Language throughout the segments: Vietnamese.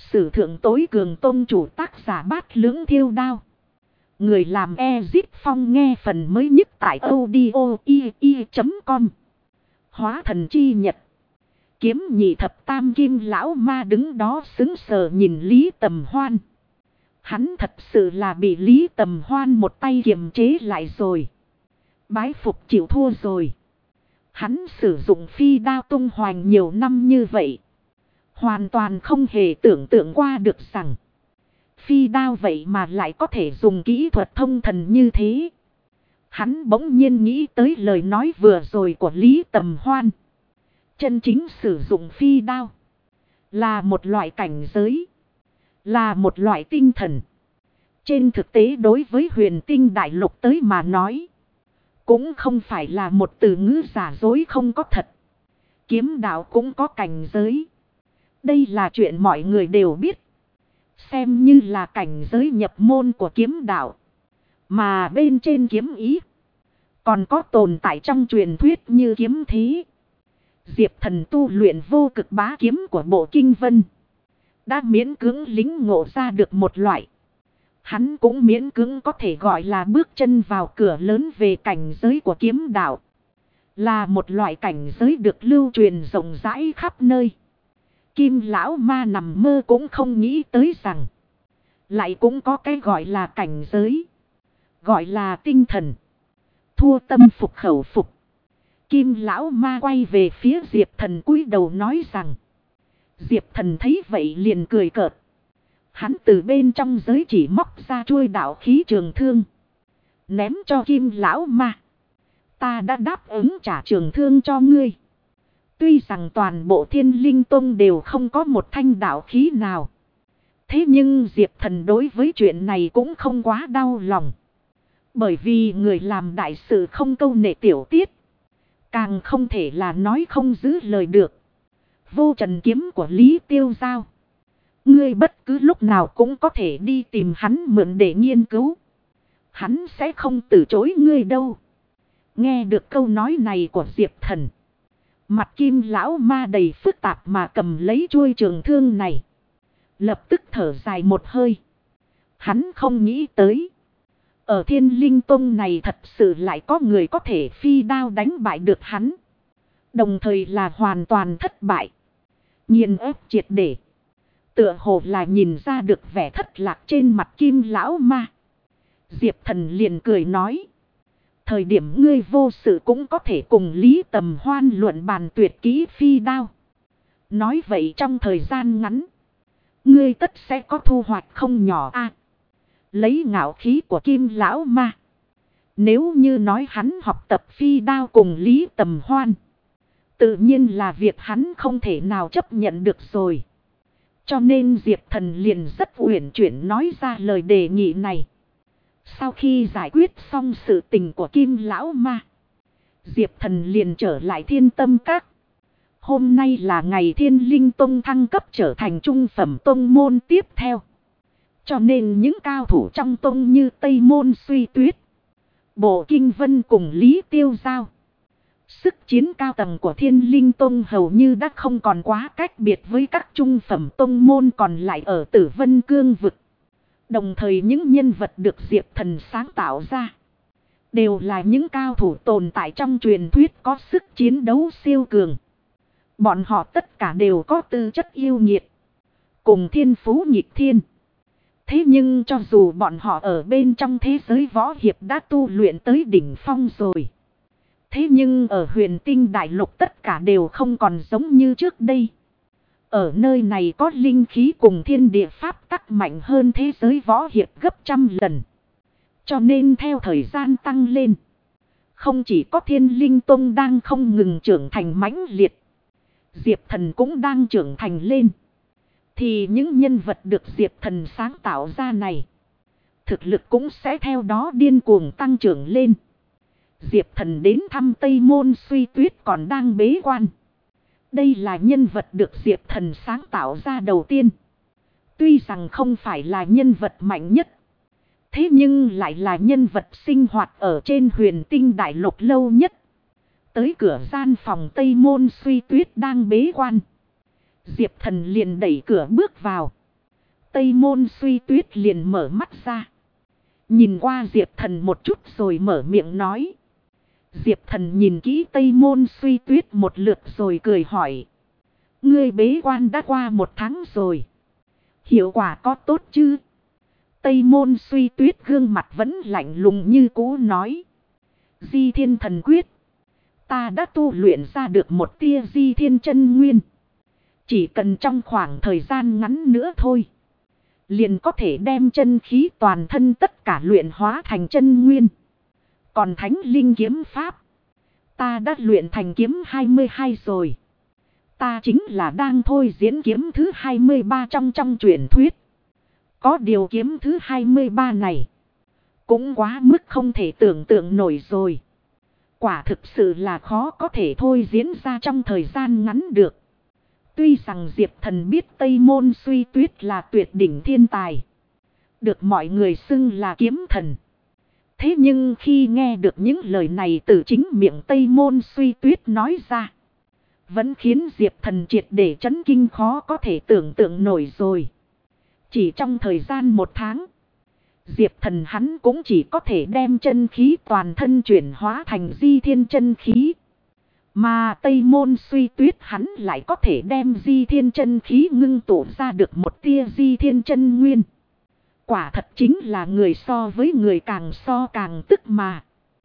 sử thượng tối cường tôn chủ, tác giả Bát Lưỡng Thiêu Đao. Người làm Ezip Phong, nghe phần mới nhất tại audio.com. Hóa thần chi nhật. Kiếm nhị thập tam kim lão ma đứng đó sững sờ nhìn Lý Tầm Hoan. Hắn thật sự là bị Lý Tầm Hoan một tay kiềm chế lại rồi. Bái phục chịu thua rồi. Hắn sử dụng phi đao tung hoành nhiều năm như vậy. Hoàn toàn không hề tưởng tượng qua được rằng phi đao vậy mà lại có thể dùng kỹ thuật thông thần như thế. Hắn bỗng nhiên nghĩ tới lời nói vừa rồi của Lý Tầm Hoan. Chân chính sử dụng phi đao là một loại cảnh giới, là một loại tinh thần. Trên thực tế đối với Huyền Tinh Đại Lục tới mà nói, cũng không phải là một từ ngữ giả dối không có thật. Kiếm đạo cũng có cảnh giới. Đây là chuyện mọi người đều biết. Xem như là cảnh giới nhập môn của kiếm đạo. Mà bên trên kiếm ý, còn có tồn tại trong truyền thuyết như kiếm thí. Diệp Thần tu luyện vô cực bá kiếm của bộ Kinh Vân, đã miễn cưỡng lĩnh ngộ ra được một loại. Hắn cũng miễn cưỡng có thể gọi là bước chân vào cửa lớn về cảnh giới của kiếm đạo. Là một loại cảnh giới được lưu truyền rộng rãi khắp nơi. Kim lão ma nằm mơ cũng không nghĩ tới rằng lại cũng có cái gọi là cảnh giới, gọi là tinh thần. Thua tâm phục khẩu phục. Kim lão ma quay về phía Diệp Thần cúi đầu nói rằng. Diệp Thần thấy vậy liền cười cợt. Hắn từ bên trong giới chỉ móc ra chuôi đạo khí trường thương, ném cho Kim lão ma. Ta đã đáp ứng trả trường thương cho ngươi. Tuy rằng toàn bộ Thiên Linh Tông đều không có một thanh đạo khí nào. Thế nhưng Diệp Thần đối với chuyện này cũng không quá đau lòng. Bởi vì người làm đại sự không câu nệ tiểu tiết, càng không thể là nói không giữ lời được. Vô trần kiếm của Lý Tiêu Giao, ngươi bất cứ lúc nào cũng có thể đi tìm hắn mượn để nghiên cứu. Hắn sẽ không từ chối ngươi đâu. Nghe được câu nói này của Diệp Thần, mặt Kim lão ma đầy phức tạp mà cầm lấy chuôi trường thương này, lập tức thở dài một hơi. Hắn không nghĩ tới, ở Thiên Linh Tông này thật sự lại có người có thể phi đao đánh bại được hắn. Đồng thời là hoàn toàn thất bại. Nghiền ép triệt để. Tựa hồ là nhìn ra được vẻ thất lạc trên mặt Kim lão ma. Diệp Thần liền cười nói. Thời điểm ngươi vô sự cũng có thể cùng Lý Tầm Hoan luận bàn tuyệt kỹ phi đao. Nói vậy trong thời gian ngắn, ngươi tất sẽ có thu hoạch không nhỏ a. Lấy ngạo khí của Kim lão ma, nếu như nói hắn học tập phi đao cùng Lý Tầm Hoan, tự nhiên là việc hắn không thể nào chấp nhận được rồi. Cho nên Diệp Thần liền rất uyển chuyển nói ra lời đề nghị này. Sau khi giải quyết xong sự tình của Kim lão ma, Diệp Thần liền trở lại Thiên Tâm Các. Hôm nay là ngày Thiên Linh Tông thăng cấp trở thành trung phẩm tông môn tiếp theo. Cho nên những cao thủ trong tông như Tây Môn Suy Tuyết, Bộ Kinh Vân cùng Lý Tiêu Giao, sức chiến cao tầng của Thiên Linh Tông hầu như đã không còn quá cách biệt với các trung phẩm tông môn còn lại ở Tử Vân Cương vực. Đồng thời những nhân vật được Diệp Thần sáng tạo ra, đều là những cao thủ tồn tại trong truyền thuyết có sức chiến đấu siêu cường. Bọn họ tất cả đều có tư chất yêu nghiệt, cùng thiên phú nghịch thiên. Thế nhưng cho dù bọn họ ở bên trong thế giới võ hiệp đã tu luyện tới đỉnh phong rồi, thế nhưng ở Huyền Tinh Đại Lục tất cả đều không còn giống như trước đây. Ở nơi này có linh khí cùng thiên địa pháp tắc mạnh hơn thế giới võ hiệp gấp trăm lần. Cho nên theo thời gian tăng lên, không chỉ có Thiên Linh Tông đang không ngừng trưởng thành mãnh liệt, Diệp Thần cũng đang trưởng thành lên. Thì những nhân vật được Diệp Thần sáng tạo ra này, thực lực cũng sẽ theo đó điên cuồng tăng trưởng lên. Diệp Thần đến thăm Tây Môn Suy Tuyết còn đang bế quan. Đây là nhân vật được Diệp Thần sáng tạo ra đầu tiên. Tuy rằng không phải là nhân vật mạnh nhất, thế nhưng lại là nhân vật sinh hoạt ở trên Huyền Tinh Đại Lục lâu nhất. Tới cửa gian phòng Tây Môn Suy Tuyết đang bế quan, Diệp Thần liền đẩy cửa bước vào. Tây Môn Suy Tuyết liền mở mắt ra. Nhìn qua Diệp Thần một chút rồi mở miệng nói. Diệp Thần nhìn kỹ Tây Môn Suy Tuyết một lượt rồi cười hỏi. Ngươi bế quan đã qua 1 tháng rồi. Hiệu quả có tốt chứ? Tây Môn Suy Tuyết gương mặt vẫn lạnh lùng như cũ nói. Di Thiên Thần Quyết. Ta đã tu luyện ra được một tia Di Thiên chân Nguyên. Chỉ cần trong khoảng thời gian ngắn nữa thôi. Liền có thể đem chân khí toàn thân tất cả luyện hóa thành chân Nguyên. Còn Thánh Linh Kiếm Pháp. Ta đã luyện thành kiếm 22 rồi. Ta chính là đang thôi diễn kiếm thứ 23 trong truyền thuyết. Có điều kiếm thứ 23 này. Cũng quá mức không thể tưởng tượng nổi rồi. Quả thực sự là khó có thể thôi diễn ra trong thời gian ngắn được. Tuy rằng Diệp Thần biết Tây Môn Suy Tuyết là tuyệt đỉnh thiên tài. Được mọi người xưng là kiếm thần. Thế nhưng khi nghe được những lời này từ chính miệng Tây Môn Suy Tuyết nói ra. Vẫn khiến Diệp Thần triệt để chấn kinh khó có thể tưởng tượng nổi rồi. Chỉ trong thời gian 1 tháng. Diệp Thần hắn cũng chỉ có thể đem chân khí toàn thân chuyển hóa thành Di Thiên chân khí. Mà Tây Môn Suy Tuyết hắn lại có thể đem Di Thiên chân khí ngưng tụ ra được một tia Di Thiên chân Nguyên. Quả thật chính là người so với người càng so càng tức mà.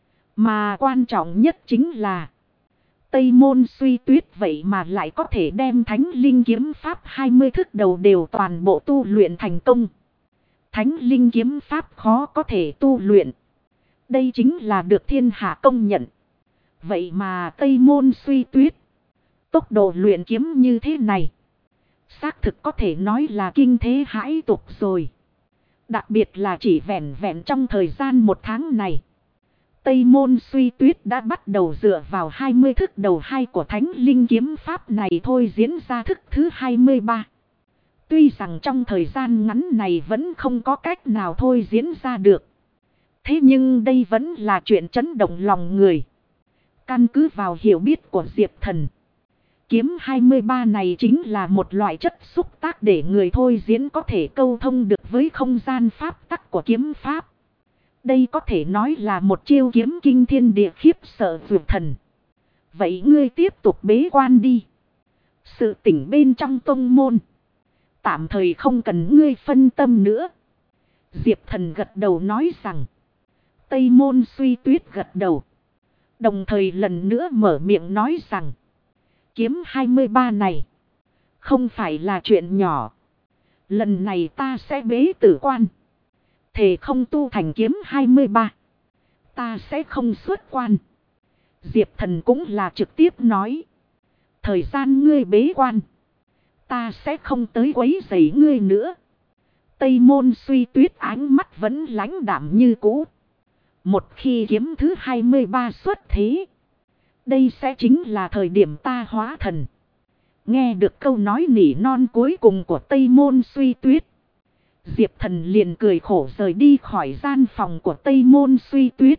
Mà quan trọng nhất chính là Tây Môn Suy Tuyết vậy mà lại có thể đem Thánh Linh Kiếm Pháp 20 thức đầu đều toàn bộ tu luyện thành công. Thánh Linh Kiếm Pháp khó có thể tu luyện. Đây chính là được thiên hạ công nhận. Vậy mà Tây Môn Suy Tuyết. Tốc độ luyện kiếm như thế này. Xác thực có thể nói là kinh thế hãi tục rồi. Đặc biệt là chỉ vẹn vẹn trong thời gian 1 tháng này. Tây Môn Suy Tuyết đã bắt đầu dựa vào 20 thức đầu 2 của Thánh Linh Kiếm Pháp này thôi diễn ra thức thứ 23. Tuy rằng trong thời gian ngắn này vẫn không có cách nào thôi diễn ra được. Thế nhưng đây vẫn là chuyện chấn động lòng người. Căn cứ vào hiểu biết của Diệp Thần. Kiếm 23 này chính là một loại chất xúc tác để người thôi diễn có thể câu thông được với không gian pháp tắc của kiếm pháp. Đây có thể nói là một chiêu kiếm kinh thiên địa khiếp sợ vượt thần. Vậy ngươi tiếp tục bế quan đi. Sự tỉnh bên trong tông môn. Tạm thời không cần ngươi phân tâm nữa. Diệp Thần gật đầu nói rằng. Tây Môn Suy Tuyết gật đầu. Đồng thời lần nữa mở miệng nói rằng. Kiếm 23 này. Không phải là chuyện nhỏ. Lần này ta sẽ bế tử quan. Thề không tu thành kiếm 23. Ta sẽ không xuất quan. Diệp Thần cũng là trực tiếp nói. Thời gian ngươi bế quan. Ta sẽ không tới quấy rầy ngươi nữa. Tây Môn Suy Tuyết ánh mắt vẫn lãnh đạm như cũ. Một khi kiếm thứ 23 xuất thế. Đây sẽ chính là thời điểm ta hóa thần. Nghe được câu nói nỉ non cuối cùng của Tây Môn Suy Tuyết. Diệp Thần liền cười khổ rời đi khỏi gian phòng của Tây Môn Suy Tuyết.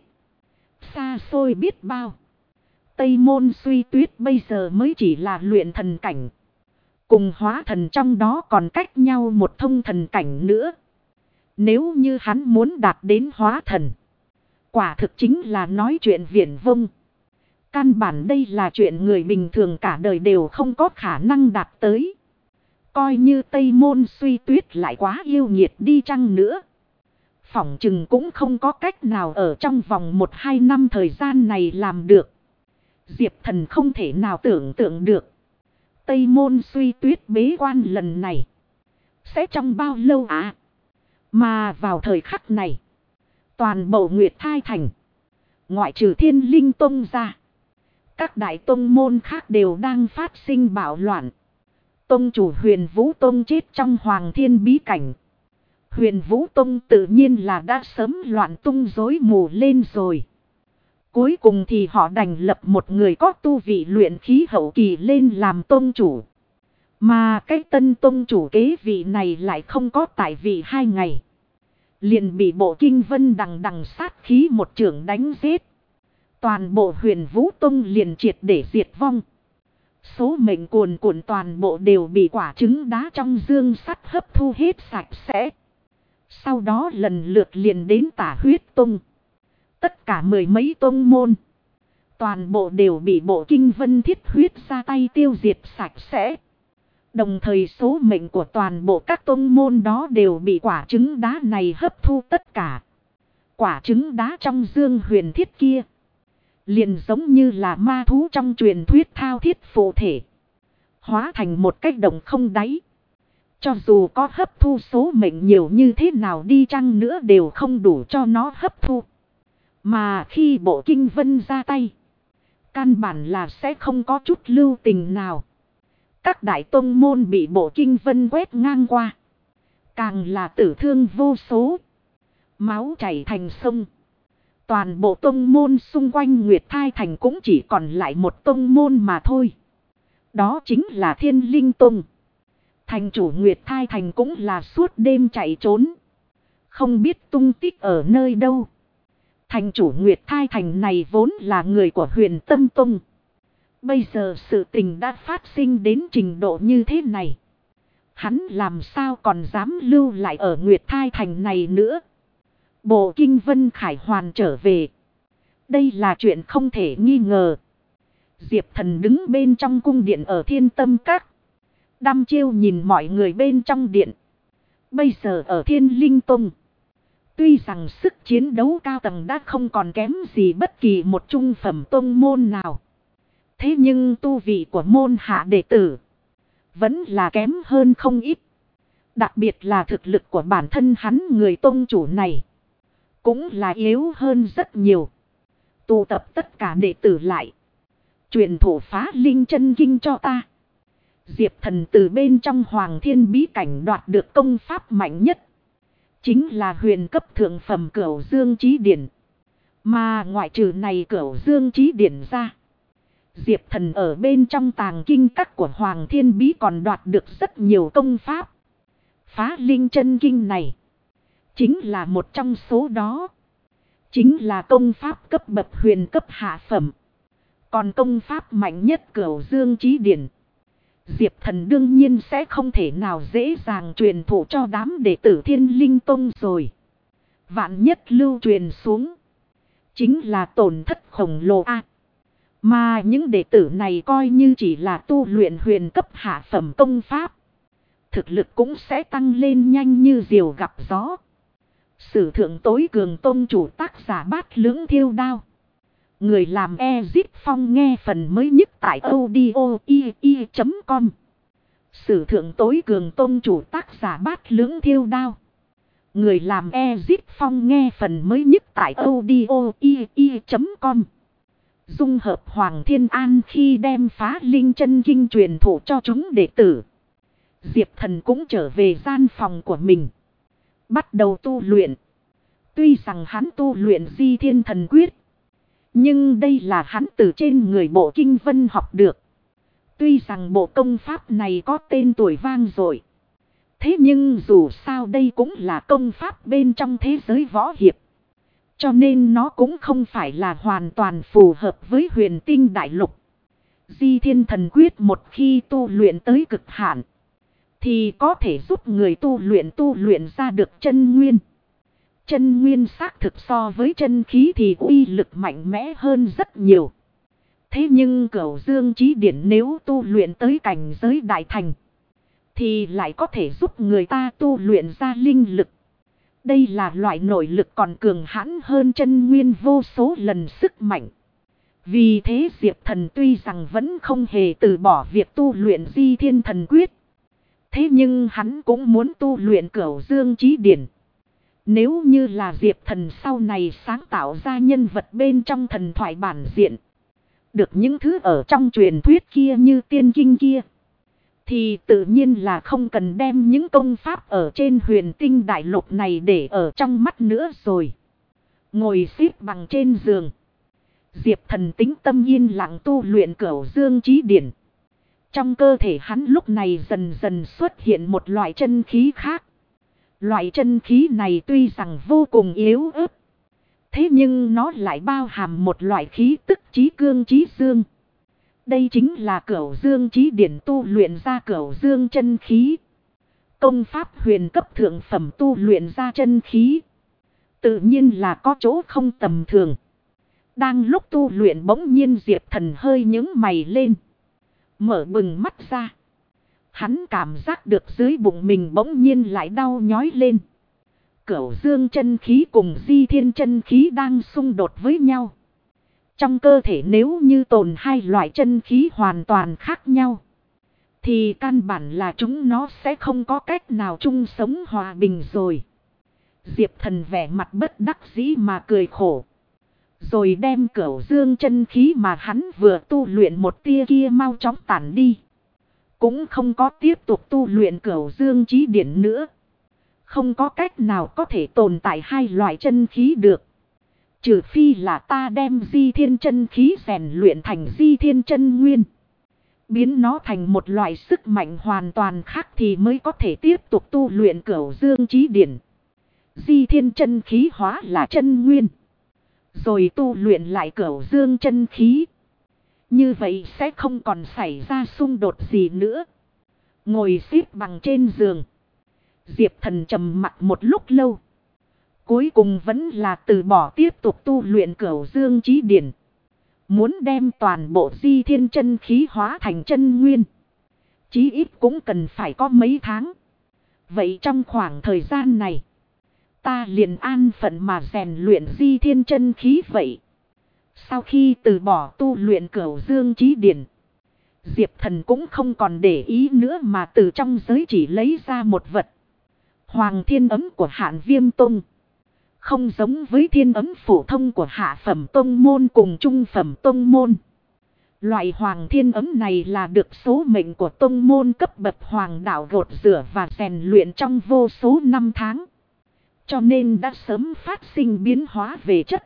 Xa xôi biết bao. Tây Môn Suy Tuyết bây giờ mới chỉ là luyện thần cảnh. Cùng hóa thần trong đó còn cách nhau một thông thần cảnh nữa. Nếu như hắn muốn đạt đến hóa thần. Quả thực chính là nói chuyện viển vông. Căn bản đây là chuyện người bình thường cả đời đều không có khả năng đạt tới. Coi như Tây Môn Suy Tuyết lại quá yêu nghiệt đi chăng nữa. Phỏng chừng cũng không có cách nào ở trong vòng 1-2 năm thời gian này làm được. Diệp Thần không thể nào tưởng tượng được. Tây Môn Suy Tuyết bế quan lần này. Sẽ trong bao lâu à? Mà vào thời khắc này. Toàn bộ Nguyệt Thai Thành. Ngoại trừ Thiên Linh Tông ra. Các đại tông môn khác đều đang phát sinh bạo loạn. Tông chủ Huyền Vũ Tông chết trong Hoàng Thiên bí cảnh. Huyền Vũ Tông tự nhiên là đã sớm loạn tung rối mù lên rồi. Cuối cùng thì họ đành lập một người có tu vị luyện khí hậu kỳ lên làm tông chủ. Mà cái tân tông chủ kế vị này lại không có tại vị 2 ngày. Liền bị bộ kinh vân đằng sát khí một chưởng đánh giết. Toàn bộ Huyền Vũ Tông liền triệt để diệt vong. Số mệnh cuồn cuộn toàn bộ đều bị quả trứng đá trong dương sắt hấp thu hết sạch sẽ. Sau đó lần lượt liền đến Tả Huyết Tông. Tất cả mười mấy tông môn. Toàn bộ đều bị Bộ Kinh Vân Thiết Huyết ra tay tiêu diệt sạch sẽ. Đồng thời số mệnh của toàn bộ các tông môn đó đều bị quả trứng đá này hấp thu tất cả. Quả trứng đá trong dương huyền thiết kia liền giống như là ma thú trong truyền thuyết thao thiết phụ thể. Hóa thành một cái động không đáy. Cho dù có hấp thu số mệnh nhiều như thế nào đi chăng nữa đều không đủ cho nó hấp thu. Mà khi Bộ Kinh Vân ra tay, căn bản là sẽ không có chút lưu tình nào. Các đại tông môn bị Bộ Kinh Vân quét ngang qua. Càng là tử thương vô số. Máu chảy thành sông. Toàn bộ tông môn xung quanh Nguyệt Thai Thành cũng chỉ còn lại một tông môn mà thôi. Đó chính là Thiên Linh Tông. Thành chủ Nguyệt Thai Thành cũng là suốt đêm chạy trốn. Không biết tung tích ở nơi đâu. Thành chủ Nguyệt Thai Thành này vốn là người của Huyền Tâm Tông. Bây giờ sự tình đã phát sinh đến trình độ như thế này. Hắn làm sao còn dám lưu lại ở Nguyệt Thai Thành này nữa. Bộ Kinh Vân Khải hoàn trở về. Đây là chuyện không thể nghi ngờ. Diệp Thần đứng bên trong cung điện ở Thiên Tâm Các. Đăm chiêu nhìn mọi người bên trong điện. Bây giờ ở Thiên Linh Tông. Tuy rằng sức chiến đấu cao tầng đã không còn kém gì bất kỳ một trung phẩm tông môn nào. Thế nhưng tu vị của môn hạ đệ tử vẫn là kém hơn không ít. Đặc biệt là thực lực của bản thân hắn người tông chủ này cũng là yếu hơn rất nhiều. Tụ tập tất cả đệ tử lại. Truyền thụ Phá Linh Chân Kinh cho ta. Diệp Thần từ bên trong Hoàng Thiên bí cảnh đoạt được công pháp mạnh nhất. Chính là huyền cấp thượng phẩm Cửu Dương Chí Điển. Mà ngoại trừ này Cửu Dương Chí Điển ra, Diệp Thần ở bên trong tàng kinh các của Hoàng Thiên bí còn đoạt được rất nhiều công pháp. Phá Linh Chân Kinh này chính là một trong số đó. Chính là công pháp cấp bậc huyền cấp hạ phẩm. Còn công pháp mạnh nhất Cửu Dương Chí Điển, Diệp Thần đương nhiên sẽ không thể nào dễ dàng truyền thụ cho đám đệ tử Thiên Linh Tông rồi. Vạn nhất lưu truyền xuống, chính là tổn thất khổng lồ a. Mà những đệ tử này coi như chỉ là tu luyện huyền cấp hạ phẩm công pháp, thực lực cũng sẽ tăng lên nhanh như diều gặp gió. Sử thượng tối cường tông chủ tác giả Bát Lưỡng Thiêu Đao. Người làm Ezip Phong nghe phần mới nhất tại audio.com. Sử thượng tối cường tông chủ tác giả Bát Lưỡng Thiêu Đao. Người làm Ezip Phong nghe phần mới nhất tại audio.com. Dung hợp Hoàng Thiên An khi đem Phá Linh Chân Kinh truyền thụ cho chúng đệ tử, Diệp Thần cũng trở về gian phòng của mình, bắt đầu tu luyện. Tuy rằng hắn tu luyện Di Thiên Thần Quyết, nhưng đây là hắn từ trên người Bộ Kinh Vân học được. Tuy rằng bộ công pháp này có tên tuổi vang dội, thế nhưng dù sao đây cũng là công pháp bên trong thế giới võ hiệp. Cho nên nó cũng không phải là hoàn toàn phù hợp với Huyền Tinh Đại Lục. Di Thiên Thần Quyết một khi tu luyện tới cực hạn, thì có thể giúp người tu luyện ra được chân nguyên. Chân nguyên xác thực so với chân khí thì uy lực mạnh mẽ hơn rất nhiều. Thế nhưng Cửu Dương Chí Điển nếu tu luyện tới cảnh giới đại thành, thì lại có thể giúp người ta tu luyện ra linh lực. Đây là loại nội lực còn cường hãn hơn chân nguyên vô số lần sức mạnh. Vì thế Diệp Thần tuy rằng vẫn không hề từ bỏ việc tu luyện Di Thiên Thần Quyết, thế nhưng hắn cũng muốn tu luyện Cửu Dương Chí Điển. Nếu như là Diệp Thần sau này sáng tạo ra nhân vật bên trong thần thoại bản diện, được những thứ ở trong truyền thuyết kia như tiên kinh kia, thì tự nhiên là không cần đem những công pháp ở trên Huyền Tinh Đại Lục này để ở trong mắt nữa rồi. Ngồi xếp bằng trên giường, Diệp Thần tĩnh tâm yên lặng tu luyện Cửu Dương Chí Điển. Trong cơ thể hắn lúc này dần dần xuất hiện một loại chân khí khác. Loại chân khí này tuy rằng vô cùng yếu ớt, thế nhưng nó lại bao hàm một loại khí tức chí cương chí dương. Đây chính là Cửu Dương Chí Điển tu luyện ra Cửu Dương chân khí. Công pháp huyền cấp thượng phẩm tu luyện ra chân khí. Tự nhiên là có chỗ không tầm thường. Đang lúc tu luyện bỗng nhiên Diệp Thần hơi nhướng mày lên. Mở bừng mắt ra. Hắn cảm giác được dưới bụng mình bỗng nhiên lại đau nhói lên. Cửu Dương chân khí cùng Di Thiên chân khí đang xung đột với nhau. Trong cơ thể nếu như tồn hai loại chân khí hoàn toàn khác nhau, thì căn bản là chúng nó sẽ không có cách nào chung sống hòa bình rồi. Diệp Thần vẻ mặt bất đắc dĩ mà cười khổ. Rồi đem Cửu Dương chân khí mà hắn vừa tu luyện một tia kia mau chóng tản đi. Cũng không có tiếp tục tu luyện Cửu Dương Chí Điển nữa. Không có cách nào có thể tồn tại hai loại chân khí được. Trừ phi là ta đem Di Thiên chân khí rèn luyện thành Di Thiên chân nguyên. Biến nó thành một loại sức mạnh hoàn toàn khác thì mới có thể tiếp tục tu luyện Cửu Dương Chí Điển. Di Thiên chân khí hóa là chân nguyên. Rồi tu luyện lại Cửu Dương chân khí. Như vậy sẽ không còn xảy ra xung đột gì nữa. Ngồi xếp bằng trên giường. Diệp Thần trầm mặc một lúc lâu. Cuối cùng vẫn là từ bỏ tiếp tục tu luyện Cửu Dương Chí Điển. Muốn đem toàn bộ Di Thiên chân khí hóa thành chân nguyên. Chí ít cũng cần phải có mấy tháng. Vậy trong khoảng thời gian này, ta liền an phận mà rèn luyện Di Thiên chân khí vậy. Sau khi từ bỏ tu luyện Cửu Dương Chí Điển, Diệp Thần cũng không còn để ý nữa mà từ trong giới chỉ lấy ra một vật. Hoàng Thiên Ấm của Hạn Viêm Tông. Không giống với thiên ấm phổ thông của hạ phẩm tông môn cùng trung phẩm tông môn. Loại hoàng thiên ấm này là được số mệnh của tông môn cấp bậc hoàng đạo gột rửa và rèn luyện trong vô số năm tháng. Cho nên đã sớm phát sinh biến hóa về chất.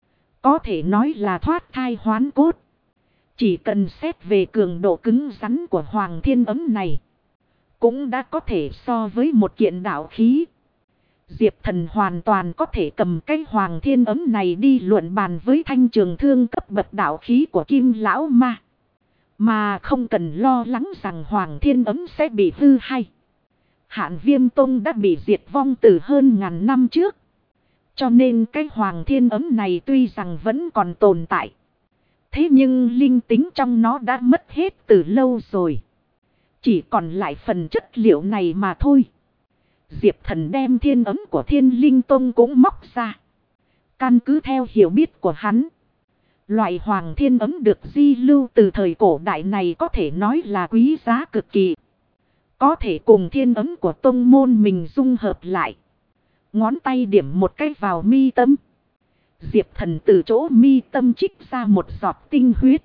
Có thể nói là thoát thai hoán cốt. Chỉ cần xét về cường độ cứng rắn của hoàng thiên ấm này, cũng đã có thể so với một kiện đạo khí. Diệp Thần hoàn toàn có thể cầm cái hoàng thiên ấm này đi luận bàn với thanh trường thương cấp bậc đạo khí của Kim Lão Ma. Mà không cần lo lắng rằng hoàng thiên ấm sẽ bị hư hay. Hạn Viêm Tông đã bị diệt vong từ hơn ngàn năm trước. Cho nên cái hoàng thiên ấm này tuy rằng vẫn còn tồn tại. Thế nhưng linh tính trong nó đã mất hết từ lâu rồi. Chỉ còn lại phần chất liệu này mà thôi. Diệp Thần đem thiên ấm của Thiên Linh Tông cũng móc ra. Căn cứ theo hiểu biết của hắn, loại hoàng thiên ấm được di lưu từ thời cổ đại này có thể nói là quý giá cực kỳ. Có thể cùng thiên ấm của tông môn mình dung hợp lại. Ngón tay điểm một cái vào mi tâm. Diệp Thần từ chỗ mi tâm trích ra một giọt tinh huyết.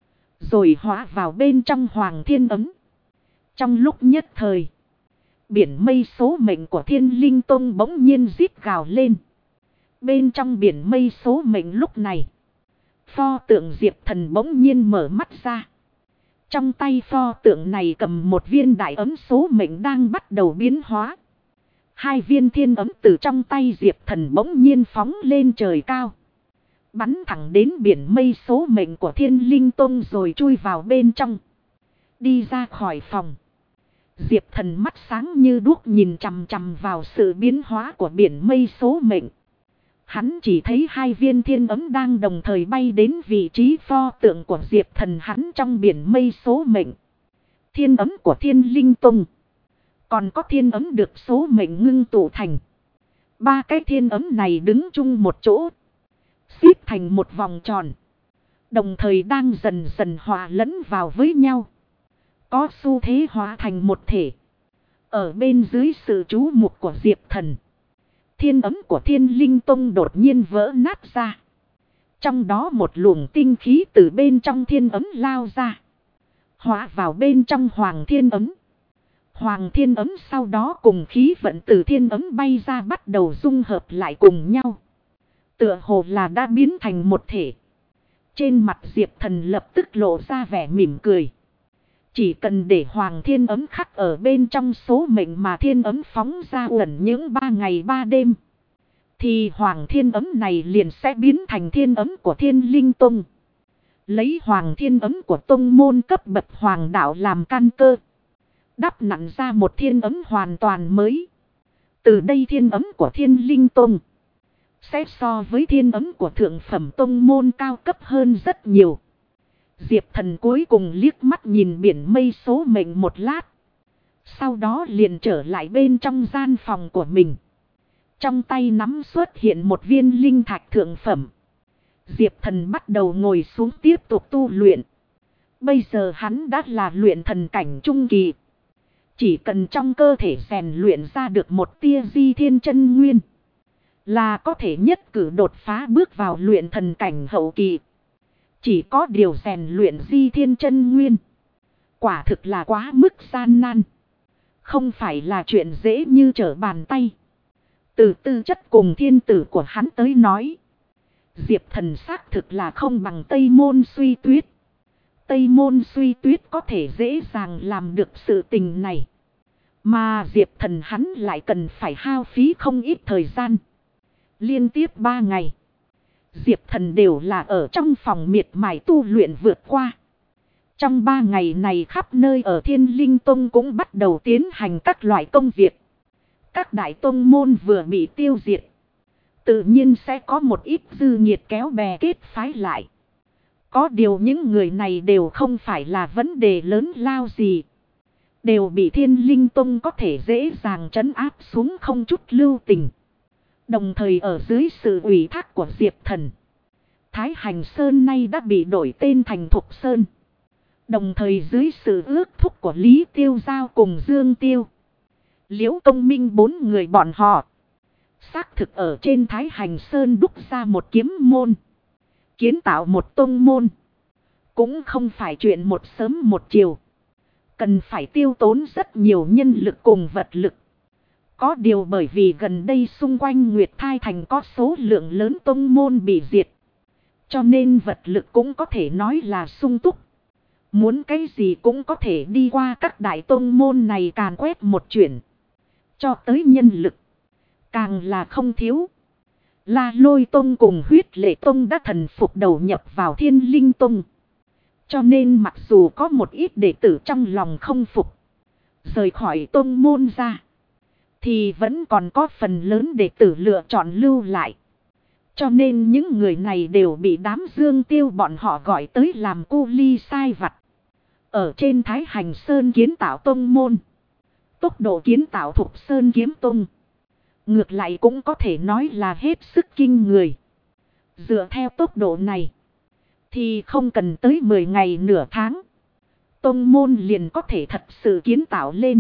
Rồi hóa vào bên trong hoàng thiên ấm. Trong lúc nhất thời, biển mây số mệnh của Thiên Linh Tông bỗng nhiên rít gào lên. Bên trong biển mây số mệnh lúc này, pho tượng Diệp Thần bỗng nhiên mở mắt ra. Trong tay pho tượng này cầm một viên đại ấm số mệnh đang bắt đầu biến hóa. Hai viên thiên ấm từ trong tay Diệp Thần bỗng nhiên phóng lên trời cao. Bắn thẳng đến biển mây số mệnh của Thiên Linh Tông rồi chui vào bên trong. Đi ra khỏi phòng, Diệp Thần mắt sáng như đuốc nhìn chằm chằm vào sự biến hóa của biển mây số mệnh. Hắn chỉ thấy hai viên thiên ấm đang đồng thời bay đến vị trí pho tượng của Diệp Thần hắn trong biển mây số mệnh. Thiên ấm của Thiên Linh Tông. Còn có thiên ấm được số mệnh ngưng tụ thành. Ba cái thiên ấm này đứng chung một chỗ, xếp thành một vòng tròn. Đồng thời đang dần dần hòa lẫn vào với nhau. Có xu thế hóa thành một thể. Ở bên dưới sự chú mục của Diệp Thần, thiên ấm của Thiên Linh Tông đột nhiên vỡ nát ra. Trong đó một luồng tinh khí từ bên trong thiên ấm lao ra, hóa vào bên trong hoàng thiên ấm. Hoàng thiên ấm sau đó cùng khí vận từ thiên ấm bay ra bắt đầu dung hợp lại cùng nhau. Tựa hồ là đã biến thành một thể. Trên mặt Diệp Thần lập tức lộ ra vẻ mỉm cười. Chỉ cần để hoàng thiên ấm khắc ở bên trong số mệnh mà thiên ấm phóng ra ẩn những 3 ngày 3 đêm, thì hoàng thiên ấm này liền sẽ biến thành thiên ấm của Thiên Linh Tông. Lấy hoàng thiên ấm của tông môn cấp bậc hoàng đạo làm căn cơ. Đắp nặn ra một thiên ấm hoàn toàn mới. Từ đây thiên ấm của Thiên Linh Tông sẽ so với thiên ấm của thượng phẩm tông môn cao cấp hơn rất nhiều. Diệp Thần cuối cùng liếc mắt nhìn biển mây số mệnh một lát. Sau đó liền trở lại bên trong gian phòng của mình. Trong tay nắm xuất hiện một viên linh thạch thượng phẩm. Diệp Thần bắt đầu ngồi xuống tiếp tục tu luyện. Bây giờ hắn đã là luyện thần cảnh trung kỳ. Chỉ cần trong cơ thể rèn luyện ra được một tia di thiên chân nguyên, là có thể nhất cử đột phá bước vào luyện thần cảnh hậu kỳ. Chỉ có điều rèn luyện di thiên chân nguyên, quả thực là quá mức gian nan. Không phải là chuyện dễ như trở bàn tay. Từ tư chất cùng thiên tử của hắn tới nói, Diệp Thần xác thực là không bằng Tây Môn Suy Tuyết. Tây Môn Suy Tuyết có thể dễ dàng làm được sự tình này. Mà Diệp Thần hắn lại cần phải hao phí không ít thời gian. Liên tiếp 3 ngày, Diệp Thần đều là ở trong phòng miệt mài tu luyện vượt qua. Trong 3 ngày này khắp nơi ở Thiên Linh Tông cũng bắt đầu tiến hành các loại công việc. Các đại tông môn vừa bị tiêu diệt, tự nhiên sẽ có một ít dư nhiệt kéo bè kết phái lại. Có điều những người này đều không phải là vấn đề lớn lao gì. Đều bị Thiên Linh Tông có thể dễ dàng trấn áp xuống không chút lưu tình. Đồng thời ở dưới sự ủy thác của Diệp Thần, Thái Hành Sơn nay đã bị đổi tên thành Thục Sơn. Đồng thời dưới sự ước thúc của Lý Tiêu Giao cùng Dương Tiêu, Liễu Công Minh 4 người bọn họ xác thực ở trên Thái Hành Sơn đúc ra một kiếm môn, kiến tạo một tông môn. Cũng không phải chuyện một sớm một chiều, cần phải tiêu tốn rất nhiều nhân lực cùng vật lực. Có điều bởi vì gần đây xung quanh Nguyệt Thai Thành có số lượng lớn tông môn bị diệt, cho nên vật lực cũng có thể nói là sung túc. Muốn cái gì cũng có thể đi qua các đại tông môn này càn quét một chuyển. Cho tới nhân lực, càng là không thiếu. La Lôi Tông cùng Huyết Lệ Tông đã thần phục đầu nhập vào Thiên Linh Tông. Cho nên mặc dù có một ít đệ tử trong lòng không phục, rời khỏi tông môn ra, thì vẫn còn có phần lớn đệ tử lựa chọn lưu lại. Cho nên những người này đều bị đám Dương Tiêu bọn họ gọi tới làm cu ly sai vặt. Ở trên Thái Hành Sơn kiến tạo tông môn, tốc độ kiến tạo Thục Sơn Kiếm Tông ngược lại cũng có thể nói là hết sức kinh người. Dựa theo tốc độ này, thì không cần tới 10 ngày nửa tháng, tông môn liền có thể thật sự kiến tạo lên.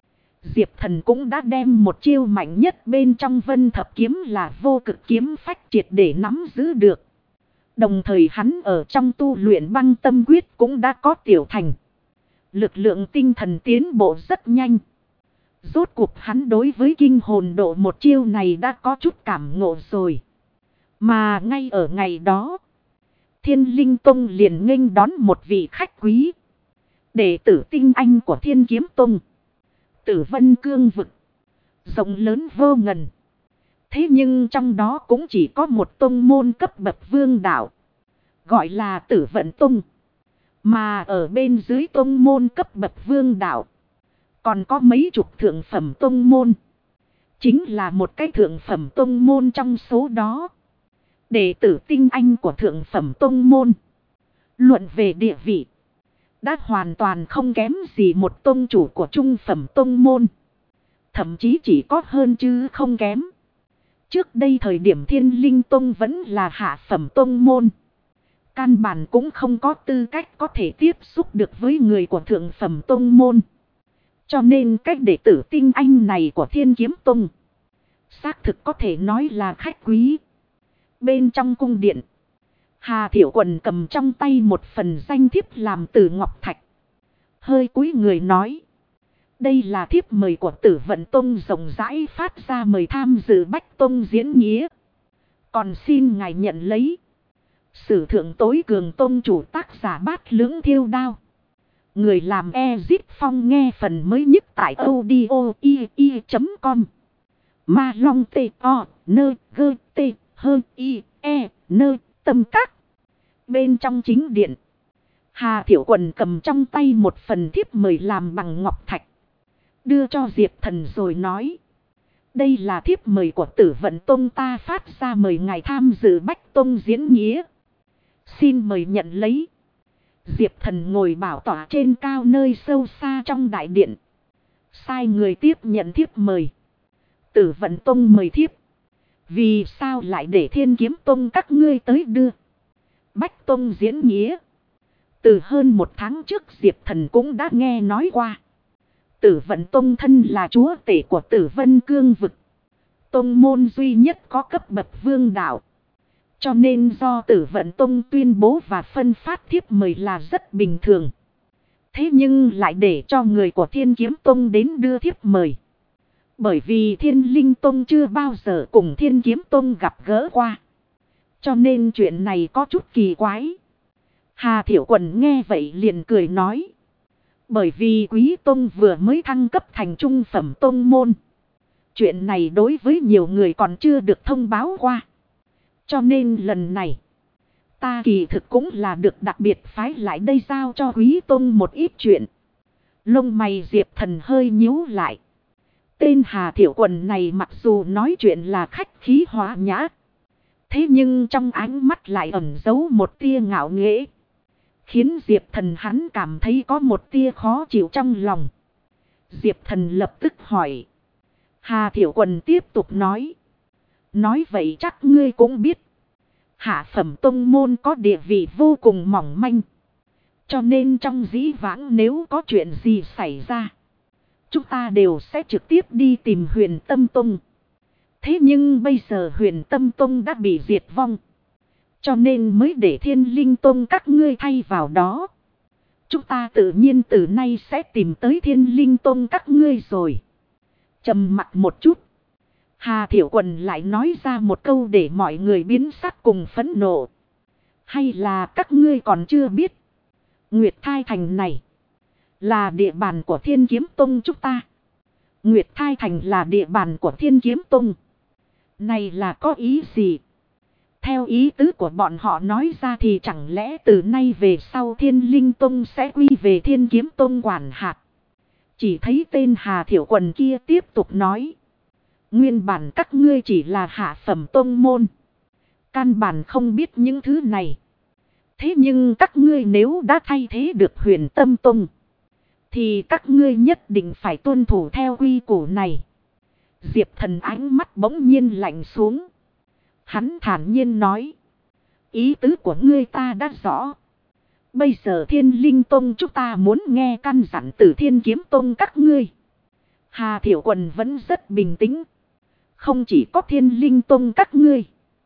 Diệp Thần cũng đã đem một chiêu mạnh nhất bên trong Vân Thập Kiếm là Vô Cực Kiếm Phách triệt để nắm giữ được. Đồng thời hắn ở trong tu luyện Băng Tâm Quyết cũng đã có tiểu thành. Lực lượng tinh thần tiến bộ rất nhanh. Rốt cuộc hắn đối với kinh hồn độ một chiêu này đã có chút cảm ngộ rồi. Mà ngay ở ngày đó, Thiên Linh Tông liền nghênh đón một vị khách quý, đệ tử tinh anh của Thiên Kiếm Tông. Tử Vân Cương vực rộng lớn vô ngần. Thế nhưng trong đó cũng chỉ có một tông môn cấp bậc vương đạo, gọi là Tử Vận Tông. Mà ở bên dưới tông môn cấp bậc vương đạo, còn có mấy chục thượng phẩm tông môn. Chính là một cái thượng phẩm tông môn trong số đó. Đệ tử tinh anh của thượng phẩm tông môn, luận về địa vị, đã hoàn toàn không kém gì một tông chủ của trung phẩm tông môn. Thậm chí chỉ có hơn chứ không kém. Trước đây thời điểm Thiên Linh Tông vẫn là hạ phẩm tông môn, căn bản cũng không có tư cách có thể tiếp xúc được với người của thượng phẩm tông môn. Cho nên cách đệ tử tinh anh này của Thiên Kiếm Tông xác thực có thể nói là khách quý. Bên trong cung điện, Hà Thiểu Quần cầm trong tay một phần danh thiếp làm từ ngọc thạch. Hơi cúi người nói: đây là thiếp mời của Tử Vận Tông rộng rãi phát ra mời tham dự Bách Tông diễn nghĩa. Còn xin ngài nhận lấy. Sử thượng tối cường tông chủ tác giả Bát Lưỡng Thiêu Đao. Người làm Ezip Phong nghe phần mới nhất tại audio.com. Ma Long T-O-N-G-T-H-I-E-N Tâm Các. Bên trong chính điện, Hà Thiểu Quần cầm trong tay một phần thiếp mời làm bằng ngọc thạch. Đưa cho Diệp Thần rồi nói. Đây là thiếp mời của Tử Vận Tông, ta phát ra mời ngài tham dự Bách Tông diễn nghĩa. Xin mời nhận lấy. Diệp Thần ngồi bảo tọa trên cao nơi sâu xa trong đại điện. Sai người tiếp nhận thiếp mời. Tử Vận Tông mời thiếp. Vì sao lại để Thiên Kiếm Tông các ngươi tới đưa? Bách Tông diễn nghĩa. Từ hơn một tháng trước Diệp Thần cũng đã nghe nói qua. Tử Vận Tông thân là chúa tể của Tử Vân Cương vực. Tông môn duy nhất có cấp bậc vương đạo. Cho nên do Tử Vận Tông tuyên bố và phân phát thiếp mời là rất bình thường. Thế nhưng lại để cho người của Thiên Kiếm Tông đến đưa thiếp mời. Bởi vì Thiên Linh Tông chưa bao giờ cùng Thiên Kiếm Tông gặp gỡ qua. Cho nên chuyện này có chút kỳ quái. Hà Thiểu Quần nghe vậy liền cười nói. Bởi vì Quý Tông vừa mới thăng cấp thành trung phẩm tông môn. Chuyện này đối với nhiều người còn chưa được thông báo qua. Cho nên lần này, ta kỳ thực cũng là được đặc biệt phái lại đây giao cho Quý Tông một ít chuyện. Lông mày Diệp Thần hơi nhíu lại. Tên Hà Thiểu Quần này mặc dù nói chuyện là khách khí hòa nhã. Thế nhưng trong ánh mắt lại ẩn giấu một tia ngạo nghễ. Khiến Diệp Thần hắn cảm thấy có một tia khó chịu trong lòng. Diệp Thần lập tức hỏi. Hà Thiểu Quần tiếp tục nói. Nói vậy chắc ngươi cũng biết. Hạ phẩm tông môn có địa vị vô cùng mỏng manh. Cho nên trong dĩ vãng nếu có chuyện gì xảy ra, chúng ta đều sẽ trực tiếp đi tìm Huyền Tâm Tông. Thế nhưng bây giờ Huyền Tâm Tông đã bị diệt vong. Cho nên mới để Thiên Linh Tông các ngươi thay vào đó. Chúng ta tự nhiên từ nay sẽ tìm tới Thiên Linh Tông các ngươi rồi. Trầm mặc một chút. Hà Thiểu Quần lại nói ra một câu để mọi người biến sắc cùng phẫn nộ. Hay là các ngươi còn chưa biết. Nguyệt Thai Thành này là địa bàn của Thiên Kiếm Tông chúng ta. Nguyệt Thai Thành là địa bàn của Thiên Kiếm Tông. Này là có ý gì? Theo ý tứ của bọn họ nói ra thì chẳng lẽ từ nay về sau Thiên Linh Tông sẽ quy về Thiên Kiếm Tông quản hạt. Chỉ thấy tên Hà Thiểu Quần kia tiếp tục nói. Nguyên bản các ngươi chỉ là hạ phẩm tông môn. Căn bản không biết những thứ này. Thế nhưng các ngươi nếu đã thay thế được Huyền Tâm Tông, thì các ngươi nhất định phải tuân thủ theo quy củ này. Diệp Thần ánh mắt bỗng nhiên lạnh xuống. Hắn thản nhiên nói. Ý tứ của ngươi ta đã rõ. Bây giờ Thiên Linh Tông chúng ta muốn nghe căn dặn từ Thiên Kiếm Tông các ngươi. Hà Thiểu Quần vẫn rất bình tĩnh. Không chỉ có Thiên Linh Tông các ngươi,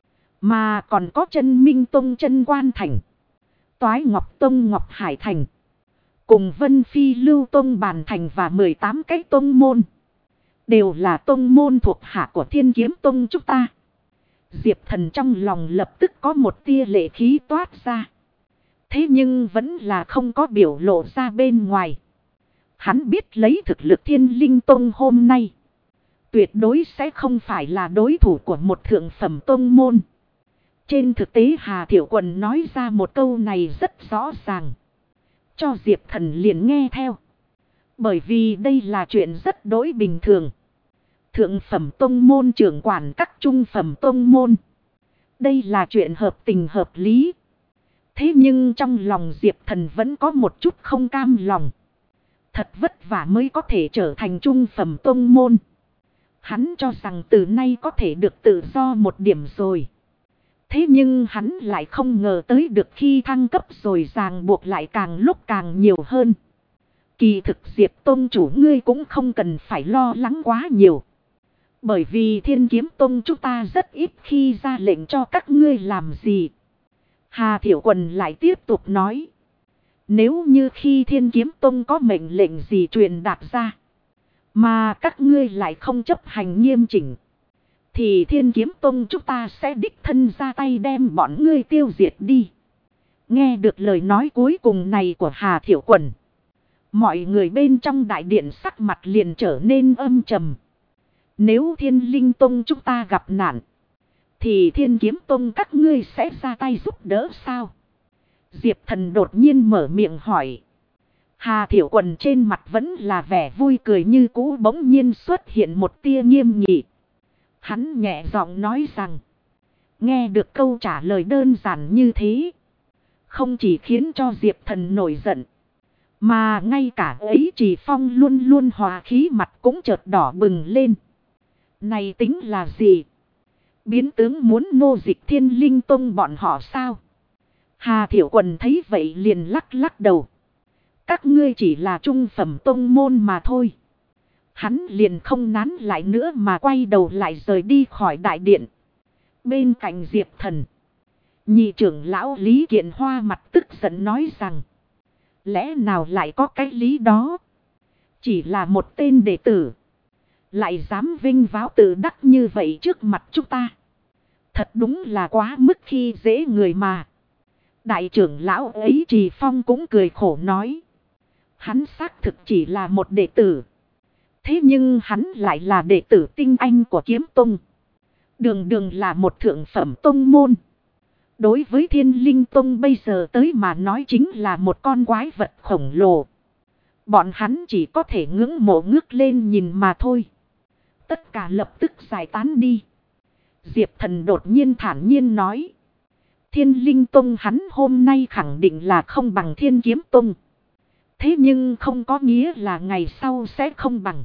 mà còn có Chân Minh Tông Chân Quan Thành, Toái Ngọc Tông Ngọc Hải Thành, cùng Vân Phi Lưu Tông Bàn Thành và 18 cái tông môn. Đều là tông môn thuộc hạ của Thiên Kiếm Tông chúng ta. Diệp Thần trong lòng lập tức có một tia lệ khí toát ra. Thế nhưng vẫn là không có biểu lộ ra bên ngoài. Hắn biết lấy thực lực Thiên Linh Tông hôm nay, tuyệt đối sẽ không phải là đối thủ của một thượng phẩm tông môn. Trên thực tế Hà Thiểu Quần nói ra một câu này rất rõ ràng. Cho Diệp Thần liền nghe theo. Bởi vì đây là chuyện rất đối bình thường. Thượng phẩm tông môn trưởng quản các trung phẩm tông môn. Đây là chuyện hợp tình hợp lý. Thế nhưng trong lòng Diệp Thần vẫn có một chút không cam lòng. Thật vất vả mới có thể trở thành trung phẩm tông môn. Hắn cho rằng từ nay có thể được tự do một điểm rồi. Thế nhưng hắn lại không ngờ tới được khi thăng cấp rồi ràng buộc lại càng lúc càng nhiều hơn. Kỳ thực Diệp Tông chủ ngươi cũng không cần phải lo lắng quá nhiều. Bởi vì Thiên Kiếm Tông chúng ta rất ít khi ra lệnh cho các ngươi làm gì. Hà Thiểu Quần lại tiếp tục nói. Nếu như khi Thiên Kiếm Tông có mệnh lệnh gì truyền đạt ra, mà các ngươi lại không chấp hành nghiêm chỉnh, thì Thiên Kiếm Tông chúng ta sẽ đích thân ra tay đem bọn ngươi tiêu diệt đi. Nghe được lời nói cuối cùng này của Hà Thiểu Quần, mọi người bên trong đại điện sắc mặt liền trở nên âm trầm. Nếu Thiên Linh Tông chúng ta gặp nạn, thì Thiên Kiếm Tông các ngươi sẽ ra tay giúp đỡ sao? Diệp Thần đột nhiên mở miệng hỏi. Hà Thiểu Quần trên mặt vẫn là vẻ vui cười như cũ, bỗng nhiên xuất hiện một tia nghiêm nghị. Hắn nhẹ giọng nói rằng. Nghe được câu trả lời đơn giản như thế. Không chỉ khiến cho Diệp Thần nổi giận. Mà ngay cả ấy Trì Phong luôn luôn hòa khí mặt cũng chợt đỏ bừng lên. Này tính là gì? Biến tướng muốn nô dịch Thiên Linh Tông bọn họ sao? Hà Thiểu Quần thấy vậy liền lắc lắc đầu. Các ngươi chỉ là trung phẩm tông môn mà thôi. Hắn liền không nán lại nữa mà quay đầu lại rời đi khỏi đại điện. Bên cạnh Diệp Thần, nhị trưởng lão Lý Kiện Hoa mặt tức giận nói rằng. Lẽ nào lại có cái lý đó? Chỉ là một tên đệ tử. Lại dám vinh váo tự đắc như vậy trước mặt chúng ta. Thật đúng là quá mức khi dễ người mà. Đại trưởng lão ấy Trì Phong cũng cười khổ nói. Hắn xác thực chỉ là một đệ tử. Thế nhưng hắn lại là đệ tử tinh anh của Kiếm Tông. Đường đường là một thượng phẩm tông môn. Đối với Thiên Linh Tông bây giờ tới mà nói chính là một con quái vật khổng lồ. Bọn hắn chỉ có thể ngưỡng mộ ngước lên nhìn mà thôi. Tất cả lập tức giải tán đi. Diệp Thần đột nhiên thản nhiên nói. Thiên Linh Tông hắn hôm nay khẳng định là không bằng Thiên Kiếm Tông. Thế nhưng không có nghĩa là ngày sau sẽ không bằng.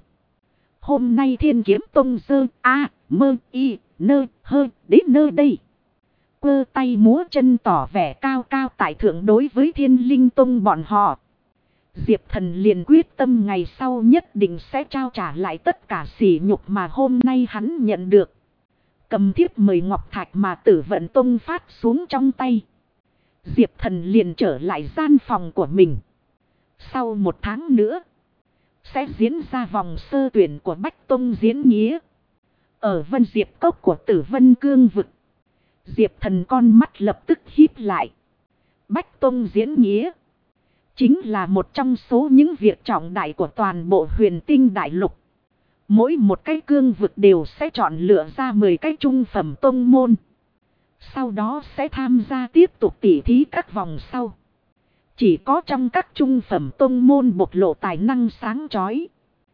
Hôm nay Thiên Kiếm Tông dơ a mơ y nơ hơ đến nơi đây. Quơ tay múa chân tỏ vẻ cao cao tại thượng đối với Thiên Linh Tông bọn họ. Diệp Thần liền quyết tâm ngày sau nhất định sẽ trao trả lại tất cả sỉ nhục mà hôm nay hắn nhận được. Cầm thiếp mời ngọc thạch mà Tử Vận Tông phát xuống trong tay. Diệp Thần liền trở lại gian phòng của mình. Sau một tháng nữa, sẽ diễn ra vòng sơ tuyển của Bách Tông diễn nghĩa. Ở Vân Diệp Cốc của Tử Vân Cương Vực. Diệp Thần con mắt lập tức híp lại. Bách Tông diễn nghĩa chính là một trong số những việc trọng đại của toàn bộ Huyền Tinh Đại Lục. Mỗi một cái cương vực đều sẽ chọn lựa ra 10 cái trung phẩm tông môn. Sau đó sẽ tham gia tiếp tục tỉ thí các vòng sau. Chỉ có trong các trung phẩm tông môn bộc lộ tài năng sáng chói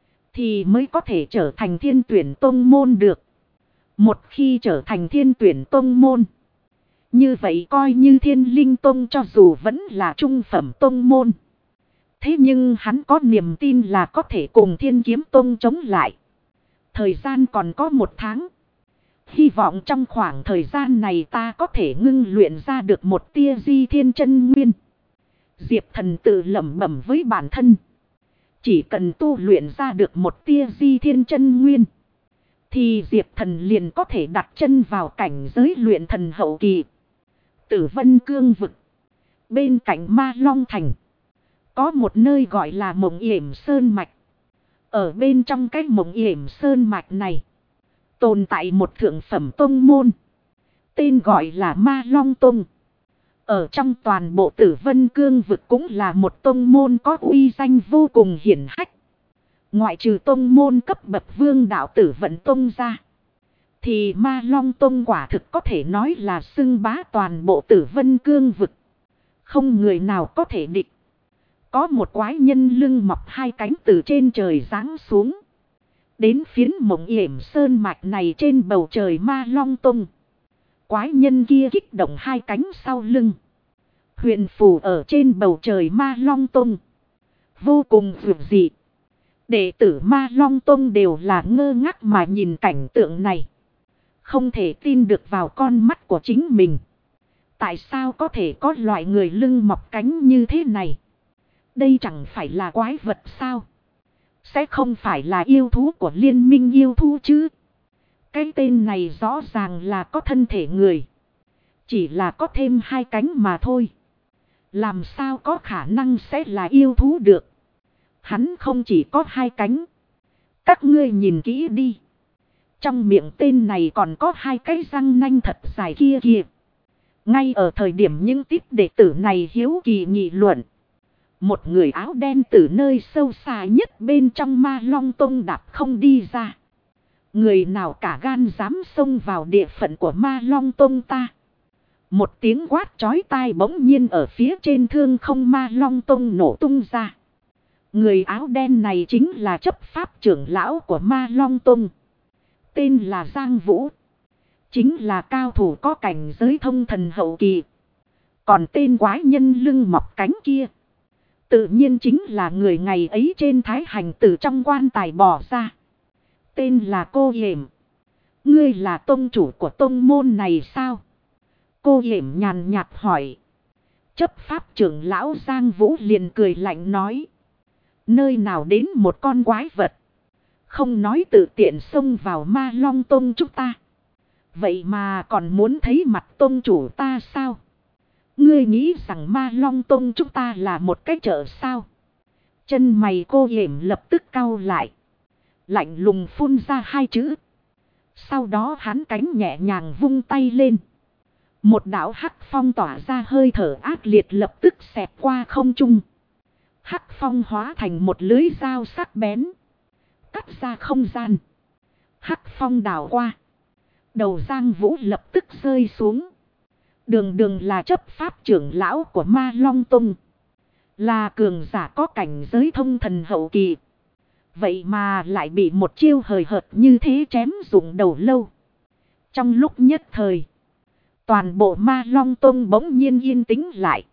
thì mới có thể trở thành thiên tuyển tông môn được. Một khi trở thành thiên tuyển tông môn, như vậy coi như Thiên Linh Tông cho dù vẫn là trung phẩm tông môn. Thế nhưng hắn có niềm tin là có thể cùng Thiên Kiếm Tông chống lại. Thời gian còn có 1 tháng. Hy vọng trong khoảng thời gian này ta có thể ngưng luyện ra được một tia Di Thiên Chân Nguyên. Diệp Thần tự lẩm bẩm với bản thân. Chỉ cần tu luyện ra được một tia Di Thiên Chân Nguyên, thì Diệp Thần liền có thể đặt chân vào cảnh giới luyện thần hậu kỳ. Tử Vân Cương Vực, bên cạnh Ma Long Thành, có một nơi gọi là Mộng Yểm Sơn Mạch. Ở bên trong cái Mộng Yểm Sơn Mạch này, tồn tại một thượng phẩm tông môn, tên gọi là Ma Long Tông. Ở trong toàn bộ Tử Vân Cương Vực cũng là một tông môn có uy danh vô cùng hiển hách. Ngoại trừ tông môn cấp bậc vương đạo Tử Vận Tông ra, thì Ma Long Tông quả thực có thể nói là xưng bá toàn bộ Tử Vân Cương Vực. Không người nào có thể địch. Có một quái nhân lưng mọc 2 cánh từ trên trời giáng xuống. Đến phiến Mộng Yểm Sơn Mạch này trên bầu trời Ma Long Tông. Quái nhân kia kích động 2 cánh sau lưng. Huyền phù ở trên bầu trời Ma Long Tông. Vô cùng vượt dị. Đệ tử Ma Long Tông đều là ngơ ngác mà nhìn cảnh tượng này. Không thể tin được vào con mắt của chính mình. Tại sao có thể có loại người lưng mọc cánh như thế này? Đây chẳng phải là quái vật sao? Sẽ không phải là yêu thú của liên minh yêu thú chứ? Cái tên này rõ ràng là có thân thể người. Chỉ là có thêm 2 cánh mà thôi. Làm sao có khả năng sẽ là yêu thú được? Hắn không chỉ có 2 cánh. Các ngươi nhìn kỹ đi. Trong miệng tên này còn có 2 cái răng nanh thật dài kia kìa. Ngay ở thời điểm những típ đệ tử này hiếu kỳ nghị luận, một người áo đen từ nơi sâu xa nhất bên trong Ma Long Tông đạp không đi ra. Người nào cả gan dám xông vào địa phận của Ma Long Tông ta? Một tiếng quát chói tai bỗng nhiên ở phía trên thương không Ma Long Tông nổ tung ra. Người áo đen này chính là chấp pháp trưởng lão của Ma Long Tông. Tên là Giang Vũ. Chính là cao thủ có cảnh giới thông thần hậu kỳ. Còn tên quái nhân lưng mọc cánh kia, tự nhiên chính là người ngày ấy trên thái hành từ trong quan tài bỏ ra. Tên là Cô Hiểm. Ngươi là tông chủ của tông môn này sao? Cô Hiểm nhàn nhạt hỏi. Chấp pháp trưởng lão Giang Vũ liền cười lạnh nói. Nơi nào đến một con quái vật, không nói tự tiện xông vào Ma Long Tông chúng ta. Vậy mà còn muốn thấy mặt tông chủ ta sao? Ngươi nghĩ rằng Ma Long Tông chúng ta là một cái chợ sao? Chân mày Cô Hiểm lập tức cau lại. Lạnh lùng phun ra hai chữ. Sau đó hắn cánh nhẹ nhàng vung tay lên. Một đạo hắc phong tỏa ra hơi thở ác liệt lập tức xẹt qua không trung. Hắc phong hóa thành một lưới dao sắc bén, cắt ra không gian. Hắc phong đảo qua, đầu Giang Vũ lập tức rơi xuống. Đường đường là chấp pháp trưởng lão của Ma Long Tông, là cường giả có cảnh giới thông thần hậu kỳ. Vậy mà lại bị một chiêu hời hợt như thế chém rụng đầu lâu. Trong lúc nhất thời, toàn bộ Ma Long Tông bỗng nhiên yên tĩnh lại.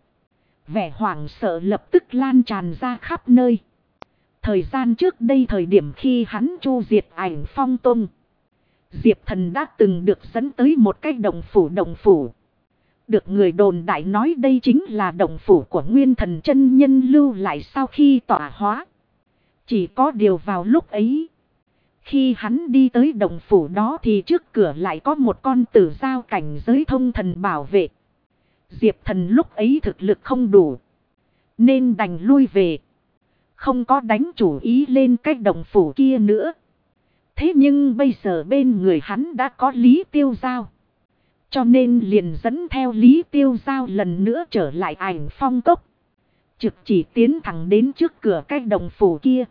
Vẻ hoảng sợ lập tức lan tràn ra khắp nơi. Thời gian trước đây, thời điểm khi hắn chu diệt Ảnh Phong Tông, Diệp Thần đã từng được dẫn tới một cái động phủ. Động phủ được người đồn đại nói đây chính là động phủ của Nguyên Thần chân nhân lưu lại sau khi tọa hóa. Chỉ có điều vào lúc ấy, khi hắn đi tới động phủ đó thì trước cửa lại có một con tử giao cảnh giới thông thần bảo vệ. Diệp Thần lúc ấy thực lực không đủ, nên đành lui về, không có đánh chủ ý lên cái động phủ kia nữa. Thế nhưng bây giờ bên người hắn đã có Lý Tiêu Giao, cho nên liền dẫn theo Lý Tiêu Giao lần nữa trở lại Ảnh Phong Cốc. Trực chỉ tiến thẳng đến trước cửa cái động phủ kia.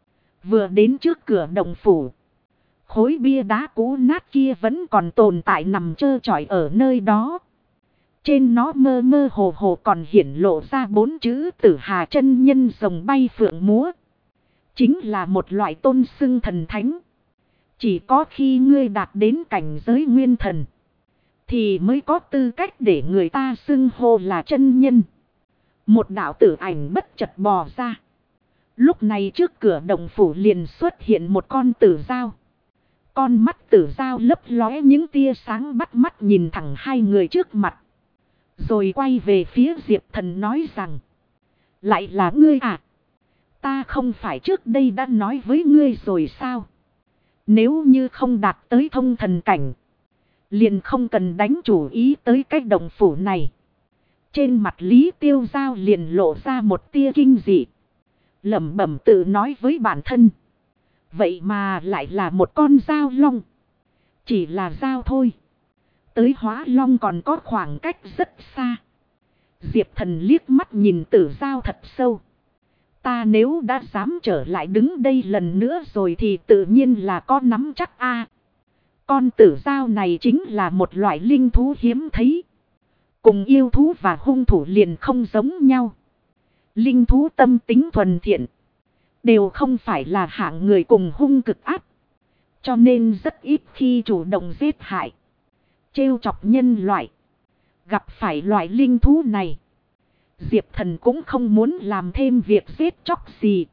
Vừa đến trước cửa động phủ, khối bia đá cũ nát kia vẫn còn tồn tại nằm trơ trọi ở nơi đó. Trên nó mơ mơ hồ hồ còn hiển lộ ra 4 chữ Tử Hà chân nhân rồng bay phượng múa. Chính là một loại tôn xưng thần thánh. Chỉ có khi ngươi đạt đến cảnh giới nguyên thần, thì mới có tư cách để người ta xưng hô là chân nhân. Một đạo tử ảnh bất chợt bò ra. Lúc này trước cửa động phủ liền xuất hiện một con tử dao. Con mắt tử dao lấp lóe những tia sáng bắt mắt nhìn thẳng hai người trước mặt. Rồi quay về phía Diệp Thần nói rằng. Lại là ngươi à? Ta không phải trước đây đã nói với ngươi rồi sao? Nếu như không đạt tới thông thần cảnh, liền không cần đánh chủ ý tới cái động phủ này. Trên mặt Lý Tiêu Giao liền lộ ra một tia kinh dị. Lẩm bẩm tự nói với bản thân. Vậy mà lại là một con dao long. Chỉ là dao thôi, tới hóa long còn có khoảng cách rất xa. Diệp Thần liếc mắt nhìn tử dao thật sâu. Ta nếu đã dám trở lại đứng đây lần nữa rồi thì tự nhiên là có nắm chắc a. Con tử dao này chính là một loại linh thú hiếm thấy. Cùng yêu thú và hung thủ liền không giống nhau. Linh thú tâm tính thuần thiện, đều không phải là hạng người cùng hung cực ác. Cho nên rất ít khi chủ động giết hại, trêu chọc nhân loại. Gặp phải loại linh thú này, Diệp Thần cũng không muốn làm thêm việc giết chóc gì,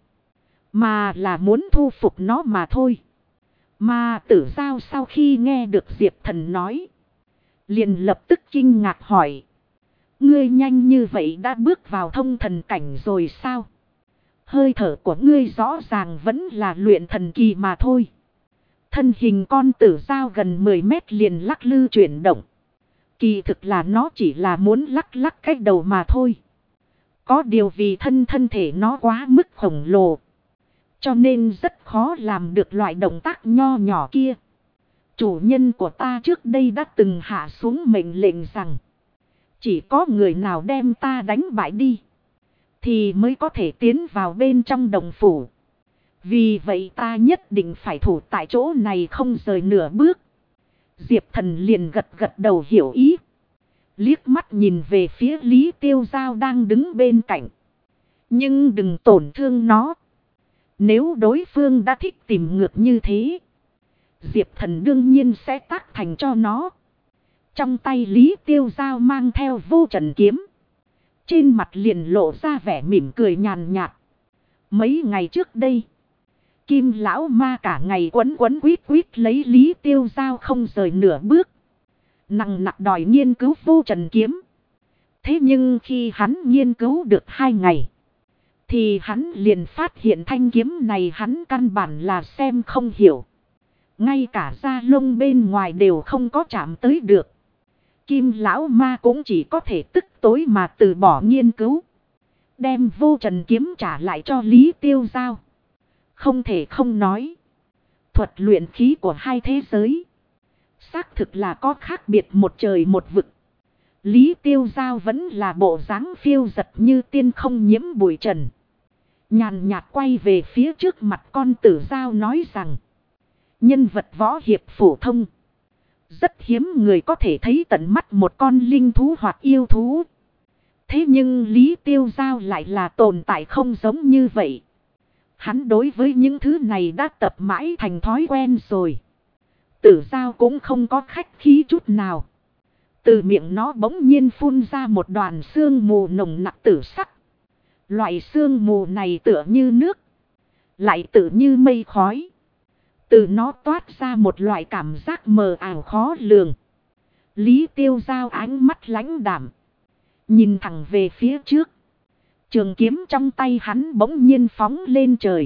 mà là muốn thu phục nó mà thôi. Mà tử dao sau khi nghe được Diệp Thần nói, liền lập tức kinh ngạc hỏi. Ngươi nhanh như vậy đã bước vào thông thần cảnh rồi sao? Hơi thở của ngươi rõ ràng vẫn là luyện thần kỳ mà thôi. Thân hình con tử dao gần 10 mét liền lắc lư chuyển động. Kỳ thực là nó chỉ là muốn lắc lắc cái đầu mà thôi. Có điều vì thân thể nó quá mức khổng lồ, cho nên rất khó làm được loại động tác nho nhỏ kia. Chủ nhân của ta trước đây đã từng hạ xuống mệnh lệnh rằng, chỉ có người nào đem ta đánh bại đi, thì mới có thể tiến vào bên trong động phủ. Vì vậy ta nhất định phải thủ tại chỗ này không rời nửa bước. Diệp Thần liền gật gật đầu hiểu ý. Liếc mắt nhìn về phía Lý Tiêu Giao đang đứng bên cạnh. Nhưng đừng tổn thương nó. Nếu đối phương đã thích tìm ngược như thế, Diệp Thần đương nhiên sẽ tác thành cho nó. Trong tay Lý Tiêu Giao mang theo vô trần kiếm. Trên mặt liền lộ ra vẻ mỉm cười nhàn nhạt. Mấy ngày trước đây, Kim lão ma cả ngày quấn quấn quýt quýt lấy Lý Tiêu Giao không rời nửa bước. Nặng nặc đòi nghiên cứu vô trần kiếm. Thế nhưng khi hắn nghiên cứu được 2 ngày, thì hắn liền phát hiện thanh kiếm này hắn căn bản là xem không hiểu. Ngay cả da lông bên ngoài đều không có chạm tới được. Kim lão ma cũng chỉ có thể tức tối mà từ bỏ nghiên cứu. Đem vô trần kiếm trả lại cho Lý Tiêu Giao. Không thể không nói. Thuật luyện khí của hai thế giới xác thực là có khác biệt một trời một vực. Lý Tiêu Giao vẫn là bộ dáng phiêu giật như tiên không nhiễm bụi trần. Nhàn nhạt quay về phía trước mặt con tử giao nói rằng. Nhân vật võ hiệp phổ thông. Rất hiếm người có thể thấy tận mắt một con linh thú hoặc yêu thú. Thế nhưng Lý Tiêu Giao lại là tồn tại không giống như vậy. Hắn đối với những thứ này đã tập mãi thành thói quen rồi. Tử giao cũng không có khách khí chút nào. Từ miệng nó bỗng nhiên phun ra một đoàn sương mù nồng nặc tử sắc. Loại sương mù này tựa như nước, lại tựa như mây khói. Từ nó toát ra một loại cảm giác mờ ảo khó lường. Lý Tiêu Giao ánh mắt lãnh đạm, nhìn thẳng về phía trước. Trường kiếm trong tay hắn bỗng nhiên phóng lên trời.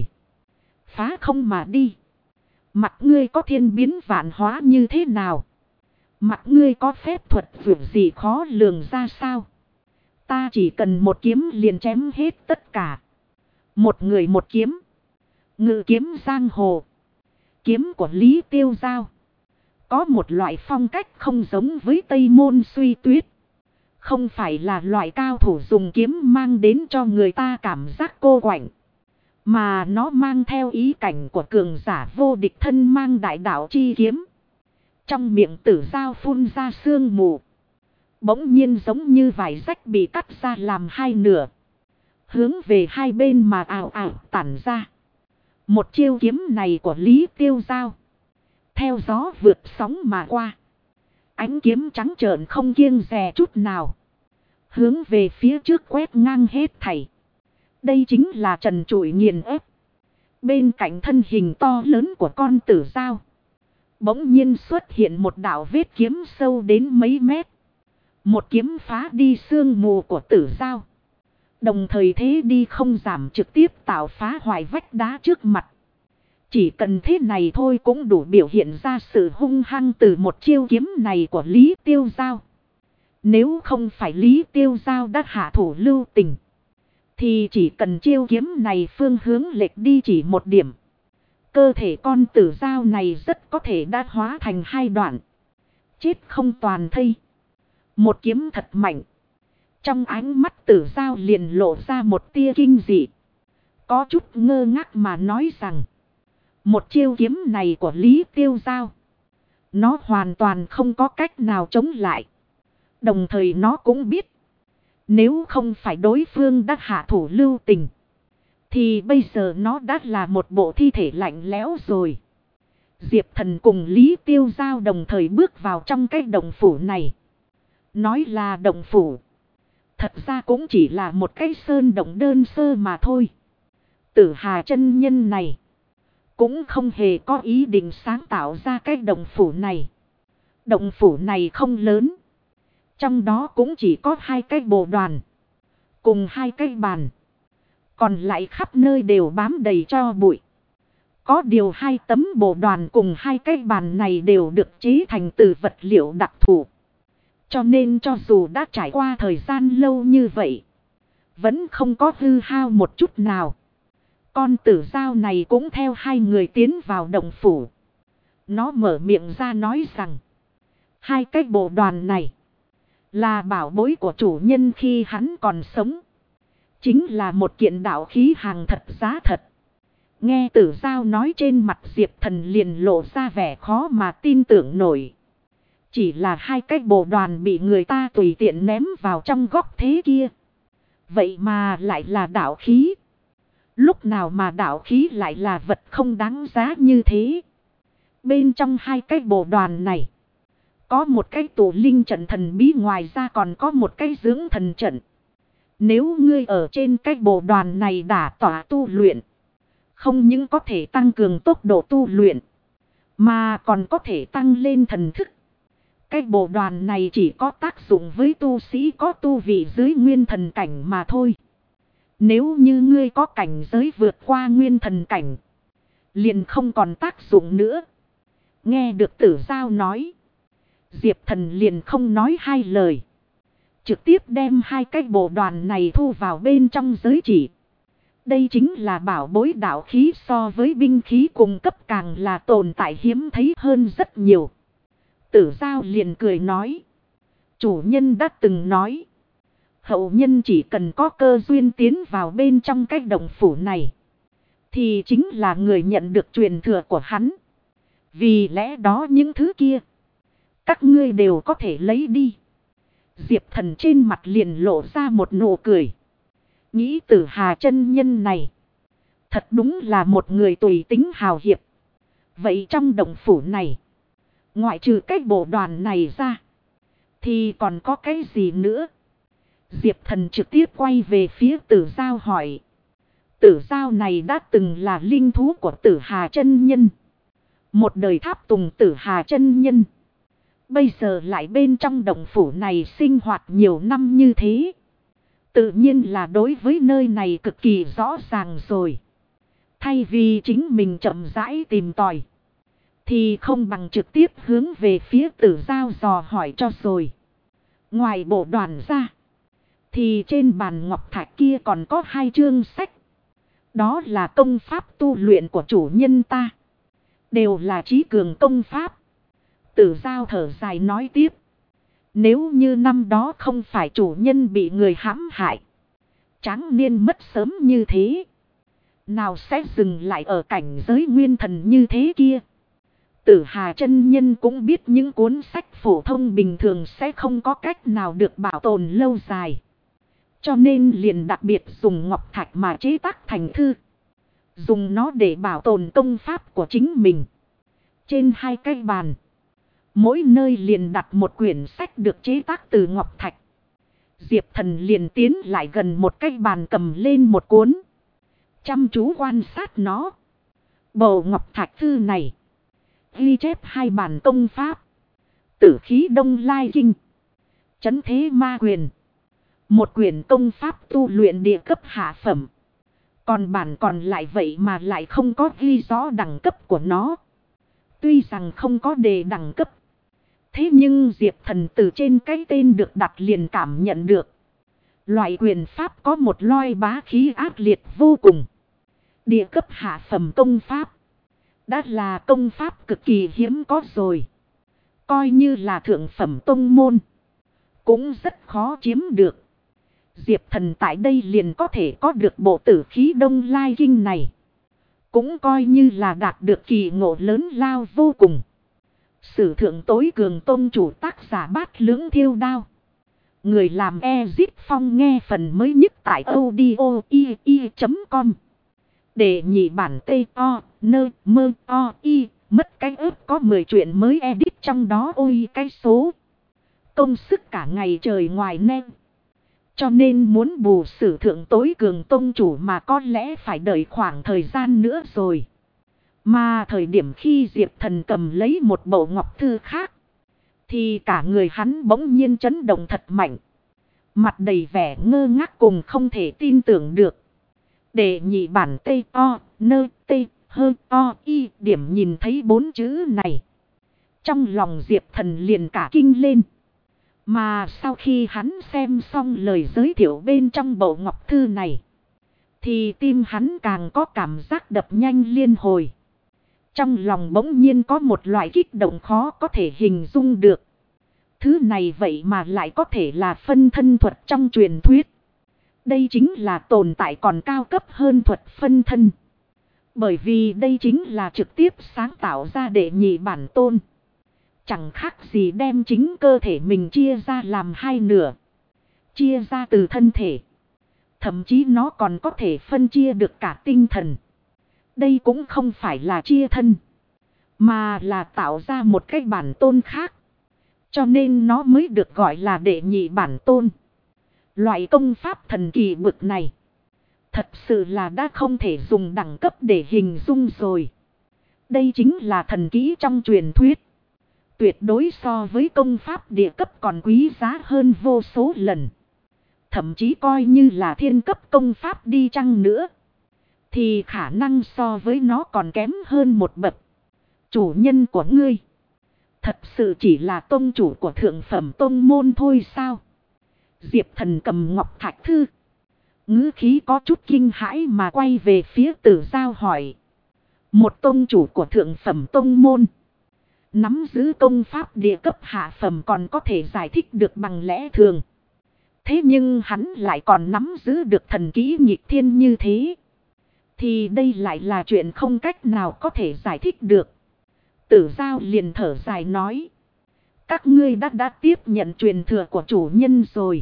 Phá không mà đi. Mặt ngươi có thiên biến vạn hóa như thế nào? Mặt ngươi có phép thuật vượt gì khó lường ra sao? Ta chỉ cần một kiếm liền chém hết tất cả. Một người một kiếm. Ngự kiếm giang hồ. Kiếm của Lý Tiêu Giao có một loại phong cách không giống với Tây Môn Suy Tuyết. Không phải là loại cao thủ dùng kiếm mang đến cho người ta cảm giác cô quạnh. Mà nó mang theo ý cảnh của cường giả vô địch thân mang đại đạo chi kiếm. Trong miệng tử giao phun ra sương mù. Bỗng nhiên giống như vải rách bị cắt ra làm hai nửa. Hướng về hai bên mà ảo ảo tản ra. Một chiêu kiếm này của Lý Tiêu Giao. Theo gió vượt sóng mà qua. Ánh kiếm trắng trợn không kiêng dè chút nào. Hướng về phía trước quét ngang hết thảy. Đây chính là trần trụi nghiền ép. Bên cạnh thân hình to lớn của con tử giao. Bỗng nhiên xuất hiện một đạo vết kiếm sâu đến mấy mét. Một kiếm phá đi sương mù của tử giao. Đồng thời thế đi không giảm trực tiếp tạo phá hoại vách đá trước mặt. Chỉ cần thế này thôi cũng đủ biểu hiện ra sự hung hăng từ một chiêu kiếm này của Lý Tiêu Giao. Nếu không phải Lý Tiêu Giao đã hạ thủ lưu tình, thì chỉ cần chiêu kiếm này phương hướng lệch đi chỉ một điểm. Cơ thể con tử giao này rất có thể đã hóa thành hai đoạn. Chết không toàn thây. Một kiếm thật mạnh. Trong ánh mắt tử giao liền lộ ra một tia kinh dị. Có chút ngơ ngác mà nói rằng. Một chiêu kiếm này của Lý Tiêu Giao. Nó hoàn toàn không có cách nào chống lại. Đồng thời nó cũng biết. Nếu không phải đối phương đã hạ thủ lưu tình, thì bây giờ nó đã là một bộ thi thể lạnh lẽo rồi. Diệp Thần cùng Lý Tiêu Giao đồng thời bước vào trong cái động phủ này. Nói là động phủ, thật ra cũng chỉ là một cái sơn động đơn sơ mà thôi. Tử Hà chân nhân này cũng không hề có ý định sáng tạo ra cái động phủ này. Động phủ này không lớn. Trong đó cũng chỉ có 2 cái bồ đoàn. Cùng 2 cái bàn. Còn lại khắp nơi đều bám đầy tro bụi. Có điều 2 tấm bồ đoàn cùng 2 cái bàn này đều được chế thành từ vật liệu đặc thù. Cho nên cho dù đã trải qua thời gian lâu như vậy, vẫn không có hư hao một chút nào. Con tử giao này cũng theo 2 người tiến vào động phủ. Nó mở miệng ra nói rằng 2 cái bộ đoàn này là bảo bối của chủ nhân khi hắn còn sống. Chính là một kiện đạo khí hàng thật giá thật. Nghe tử giao nói, trên mặt Diệp Thần liền lộ ra vẻ khó mà tin tưởng nổi. chỉ là hai cái bồ đoàn bị người ta tùy tiện ném vào trong góc thế kia. Vậy mà lại là đạo khí. Lúc nào mà đạo khí lại là vật không đáng giá như thế. Bên trong hai cái bồ đoàn này, có một cái tụ linh trận thần bí, ngoài ra còn có một cái dưỡng thần trận. Nếu ngươi ở trên cái bồ đoàn này đả tỏa tu luyện, không những có thể tăng cường tốc độ tu luyện, mà còn có thể tăng lên thần thức. Cái bồ đoàn này chỉ có tác dụng với tu sĩ có tu vị dưới nguyên thần cảnh mà thôi. Nếu như ngươi có cảnh giới vượt qua nguyên thần cảnh, liền không còn tác dụng nữa. Nghe được Tử Giao nói, Diệp Thần liền không nói hai lời, trực tiếp đem hai cái bồ đoàn này thu vào bên trong giới chỉ. Đây chính là bảo bối đạo khí, so với binh khí cùng cấp càng là tồn tại hiếm thấy hơn rất nhiều. Tử Giao liền cười nói, chủ nhân đã từng nói, hậu nhân chỉ cần có cơ duyên tiến vào bên trong cái động phủ này, thì chính là người nhận được truyền thừa của hắn. Vì lẽ đó những thứ kia, các ngươi đều có thể lấy đi. Diệp Thần trên mặt liền lộ ra một nụ cười. Nghĩ Tử Hà chân nhân này, thật đúng là một người tùy tính hào hiệp. Vậy trong động phủ này, ngoại trừ cái bộ đoàn này ra, thì còn có cái gì nữa? Diệp Thần trực tiếp quay về phía Tử Giao hỏi. Tử Giao này đã từng là linh thú của Tử Hà chân nhân, một đời tháp tùng Tử Hà chân nhân. Bây giờ lại bên trong động phủ này sinh hoạt nhiều năm như thế, tự nhiên là đối với nơi này cực kỳ rõ ràng rồi. Thay vì chính mình chậm rãi tìm tòi, thì không bằng trực tiếp hướng về phía Tử Giao dò hỏi cho rồi. Ngoài bộ đoàn ra, thì trên bàn ngọc thạch kia còn có hai chương sách. Đó là công pháp tu luyện của chủ nhân ta, đều là trí cường công pháp. Tử Giao thở dài nói tiếp, nếu như năm đó không phải chủ nhân bị người hãm hại, tráng niên mất sớm như thế, nào sẽ dừng lại ở cảnh giới nguyên thần như thế kia. Tử Hà chân nhân cũng biết những cuốn sách phổ thông bình thường sẽ không có cách nào được bảo tồn lâu dài, cho nên liền đặc biệt dùng ngọc thạch mà chế tác thành thư, dùng nó để bảo tồn công pháp của chính mình. Trên hai cái bàn, mỗi nơi liền đặt một quyển sách được chế tác từ ngọc thạch. Diệp Thần liền tiến lại gần một cái bàn, cầm lên một cuốn, chăm chú quan sát nó. Bộ ngọc thạch thư này ghi chép hai bản công pháp: Tử khí Đông Lai Kinh, Trấn Thế Ma Quyền. Một quyển công pháp tu luyện địa cấp hạ phẩm. Còn bản còn lại vậy mà lại không có ghi rõ đẳng cấp của nó. Tuy rằng không có đề đẳng cấp, thế nhưng Diệp Thần từ trên cái tên được đặt liền cảm nhận được, loại quyền pháp có một loi bá khí ác liệt vô cùng. Địa cấp hạ phẩm công pháp đã là công pháp cực kỳ hiếm có rồi. Coi như là thượng phẩm tông môn, cũng rất khó chiếm được. Diệp Thần tại đây liền có thể có được bộ Tử khí Đông Lai Kinh này, cũng coi như là đạt được kỳ ngộ lớn lao vô cùng. Sử thượng tối cường tôn chủ tác giả Bát Lưỡng Thiêu Đao. Người làm Ezip Phong nghe phần mới nhất tại audio.com. Để nhị bản TO.NMOI mất cái ớt có 10 chuyện mới edit trong đó ôi cái số. Công sức cả ngày trời ngoài nem. Cho nên muốn bù sử thượng tối cường tôn chủ mà có lẽ phải đợi khoảng thời gian nữa rồi. Mà thời điểm khi Diệp Thần cầm lấy một bộ ngọc thư khác, thì cả người hắn bỗng nhiên chấn động thật mạnh. Mặt đầy vẻ ngơ ngác cùng không thể tin tưởng được. Để nhị bản TO.NT.HOI điểm nhìn thấy 4 chữ này, trong lòng Diệp Thần liền cả kinh lên. Mà sau khi hắn xem xong lời giới thiệu bên trong bộ ngọc thư này, thì tim hắn càng có cảm giác đập nhanh liên hồi. Trong lòng bỗng nhiên có một loại kích động khó có thể hình dung được. Thứ này vậy mà lại có thể là phân thân thuật trong truyền thuyết. Đây chính là tồn tại còn cao cấp hơn thuật phân thân. Bởi vì đây chính là trực tiếp sáng tạo ra đệ nhị bản tôn. Chẳng khác gì đem chính cơ thể mình chia ra làm hai nửa. Chia ra từ thân thể. Thậm chí nó còn có thể phân chia được cả tinh thần. Đây cũng không phải là chia thân. Mà là tạo ra một cái bản tôn khác. Cho nên nó mới được gọi là đệ nhị bản tôn. Loại công pháp thần kỳ bực này. Thật sự là đã không thể dùng đẳng cấp để hình dung rồi. Đây chính là thần kỹ trong truyền thuyết. Tuyệt đối so với công pháp địa cấp còn quý giá hơn vô số lần. Thậm chí coi như là thiên cấp công pháp đi chăng nữa. Thì khả năng so với nó còn kém hơn một bậc. Chủ nhân của ngươi. Thật sự chỉ là tông chủ của thượng phẩm tông môn thôi sao? Diệp Thần cầm ngọc thạch thư. Ngữ khí có chút kinh hãi mà quay về phía Tử Giao hỏi. Một tông chủ của thượng phẩm tông môn. Nắm giữ công pháp địa cấp hạ phẩm còn có thể giải thích được bằng lẽ thường. Thế nhưng hắn lại còn nắm giữ được thần kỹ nghịch thiên như thế. Thì đây lại là chuyện không cách nào có thể giải thích được. Tử Giao liền thở dài nói. Các ngươi đã tiếp nhận truyền thừa của chủ nhân rồi.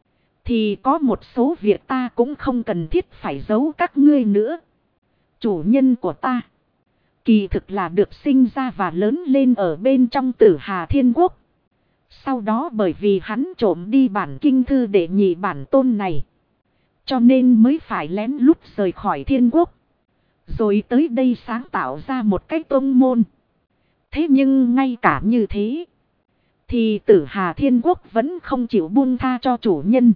Thì có một số việc ta cũng không cần thiết phải giấu các ngươi nữa. Chủ nhân của ta. Kỳ thực là được sinh ra và lớn lên ở bên trong Tử Hà Thiên Quốc. Sau đó bởi vì hắn trộm đi bản kinh thư đệ nhị bản tôn này. Cho nên mới phải lén lút rời khỏi thiên quốc. Rồi tới đây sáng tạo ra một cái tông môn. Thế nhưng ngay cả như thế. Thì Tử Hà Thiên Quốc vẫn không chịu buông tha cho chủ nhân.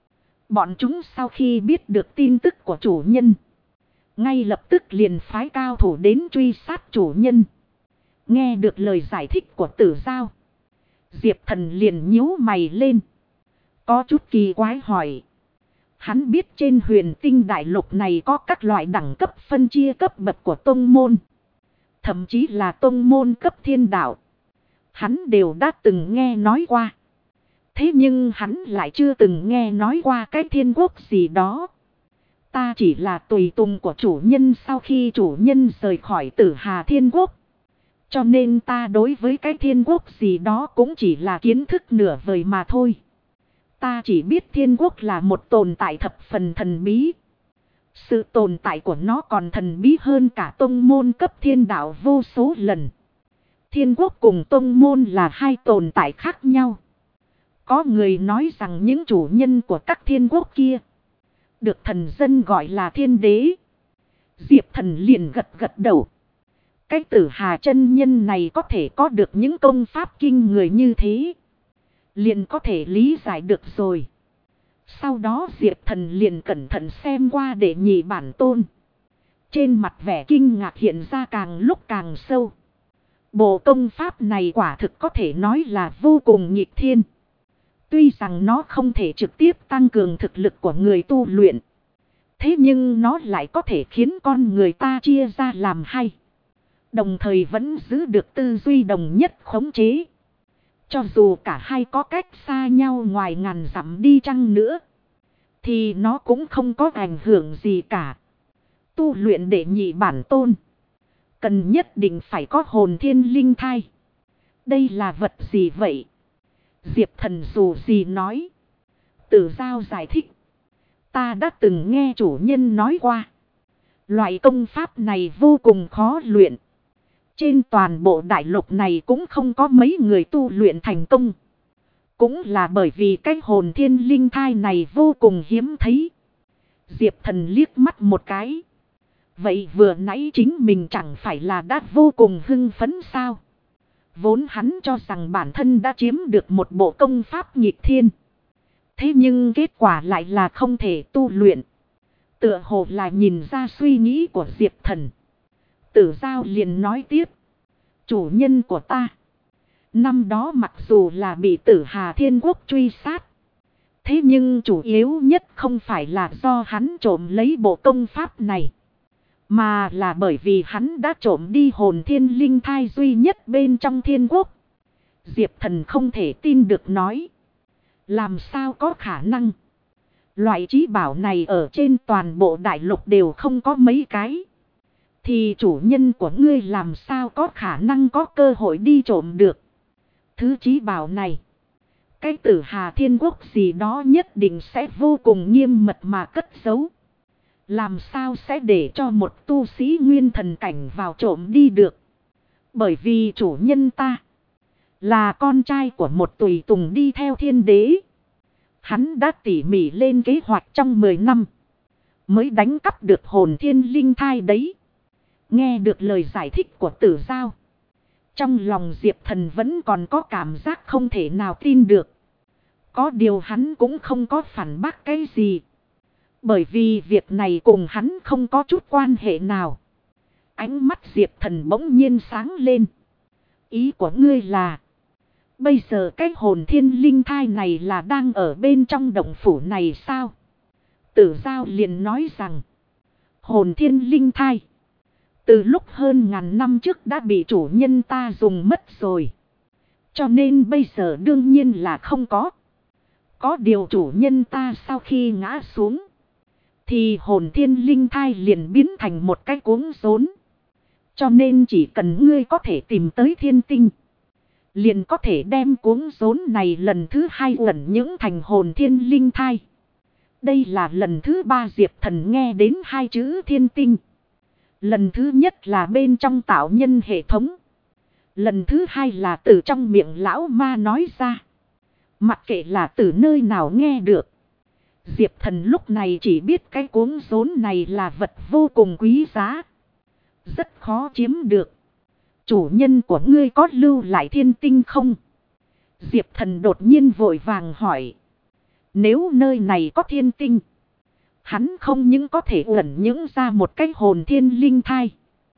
Bọn chúng sau khi biết được tin tức của chủ nhân. Ngay lập tức liền phái cao thủ đến truy sát chủ nhân. Nghe được lời giải thích của Tử Giao. Diệp Thần liền nhíu mày lên. Có chút kỳ quái hỏi. Hắn biết trên huyền tinh đại lục này có các loại đẳng cấp phân chia cấp bậc của tông môn. Thậm chí là tông môn cấp thiên đạo. Hắn đều đã từng nghe nói qua. Thế nhưng hắn lại chưa từng nghe nói qua cái thiên quốc gì đó. Ta chỉ là tùy tùng của chủ nhân sau khi chủ nhân rời khỏi Tử Hà Thiên Quốc. Cho nên ta đối với cái thiên quốc gì đó cũng chỉ là kiến thức nửa vời mà thôi. Ta chỉ biết thiên quốc là một tồn tại thập phần thần bí. Sự tồn tại của nó còn thần bí hơn cả tông môn cấp thiên đạo vô số lần. Thiên quốc cùng tông môn là hai tồn tại khác nhau. Có người nói rằng những chủ nhân của các thiên quốc kia được thần dân gọi là thiên đế. Diệp Thần liền gật gật đầu. Cái Tử Hà chân nhân này có thể có được những công pháp kinh người như thế. Liền có thể lý giải được rồi. Sau đó Diệp Thần liền cẩn thận xem qua đệ nhị bản tôn. Trên mặt vẻ kinh ngạc hiện ra càng lúc càng sâu. Bộ công pháp này quả thực có thể nói là vô cùng nghịch thiên. Tuy rằng nó không thể trực tiếp tăng cường thực lực của người tu luyện. Thế nhưng nó lại có thể khiến con người ta chia ra làm hai. Đồng thời vẫn giữ được tư duy đồng nhất khống chế. Cho dù cả hai có cách xa nhau ngoài ngàn dặm đi chăng nữa. Thì nó cũng không có ảnh hưởng gì cả. Tu luyện đệ nhị bản tôn. Cần nhất định phải có hồn thiên linh thai. Đây là vật gì vậy? Diệp Thần dù gì nói. Tử Giao giải thích. Ta đã từng nghe chủ nhân nói qua. Loại công pháp này vô cùng khó luyện. Trên toàn bộ đại lục này cũng không có mấy người tu luyện thành công. Cũng là bởi vì cái hồn thiên linh thai này vô cùng hiếm thấy. Diệp Thần liếc mắt một cái. Vậy vừa nãy chính mình chẳng phải là đã vô cùng hưng phấn sao? Vốn hắn cho rằng bản thân đã chiếm được một bộ công pháp nghịch thiên. Thế nhưng kết quả lại là không thể tu luyện. Tựa hồ là nhìn ra suy nghĩ của Diệp Thần. Tử Giao liền nói tiếp. Chủ nhân của ta. Năm đó mặc dù là bị Tử Hà Thiên Quốc truy sát. Thế nhưng chủ yếu nhất không phải là do hắn trộm lấy bộ công pháp này. Mà là bởi vì hắn đã trộm đi hồn thiên linh thai duy nhất bên trong thiên quốc. Diệp Thần không thể tin được nói. Làm sao có khả năng. Loại trí bảo này ở trên toàn bộ đại lục đều không có mấy cái. Thì chủ nhân của ngươi làm sao có khả năng có cơ hội đi trộm được. Thứ chí bảo này, cái Tử Hà Thiên Quốc gì đó nhất định sẽ vô cùng nghiêm mật mà cất giấu. Làm sao sẽ để cho một tu sĩ nguyên thần cảnh vào trộm đi được. Bởi vì chủ nhân ta là con trai của một tùy tùng đi theo thiên đế. Hắn đã tỉ mỉ lên kế hoạch trong 10 năm. Mới đánh cắp được hồn thiên linh thai đấy. Nghe được lời giải thích của Tử Giao. Trong lòng Diệp Thần vẫn còn có cảm giác không thể nào tin được. Có điều hắn cũng không có phản bác cái gì. Bởi vì việc này cùng hắn không có chút quan hệ nào. Ánh mắt Diệp Thần bỗng nhiên sáng lên. Ý của ngươi là, bây giờ cái hồn thiên linh thai này là đang ở bên trong động phủ này sao? Tử Giao liền nói rằng, hồn thiên linh thai từ lúc hơn ngàn năm trước đã bị chủ nhân ta dùng mất rồi. Cho nên bây giờ đương nhiên là không có. Có điều chủ nhân ta sau khi ngã xuống, thì hồn thiên linh thai liền biến thành một cái cuống rốn. Cho nên chỉ cần ngươi có thể tìm tới thiên tinh, liền có thể đem cuống rốn này lần thứ 2 ẩn những thành hồn thiên linh thai. Đây là lần thứ 3 Diệp Thần nghe đến 2 chữ thiên tinh. Lần thứ nhất là bên trong tạo nhân hệ thống. Lần thứ 2 là từ trong miệng lão ma nói ra. Mặc kệ là từ nơi nào nghe được, Diệp Thần lúc này chỉ biết cái cuống rốn này là vật vô cùng quý giá. Rất khó chiếm được. Chủ nhân của ngươi có lưu lại thiên tinh không? Diệp Thần đột nhiên vội vàng hỏi. Nếu nơi này có thiên tinh, hắn không những có thể ẩn những ra một cái hồn thiên linh thai,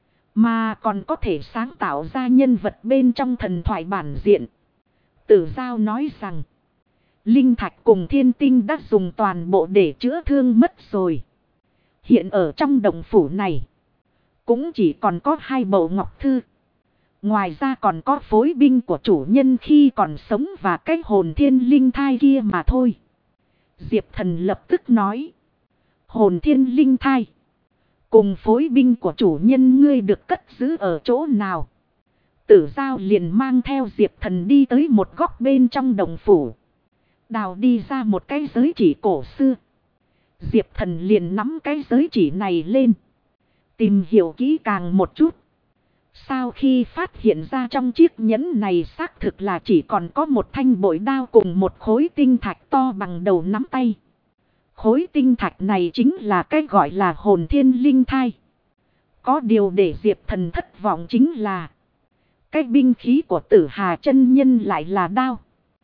mà còn có thể sáng tạo ra nhân vật bên trong thần thoại bản diện. Tử Giao nói rằng, linh thạch cùng thiên tinh đã dùng toàn bộ để chữa thương mất rồi. Hiện ở trong động phủ này, cũng chỉ còn có 2 bộ ngọc thư. Ngoài ra còn có phối binh của chủ nhân khi còn sống và cái hồn thiên linh thai kia mà thôi. Diệp Thần lập tức nói, hồn thiên linh thai cùng phối binh của chủ nhân ngươi được cất giữ ở chỗ nào? Tử Giao liền mang theo Diệp Thần đi tới một góc bên trong động phủ. Đào đi ra một cái giới chỉ cổ xưa. Diệp Thần liền nắm cái giới chỉ này lên, tìm hiểu kỹ càng một chút. Sau khi phát hiện ra trong chiếc nhẫn này xác thực là chỉ còn có một thanh bội đao cùng một khối tinh thạch to bằng đầu nắm tay. Khối tinh thạch này chính là cái gọi là hồn thiên linh thai. Có điều để Diệp Thần thất vọng chính là, cái binh khí của Tử Hà chân nhân lại là đao,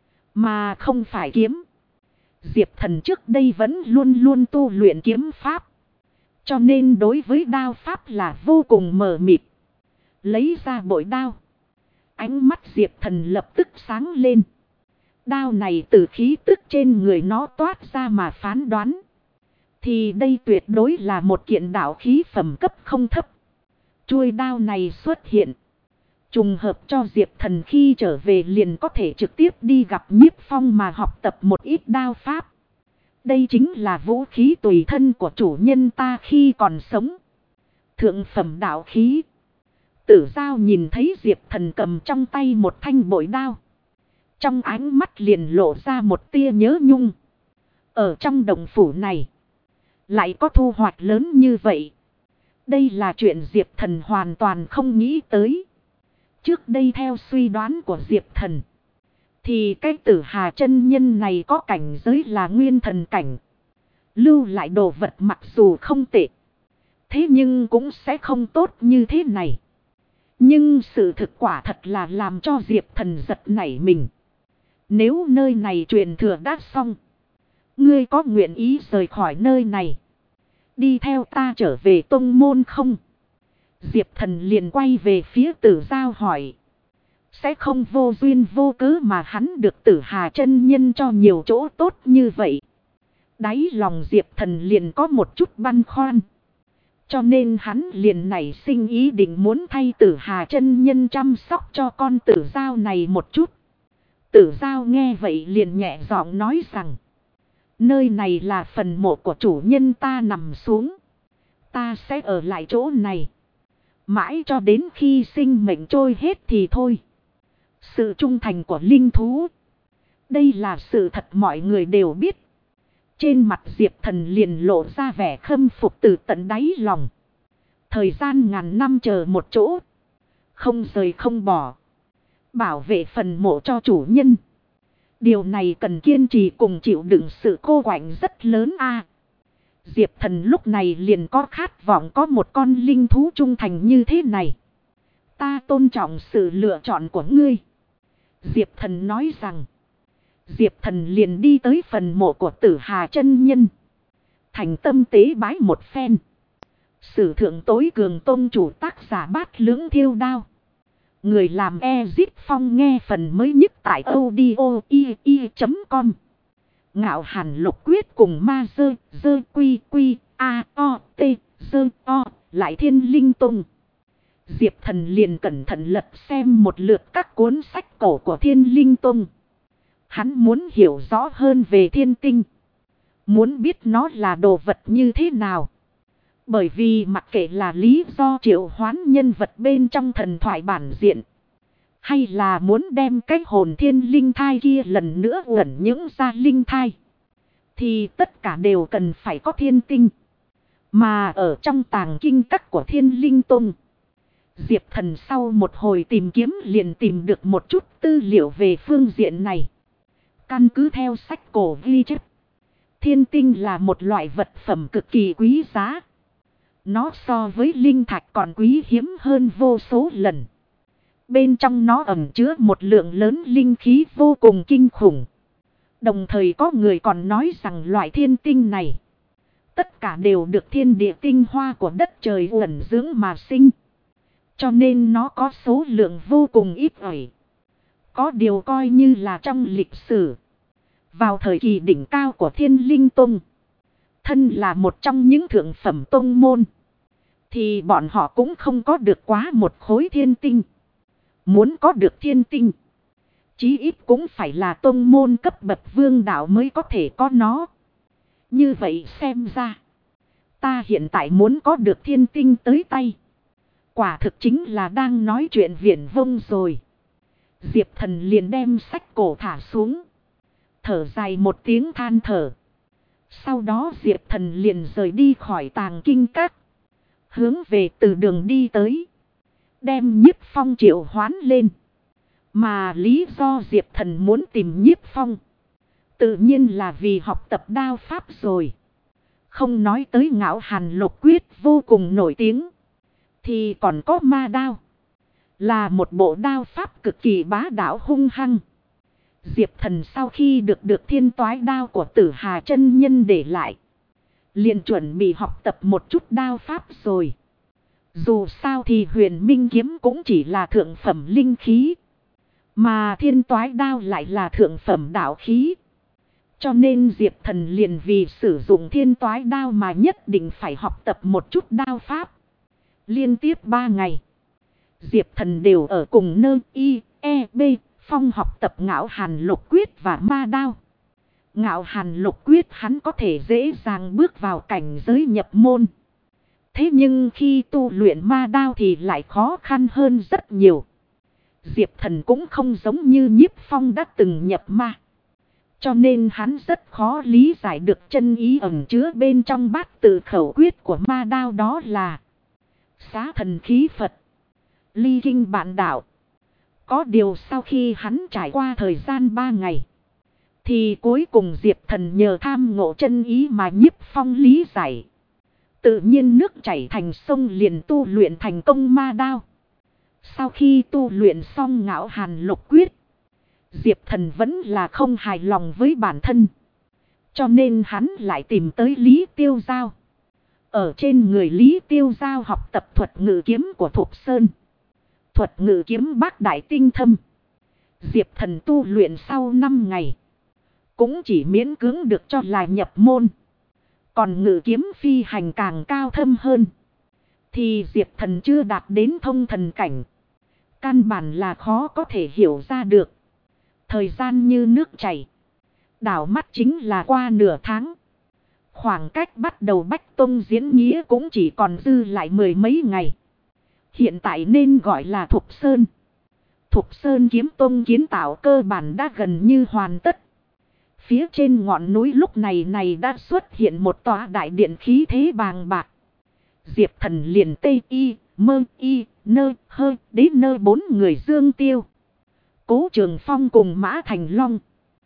mà không phải kiếm. Diệp Thần trước đây vẫn luôn luôn tu luyện kiếm pháp, cho nên đối với đao pháp là vô cùng mờ mịt. Lấy ra bội đao, ánh mắt Diệp Thần lập tức sáng lên. Đao này từ khí tức trên người nó toát ra mà phán đoán, thì đây tuyệt đối là một kiện đạo khí phẩm cấp không thấp. Chuôi đao này xuất hiện, trùng hợp cho Diệp Thần khi trở về liền có thể trực tiếp đi gặp Nhiếp Phong mà học tập một ít đao pháp. Đây chính là vũ khí tùy thân của chủ nhân ta khi còn sống. Thượng phẩm đạo khí. Tử Giao nhìn thấy Diệp Thần cầm trong tay một thanh bội đao, trong ánh mắt liền lộ ra một tia nhớ nhung. Ở trong động phủ này, lại có thu hoạch lớn như vậy. Đây là chuyện Diệp Thần hoàn toàn không nghĩ tới. Trước đây theo suy đoán của Diệp Thần, thì cái Tử Hà chân nhân này có cảnh giới là nguyên thần cảnh. Lưu lại đồ vật mặc dù không tệ, thế nhưng cũng sẽ không tốt như thế này. Nhưng sự thực quả thật là làm cho Diệp Thần giật nảy mình. Nếu nơi này truyền thừa đã xong, ngươi có nguyện ý rời khỏi nơi này, đi theo ta trở về tông môn không? Diệp Thần liền quay về phía Tử Giao hỏi. Sẽ không vô duyên vô cớ mà hắn được Tử Hà chân nhân cho nhiều chỗ tốt như vậy. Đáy lòng Diệp Thần liền có một chút băn khoăn, cho nên hắn liền nảy sinh ý định muốn thay Tử Hà chân nhân chăm sóc cho con Tử Giao này một chút. Tử Giao nghe vậy liền nhẹ giọng nói rằng, nơi này là phần mộ của chủ nhân ta nằm xuống, ta sẽ ở lại chỗ này mãi cho đến khi sinh mệnh trôi hết thì thôi. Sự trung thành của linh thú. Đây là sự thật mọi người đều biết. Trên mặt Diệp Thần liền lộ ra vẻ khâm phục từ tận đáy lòng. Thời gian ngàn năm chờ một chỗ. Không rời không bỏ. Bảo vệ phần mộ cho chủ nhân. Điều này cần kiên trì cùng chịu đựng sự cô quạnh rất lớn a. Diệp Thần lúc này liền có khát vọng có một con linh thú trung thành như thế này. Ta tôn trọng sự lựa chọn của ngươi. Diệp Thần nói rằng. Diệp Thần liền đi tới phần mộ của Tử Hà chân nhân. Thành tâm tế bái một phen. Sử thượng tối cường tôn chủ tác giả Bát Lưỡng Thiêu Đao. Người làm Ezip Phong nghe phần mới nhất tại audio.com. Ngạo Hàn Lục Quyết cùng ma dơ quy quy a o t dơ o lại Thiên Linh Tông. Diệp Thần liền cẩn thận lật xem một lượt các cuốn sách cổ của Thiên Linh Tông. Hắn muốn hiểu rõ hơn về thiên tinh. Muốn biết nó là đồ vật như thế nào. Bởi vì mặc kệ là lý do triệu hoán nhân vật bên trong thần thoại bản diện. Hay là muốn đem cái hồn thiên linh thai kia lần nữa uẩn những ra linh thai. Thì tất cả đều cần phải có thiên tinh. Mà ở trong tàng kinh các của Thiên Linh Tông. Diệp Thần sau một hồi tìm kiếm liền tìm được một chút tư liệu về phương diện này. Căn cứ theo sách cổ ghi chép. Thiên tinh là một loại vật phẩm cực kỳ quý giá. Nó so với linh thạch còn quý hiếm hơn vô số lần. Bên trong nó ẩn chứa một lượng lớn linh khí vô cùng kinh khủng. Đồng thời có người còn nói rằng loại thiên tinh này. Tất cả đều được thiên địa tinh hoa của đất trời ẩn dưỡng mà sinh. Cho nên nó có số lượng vô cùng ít ỏi. Có điều coi như là trong lịch sử. Vào thời kỳ đỉnh cao của Thiên Linh Tông. Thân là một trong những thượng phẩm tông môn. Thì bọn họ cũng không có được quá một khối thiên tinh. Muốn có được thiên tinh. Chí ít cũng phải là tông môn cấp bậc vương đạo mới có thể có nó. Như vậy xem ra. Ta hiện tại muốn có được thiên tinh tới tay. Quả thực chính là đang nói chuyện viển vông rồi. Diệp Thần liền đem sách cổ thả xuống. Thở dài một tiếng than thở. Sau đó Diệp Thần liền rời đi khỏi tàng kinh các. Hướng về từ đường đi tới. Đem Nhiếp Phong triệu hoán lên. Mà lý do Diệp Thần muốn tìm Nhiếp Phong. Tự nhiên là vì học tập đao pháp rồi. Không nói tới Ngạo Hàn Lục Quyết vô cùng nổi tiếng. Thì còn có ma đao. Là một bộ đao pháp cực kỳ bá đạo hung hăng. Diệp Thần sau khi được thiên toái đao của Tử Hà chân nhân để lại. Liền chuẩn bị học tập một chút đao pháp rồi. Dù sao thì Huyền Minh kiếm cũng chỉ là thượng phẩm linh khí. Mà thiên toái đao lại là thượng phẩm đạo khí. Cho nên Diệp Thần liền vì sử dụng thiên toái đao mà nhất định phải học tập một chút đao pháp. Liên tiếp 3 ngày. Diệp Thần đều ở cùng nơi I.E.B. Phong học tập Ngạo Hàn Lục Quyết và ma đao. Ngạo Hàn Lục Quyết hắn có thể dễ dàng bước vào cảnh giới nhập môn. Thế nhưng khi tu luyện ma đao thì lại khó khăn hơn rất nhiều. Diệp Thần cũng không giống như Nhiếp Phong đã từng nhập ma. Cho nên hắn rất khó lý giải được chân ý ẩn chứa bên trong bát tự khẩu quyết của ma đao, đó là xá thần khí Phật, ly kinh bạn đạo. Có điều sau khi hắn trải qua thời gian 3 ngày. Thì cuối cùng Diệp Thần nhờ tham ngộ chân ý mà Nhiếp Phong lý giải. Tự nhiên nước chảy thành sông liền tu luyện thành công ma đao. Sau khi tu luyện xong Ngạo Hàn Lục Quyết. Diệp Thần vẫn là không hài lòng với bản thân. Cho nên hắn lại tìm tới Lý Tiêu Giao. Ở trên người Lý Tiêu Giao học tập thuật ngự kiếm của Thục Sơn. Thuật ngự kiếm bác đại tinh thâm. Diệp Thần tu luyện sau 5 ngày. Cũng chỉ miễn cưỡng được cho là nhập môn. Còn ngự kiếm phi hành càng cao thâm hơn. Thì Diệp Thần chưa đạt đến thông thần cảnh. Căn bản là khó có thể hiểu ra được. Thời gian như nước chảy. Đảo mắt chính là qua nửa tháng. Khoảng cách bắt đầu Bách Tông diễn nghĩa cũng chỉ còn dư lại 10 mấy ngày. Hiện tại nên gọi là Thục Sơn. Thục Sơn Kiếm Tông kiến tạo cơ bản đã gần như hoàn tất. Phía trên ngọn núi lúc này đã xuất hiện một tòa đại điện khí thế bàng bạc. Diệp Thần liền tê y, mơ y, nơ, hơ, đế nơ 4 người dương tiêu. Cố Trường Phong cùng Mã Thành Long.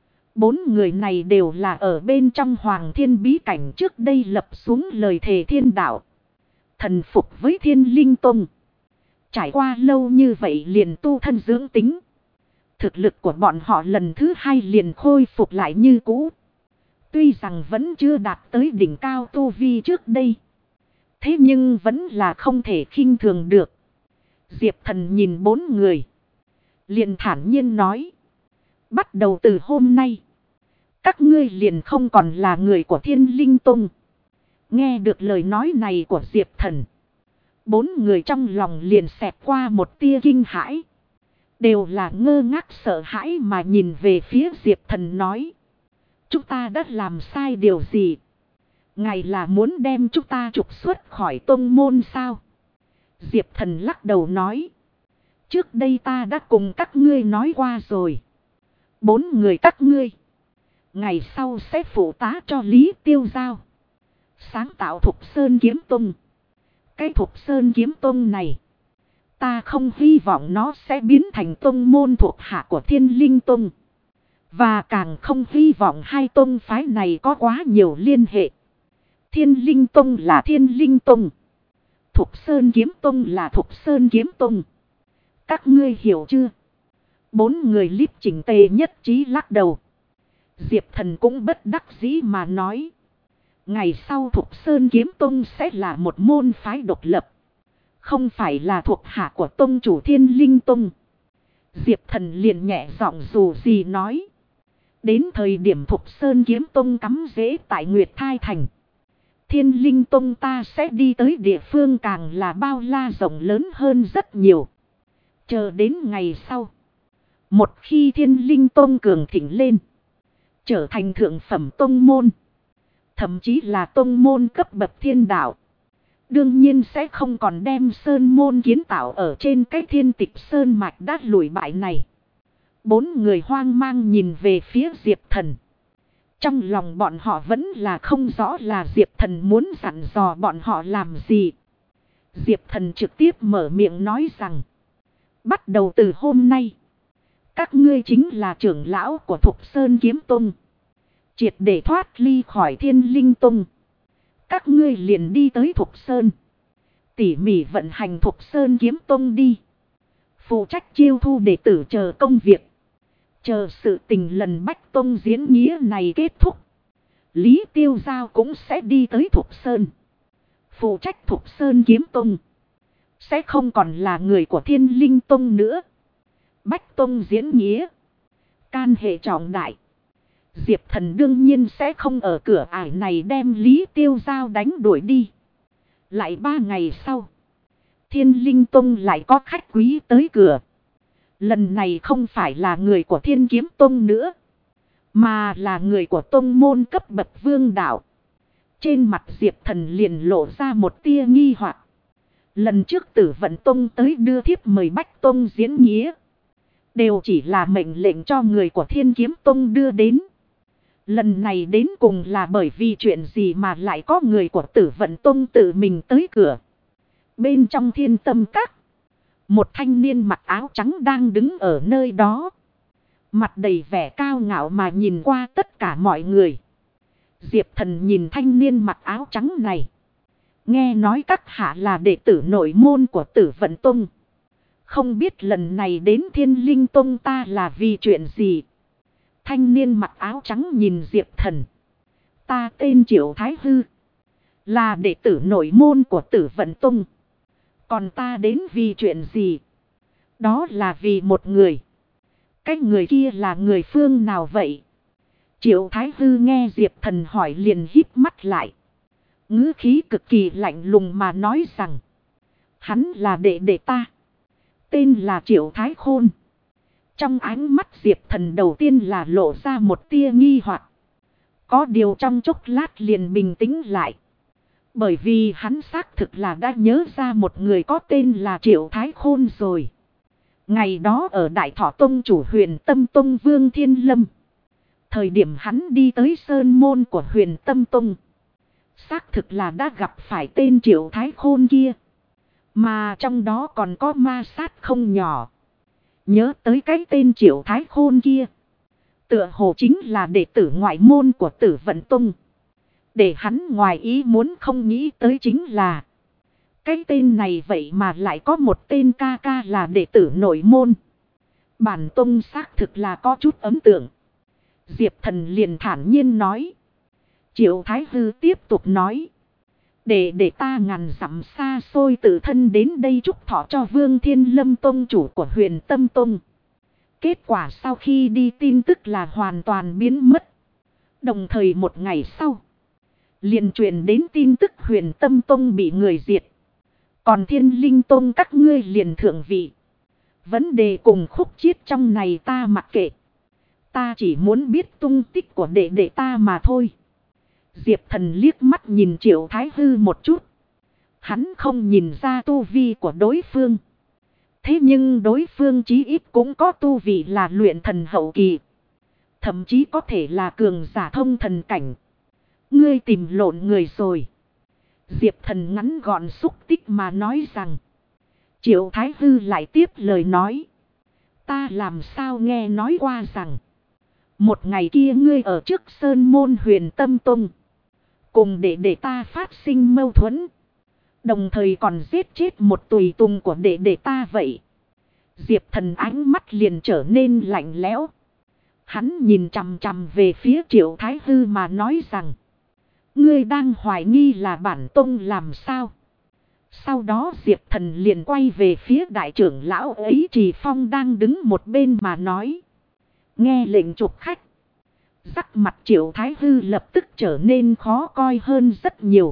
4 người này đều là ở bên trong Hoàng Thiên bí cảnh trước đây lập xuống lời thề thiên đạo. Thần phục với Thiên Linh Tông. Trải qua lâu như vậy liền tu thân dưỡng tính. Thực lực của bọn họ lần thứ 2 liền khôi phục lại như cũ. Tuy rằng vẫn chưa đạt tới đỉnh cao tu vi trước đây. Thế nhưng vẫn là không thể khinh thường được. Diệp Thần nhìn 4 người. Liền thản nhiên nói. Bắt đầu từ hôm nay. Các ngươi liền không còn là người của Thiên Linh Tông. Nghe được lời nói này của Diệp Thần. 4 người trong lòng liền xẹt qua một tia kinh hãi. Đều là ngơ ngác sợ hãi mà nhìn về phía Diệp Thần nói. Chúng ta đã làm sai điều gì? Ngài là muốn đem chúng ta trục xuất khỏi tông môn sao? Diệp Thần lắc đầu nói. Trước đây ta đã cùng các ngươi nói qua rồi. 4 người các ngươi. Ngày sau sẽ phụ tá cho Lý Tiêu Giao. Sáng tạo Thục Sơn Kiếm Tông. Cái Thục Sơn Kiếm Tông này. Ta không hy vọng nó sẽ biến thành tông môn thuộc hạ của Thiên Linh Tông. Và càng không hy vọng hai tông phái này có quá nhiều liên hệ. Thiên Linh Tông là Thiên Linh Tông. Thục Sơn Kiếm Tông là Thục Sơn Kiếm Tông. Các ngươi hiểu chưa? 4 người líp chỉnh tề nhất trí lắc đầu. Diệp Thần cũng bất đắc dĩ mà nói. Ngày sau Thục Sơn Kiếm Tông sẽ là một môn phái độc lập. Không phải là thuộc hạ của tông chủ Thiên Linh Tông. Diệp Thần liền nhẹ giọng dù gì nói. Đến thời điểm Thục Sơn Kiếm Tông cắm rễ tại Nguyệt Thai Thành. Thiên Linh Tông ta sẽ đi tới địa phương càng là bao la rộng lớn hơn rất nhiều. Chờ đến ngày sau. Một khi Thiên Linh Tông cường thịnh lên. Trở thành thượng phẩm tông môn. Thậm chí là tông môn cấp bậc thiên đạo. Đương nhiên sẽ không còn đem sơn môn kiến tạo ở trên cái thiên tịch sơn mạch đát lùi bại này. 4 người hoang mang nhìn về phía Diệp Thần. Trong lòng bọn họ vẫn là không rõ là Diệp Thần muốn dặn dò bọn họ làm gì. Diệp Thần trực tiếp mở miệng nói rằng. Bắt đầu từ hôm nay. Các ngươi chính là trưởng lão của Thục Sơn Kiếm Tông. Triệt để thoát ly khỏi Thiên Linh Tông. Các ngươi liền đi tới Thục Sơn. Tỉ mỉ vận hành Thục Sơn Kiếm Tông đi. Phụ trách chiêu thu đệ tử chờ công việc. Chờ sự tình lần Bách Tông diễn nghĩa này kết thúc. Lý Tiêu Giao cũng sẽ đi tới Thục Sơn. Phụ trách Thục Sơn Kiếm Tông. Sẽ không còn là người của Thiên Linh Tông nữa. Bách Tông diễn nghĩa. Can hệ trọng đại. Diệp Thần đương nhiên sẽ không ở cửa ải này đem Lý Tiêu Giao đánh đuổi đi. Lại 3 ngày sau. Thiên Linh Tông lại có khách quý tới cửa. Lần này không phải là người của Thiên Kiếm Tông nữa. Mà là người của tông môn cấp bậc vương đạo. Trên mặt Diệp Thần liền lộ ra một tia nghi hoặc. Lần trước Tử Vận Tông tới đưa thiếp mời Bách Tông diễn nghĩa. Đều chỉ là mệnh lệnh cho người của Thiên Kiếm Tông đưa đến. Lần này đến cùng là bởi vì chuyện gì mà lại có người của Tử Vận Tông tự mình tới cửa. Bên trong Thiên Tâm Các. Một thanh niên mặc áo trắng đang đứng ở nơi đó. Mặt đầy vẻ cao ngạo mà nhìn qua tất cả mọi người. Diệp Thần nhìn thanh niên mặc áo trắng này. Nghe nói các hạ là đệ tử nội môn của Tử Vận Tông. Không biết lần này đến Thiên Linh Tông ta là vì chuyện gì. Thanh niên mặc áo trắng nhìn Diệp Thần. Ta tên Triệu Thái Hư. Là đệ tử nội môn của Tử Vận Tông. Còn ta đến vì chuyện gì? Đó là vì một người. Cái người kia là người phương nào vậy? Triệu Thái Hư nghe Diệp Thần hỏi liền híp mắt lại. Ngữ khí cực kỳ lạnh lùng mà nói rằng. Hắn là đệ đệ ta. Tên là Triệu Thái Khôn. Trong ánh mắt Diệp Thần đầu tiên là lộ ra một tia nghi hoặc. Có điều trong chốc lát liền bình tĩnh lại. Bởi vì hắn xác thực là đã nhớ ra một người có tên là Triệu Thái Khôn rồi. Ngày đó ở Đại Thọ Tông chủ Huyền Tâm Tông Vương Thiên Lâm. Thời điểm hắn đi tới sơn môn của Huyền Tâm Tông. Xác thực là đã gặp phải tên Triệu Thái Khôn kia. Mà trong đó còn có ma sát không nhỏ. Nhớ tới cái tên Triệu Thái Khôn kia. Tựa hồ chính là đệ tử ngoại môn của Tử Vận Tông. Để hắn ngoài ý muốn không nghĩ tới chính là. Cái tên này vậy mà lại có một tên ca ca là đệ tử nội môn. Bản tông xác thực là có chút ấn tượng. Diệp Thần liền thản nhiên nói. Triệu Thái Hư tiếp tục nói. Để ta ngàn dặm xa xôi tự thân đến đây chúc thọ cho Vương Thiên Lâm Tông chủ của Huyền Tâm Tông. Kết quả sau khi đi tin tức là hoàn toàn biến mất. Đồng thời một ngày sau. Liền truyền đến tin tức Huyền Tâm Tông bị người diệt. Còn Thiên Linh Tông các ngươi liền thượng vị. Vấn đề cùng khúc chiết trong này ta mặc kệ. Ta chỉ muốn biết tung tích của đệ ta mà thôi. Diệp Thần liếc mắt nhìn Triệu Thái Hư một chút. Hắn không nhìn ra tu vi của đối phương. Thế nhưng đối phương chí ít cũng có tu vị là luyện thần hậu kỳ. Thậm chí có thể là cường giả thông thần cảnh. Ngươi tìm lộn người rồi. Diệp Thần ngắn gọn xúc tích mà nói rằng. Triệu Thái Hư lại tiếp lời nói. Ta làm sao nghe nói qua rằng. Một ngày kia ngươi ở trước sơn môn Huyền Tâm Tông. Cùng để ta phát sinh mâu thuẫn. Đồng thời còn giết chết một tùy tùng của để ta vậy. Diệp Thần ánh mắt liền trở nên lạnh lẽo. Hắn nhìn chằm chằm về phía Triệu Thái Hư mà nói rằng. Ngươi đang hoài nghi là bản tông làm sao? Sau đó Diệp Thần liền quay về phía đại trưởng lão ấy Trì Phong đang đứng một bên mà nói. Nghe lệnh trục khách. Sắc mặt Triệu Thái Hư lập tức trở nên khó coi hơn rất nhiều.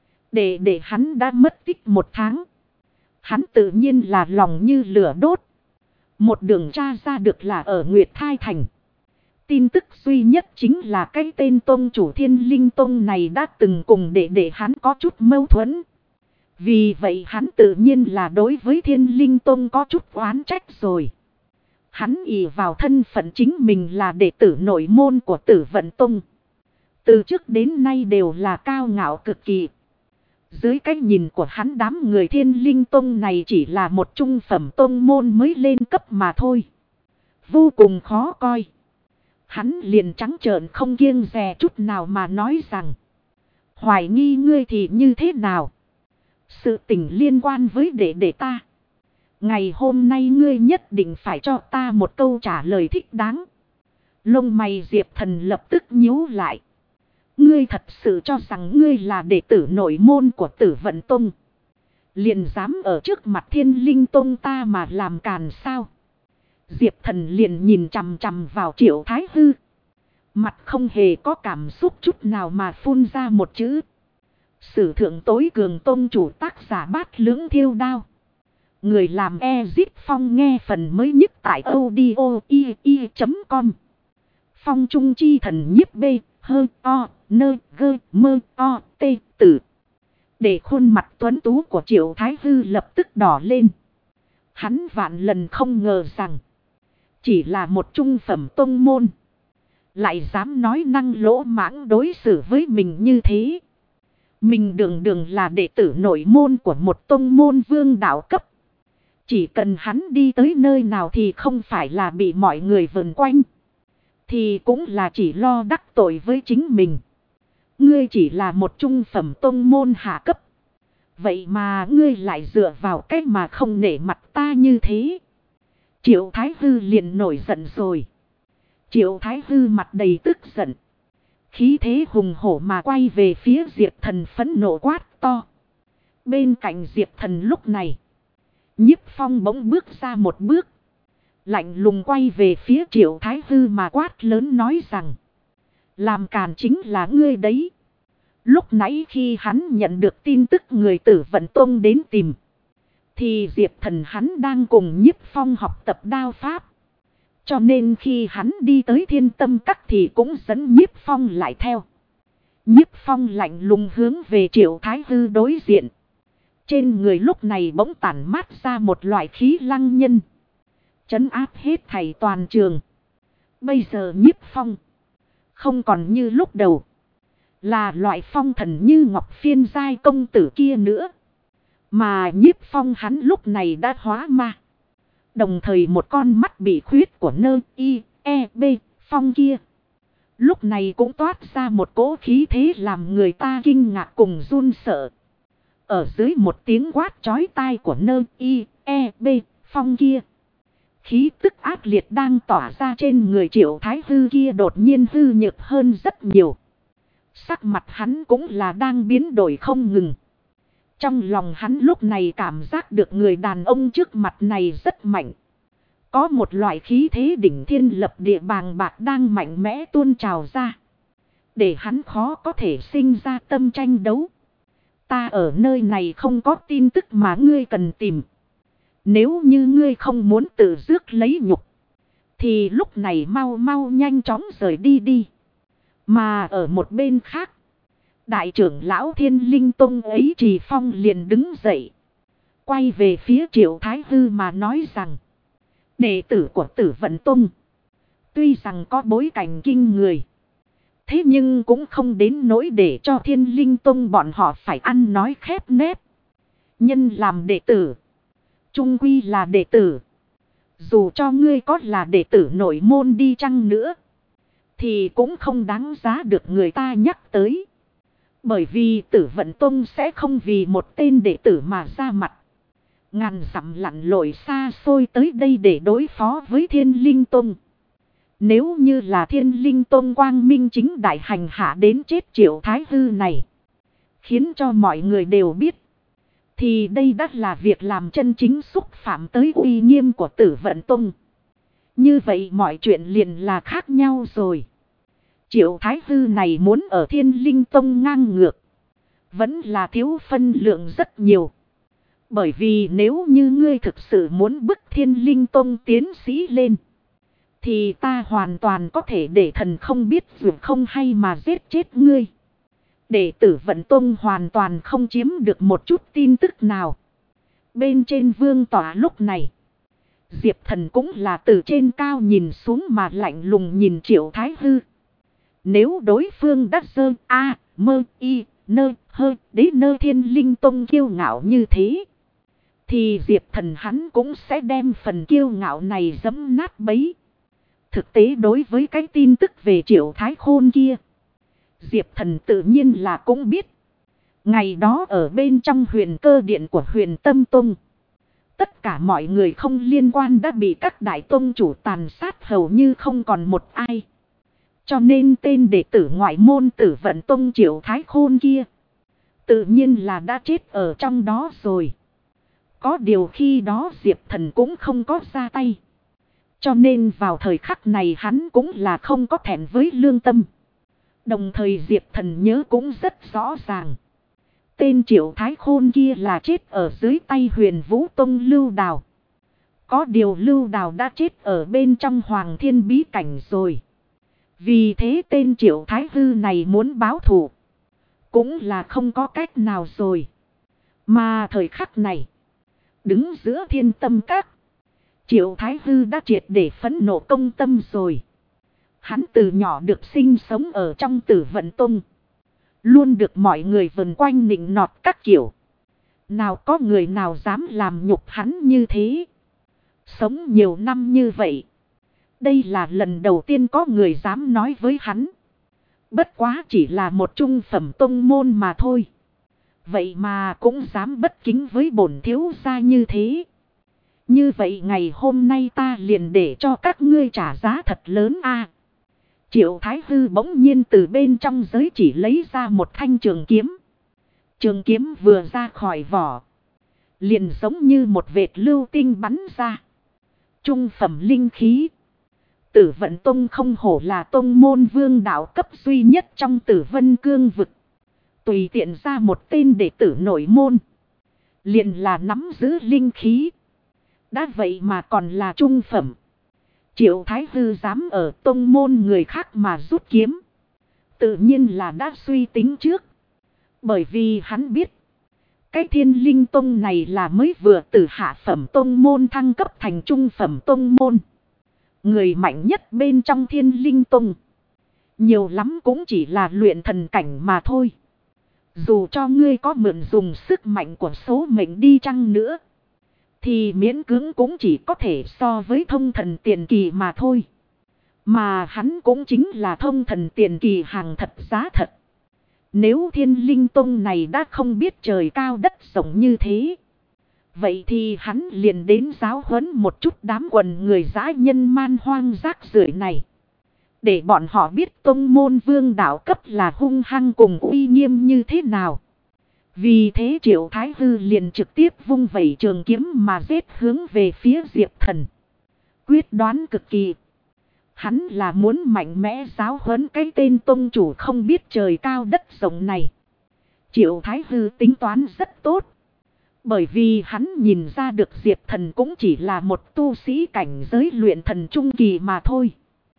Để hắn đã mất tích một tháng. Hắn tự nhiên là lòng như lửa đốt. Một đường tra ra được là ở Nguyệt Thai Thành. Tin tức duy nhất chính là cái tên tông chủ Thiên Linh Tông này đã từng cùng để hắn có chút mâu thuẫn. Vì vậy hắn tự nhiên là đối với Thiên Linh Tông có chút oán trách rồi. Hắn ỷ vào thân phận chính mình là đệ tử nội môn của Tử Vận Tông. Từ trước đến nay đều là cao ngạo cực kỳ. Dưới cái nhìn của hắn đám người Thiên Linh Tông này chỉ là một trung phẩm tông môn mới lên cấp mà thôi. Vô cùng khó coi. Hắn liền trắng trợn không kiêng dè chút nào mà nói rằng. Hoài nghi ngươi thì như thế nào? Sự tình liên quan với để ta. Ngày hôm nay ngươi nhất định phải cho ta một câu trả lời thích đáng. Lông mày Diệp Thần lập tức nhíu lại. Ngươi thật sự cho rằng ngươi là đệ tử nội môn của Tử Vận Tông. Liền dám ở trước mặt Thiên Linh Tông ta mà làm càn sao? Diệp Thần liền nhìn chằm chằm vào Triệu Thái Hư. Mặt không hề có cảm xúc chút nào mà phun ra một chữ. Sử thượng tối cường tông chủ tác giả Bát Lưỡng Thiêu Đao. Người làm Ezit Phong nghe phần mới nhất tại audio.com. Phong trung chi thần nhiếp B, hơ, o, nơ, gơ, mơ, o, tê, tử. Để khuôn mặt tuấn tú của Triệu Thái Hư lập tức đỏ lên. Hắn vạn lần không ngờ rằng. Chỉ là một trung phẩm tông môn. Lại dám nói năng lỗ mãng đối xử với mình như thế. Mình đường là đệ tử nội môn của một tông môn vương đạo cấp. Chỉ cần hắn đi tới nơi nào thì không phải là bị mọi người vần quanh. Thì cũng là chỉ lo đắc tội với chính mình. Ngươi chỉ là một trung phẩm tông môn hạ cấp. Vậy mà ngươi lại dựa vào cách mà không nể mặt ta như thế. Triệu Thái Hư liền nổi giận rồi. Triệu Thái Hư mặt đầy tức giận. Khí thế hùng hổ mà quay về phía Diệp Thần phẫn nộ quát to. Bên cạnh Diệp Thần lúc này. Nhiếp Phong bỗng bước ra một bước. Lạnh lùng quay về phía Triệu Thái Hư mà quát lớn nói rằng. Làm càn chính là ngươi đấy. Lúc nãy khi hắn nhận được tin tức người Tử Vận Tông đến tìm. Thì Diệp Thần hắn đang cùng Nhiếp Phong học tập đao pháp. Cho nên khi hắn đi tới Thiên Tâm Các thì cũng dẫn Nhiếp Phong lại theo. Nhiếp Phong lạnh lùng hướng về Triệu Thái Hư đối diện. Trên người lúc này bỗng tản mát ra một loại khí lăng nhân. trấn áp hết thảy toàn trường. Bây giờ Nhiếp Phong không còn như lúc đầu là loại phong thần như ngọc phiên giai công tử kia nữa. Mà Nhiếp Phong hắn lúc này đã hóa ma. Đồng thời một con mắt bị khuyết của nơ y e b phong kia lúc này cũng toát ra một cỗ khí thế làm người ta kinh ngạc cùng run sợ. Ở dưới một tiếng quát chói tai của nơ y e b phong kia, khí tức ác liệt đang tỏa ra trên người Triệu Thái Hư kia đột nhiên hư nhược hơn rất nhiều. Sắc mặt hắn cũng là đang biến đổi không ngừng. Trong lòng hắn lúc này cảm giác được người đàn ông trước mặt này rất mạnh. Có một loại khí thế đỉnh thiên lập địa bàng bạc đang mạnh mẽ tuôn trào ra. Để hắn khó có thể sinh ra tâm tranh đấu. Ta ở nơi này không có tin tức mà ngươi cần tìm. Nếu như ngươi không muốn tự rước lấy nhục, thì lúc này mau mau nhanh chóng rời đi đi. Mà ở một bên khác, đại trưởng lão Thiên Linh Tông ấy Trì Phong liền đứng dậy. Quay về phía Triệu Thái Hư mà nói rằng, đệ tử của Tử Vận Tông tuy rằng có bối cảnh kinh người, thế nhưng cũng không đến nỗi để cho Thiên Linh Tông bọn họ phải ăn nói khép nép. Nhân làm đệ tử, chung quy là đệ tử. Dù cho ngươi có là đệ tử nội môn đi chăng nữa, thì cũng không đáng giá được người ta nhắc tới. Bởi vì Tử Vận Tông sẽ không vì một tên đệ tử mà ra mặt. Ngàn dặm lặn lội xa xôi tới đây để đối phó với Thiên Linh Tông. Nếu như là Thiên Linh Tông quang minh chính đại hành hạ đến chết Triệu Thái Hư này, khiến cho mọi người đều biết, thì đây đã là việc làm chân chính xúc phạm tới uy nghiêm của Tử Vận Tông. Như vậy mọi chuyện liền là khác nhau rồi. Triệu Thái Hư này muốn ở Thiên Linh Tông ngang ngược, vẫn là thiếu phân lượng rất nhiều. Bởi vì nếu như ngươi thực sự muốn bức Thiên Linh Tông tiến sĩ lên, thì ta hoàn toàn có thể để thần không biết dù không hay mà giết chết ngươi. Để Tử Vận Tông hoàn toàn không chiếm được một chút tin tức nào. Bên trên vương tỏa lúc này, Diệp Thần cũng là từ trên cao nhìn xuống mà lạnh lùng nhìn Triệu Thái Hư. Nếu đối phương đắc dơ mơ y nơ hơ đế nơ Thiên Linh Tông kiêu ngạo như thế, thì Diệp Thần hắn cũng sẽ đem phần kiêu ngạo này giẫm nát bấy. Thực tế đối với cái tin tức về Triệu Thái Khôn kia, Diệp Thần tự nhiên là cũng biết. Ngày đó ở bên trong huyền cơ điện của Huyền Tâm Tông, tất cả mọi người không liên quan đã bị các đại tông chủ tàn sát hầu như không còn một ai. Cho nên tên đệ tử ngoại môn Tử Vận Tông Triệu Thái Khôn kia, tự nhiên là đã chết ở trong đó rồi. Có điều khi đó Diệp Thần cũng không có ra tay. Cho nên vào thời khắc này hắn cũng là không có thẹn với lương tâm. Đồng thời Diệp Thần nhớ cũng rất rõ ràng. Tên Triệu Thái Khôn kia là chết ở dưới tay Huyền Vũ Tông Lưu Đào. Có điều Lưu Đào đã chết ở bên trong Hoàng Thiên Bí Cảnh rồi. Vì thế tên Triệu Thái Hư này muốn báo thù cũng là không có cách nào rồi. Mà thời khắc này, đứng giữa Thiên Tâm Các, Triệu Thái Hư đã triệt để phẫn nộ công tâm rồi. Hắn từ nhỏ được sinh sống ở trong Tử Vận Tông, luôn được mọi người vần quanh nịnh nọt các kiểu. Nào có người nào dám làm nhục hắn như thế. Sống nhiều năm như vậy, đây là lần đầu tiên có người dám nói với hắn. Bất quá chỉ là một trung phẩm tông môn mà thôi. Vậy mà cũng dám bất kính với bổn thiếu gia như thế. Như vậy ngày hôm nay ta liền để cho các ngươi trả giá thật lớn a. Triệu Thái Hư bỗng nhiên từ bên trong giới chỉ lấy ra một thanh trường kiếm. Trường kiếm vừa ra khỏi vỏ, liền giống như một vệt lưu tinh bắn ra. Trung phẩm linh khí. Tử Vận Tông không hổ là tông môn vương đạo cấp duy nhất trong Tử Vân Cương vực. Tùy tiện ra một tên đệ tử nội môn, liền là nắm giữ linh khí. Đã vậy mà còn là trung phẩm. Triệu Thái Hư dám ở tông môn người khác mà rút kiếm, tự nhiên là đã suy tính trước. Bởi vì hắn biết, Cái Thiên Linh Tông này là mới vừa từ hạ phẩm tông môn thăng cấp thành trung phẩm tông môn. Người mạnh nhất bên trong Thiên Linh Tông. Nhiều lắm cũng chỉ là luyện thần cảnh mà thôi. Dù cho ngươi có mượn dùng sức mạnh của số mệnh đi chăng nữa, thì miễn cưỡng cũng chỉ có thể so với thông thần tiền kỳ mà thôi. Mà hắn cũng chính là thông thần tiền kỳ hàng thật giá thật. Nếu Thiên Linh Tông này đã không biết trời cao đất rộng như thế, vậy thì hắn liền đến giáo huấn một chút đám quần người dã nhân man hoang rác rưởi này. Để bọn họ biết tông môn vương đạo cấp là hung hăng cùng uy nghiêm như thế nào. Vì thế Triệu Thái Hư liền trực tiếp vung vẩy trường kiếm mà giết hướng về phía Diệp Thần. Quyết đoán cực kỳ. Hắn là muốn mạnh mẽ giáo huấn cái tên tông chủ không biết trời cao đất rộng này. Triệu Thái Hư tính toán rất tốt. Bởi vì hắn nhìn ra được Diệp Thần cũng chỉ là một tu sĩ cảnh giới luyện thần trung kỳ mà thôi.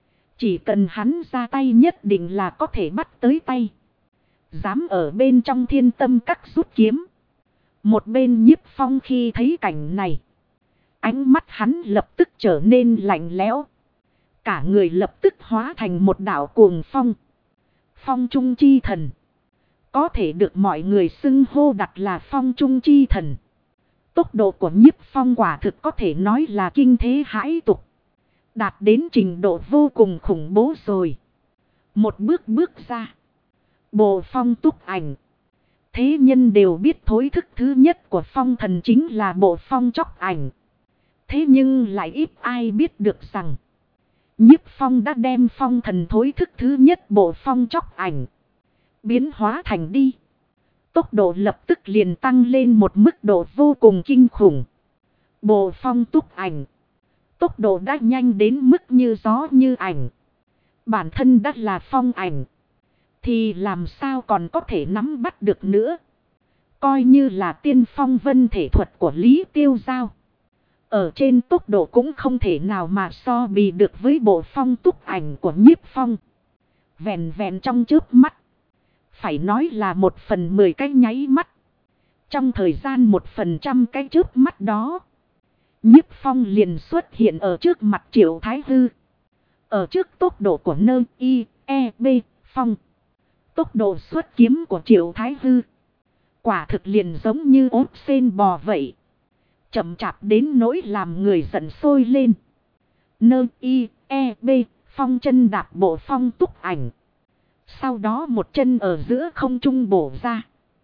Chỉ cần hắn ra tay nhất định là có thể bắt tới tay. Dám ở bên trong Thiên Tâm Các rút kiếm. Một bên Nhiếp Phong khi thấy cảnh này, ánh mắt hắn lập tức trở nên lạnh lẽo. Cả người lập tức hóa thành một đạo cuồng phong. Phong Trung Chi Thần. Có thể được mọi người xưng hô đặt là Phong Trung Chi Thần. Tốc độ của Nhiếp Phong quả thực có thể nói là kinh thế hãi tục. Đạt đến trình độ vô cùng khủng bố rồi. Một bước bước ra. Bộ phong túc ảnh. Thế nhân đều biết thối thức thứ nhất của phong thần chính là bộ phong chóc ảnh. Thế nhưng lại ít ai biết được rằng Nhiếp Phong đã đem phong thần thối thức thứ nhất bộ phong chóc ảnh biến hóa thành đi. Tốc độ lập tức liền tăng lên một mức độ vô cùng kinh khủng. Bộ phong túc ảnh. Tốc độ đã nhanh đến mức như gió như ảnh. Bản thân đã là phong ảnh, thì làm sao còn có thể nắm bắt được nữa. Coi như là tiên phong vân thể thuật của Lý Tiêu Giao, ở trên tốc độ cũng không thể nào mà so bì được với bộ phong túc ảnh của Nhiếp Phong. Vẹn vẹn trong chớp mắt, phải nói là 1/10 cái nháy mắt. Trong thời gian 1% cái chớp mắt đó, Nhiếp Phong liền xuất hiện ở trước mặt Triệu Thái Hư. Ở trước tốc độ của nơ y e b phong, tốc độ xuất kiếm của Triệu Thái Hư quả thực liền giống như ốp sên bò vậy. Chậm chạp đến nỗi làm người giận sôi lên. Nơ y e b phong chân đạp bộ phong túc ảnh. Sau đó một chân ở giữa không trung bổ ra,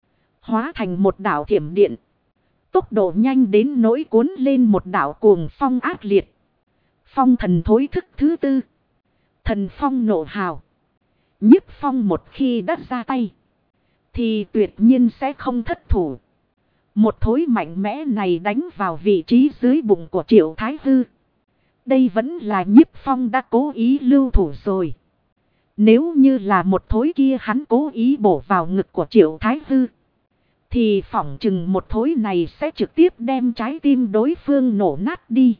hóa thành một đạo thiểm điện. Tốc độ nhanh đến nỗi cuốn lên một đạo cuồng phong ác liệt. Phong thần thối thức thứ tư. Thần phong nộ hào. Nhiếp Phong một khi đã ra tay, thì tuyệt nhiên sẽ không thất thủ. Một thối mạnh mẽ này đánh vào vị trí dưới bụng của Triệu Thái Hư. Đây vẫn là Nhiếp Phong đã cố ý lưu thủ rồi. Nếu như là một thối kia hắn cố ý bổ vào ngực của Triệu Thái Hư, thì phỏng chừng một thối này sẽ trực tiếp đem trái tim đối phương nổ nát đi.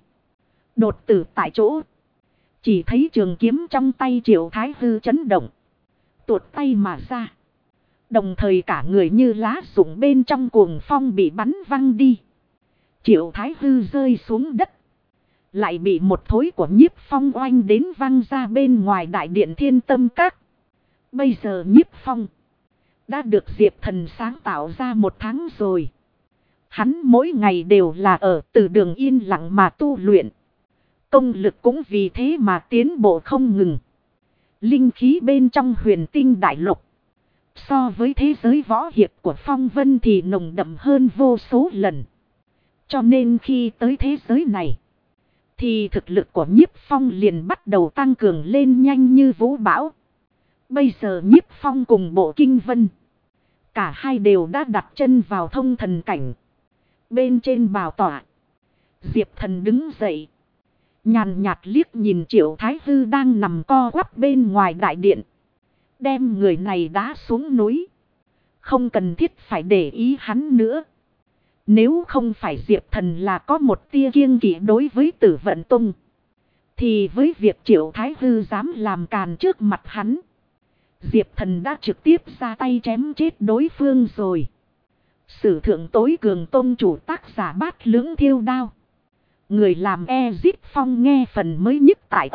Đột tử tại chỗ. Chỉ thấy trường kiếm trong tay Triệu Thái Hư chấn động, tuột tay mà ra. Đồng thời cả người như lá rụng bên trong cuồng phong bị bắn văng đi. Triệu Thái Hư rơi xuống đất, lại bị một thối của Nhiếp Phong oanh đến văng ra bên ngoài đại điện Thiên Tâm Các. Bây giờ Nhiếp Phong đã được Diệp Thần sáng tạo ra 1 tháng rồi. Hắn mỗi ngày đều là ở từ đường yên lặng mà tu luyện. Công lực cũng vì thế mà tiến bộ không ngừng. Linh khí bên trong Huyền Tinh Đại Lục, so với thế giới võ hiệp của Phong Vân thì nồng đậm hơn vô số lần. Cho nên khi tới thế giới này, thì thực lực của Nhiếp Phong liền bắt đầu tăng cường lên nhanh như vũ bão. Bây giờ Nhiếp Phong cùng Bộ Kinh Vân, cả hai đều đã đặt chân vào thông thần cảnh. Bên trên bảo tọa, Diệp Thần đứng dậy, nhàn nhạt liếc nhìn Triệu Thái Hư đang nằm co quắp bên ngoài đại điện. Đem người này đá xuống núi. Không cần thiết phải để ý hắn nữa. Nếu không phải Diệp Thần là có một tia kiêng kỵ đối với Tử Vận Tông, thì với việc Triệu Thái Hư dám làm càn trước mặt hắn, Diệp Thần đã trực tiếp ra tay chém chết đối phương rồi. Sử thượng tối cường tôn chủ tác giả Bát Lưỡng Thiêu Đao. Người làm Ezip Phong nghe phần mới nhất tại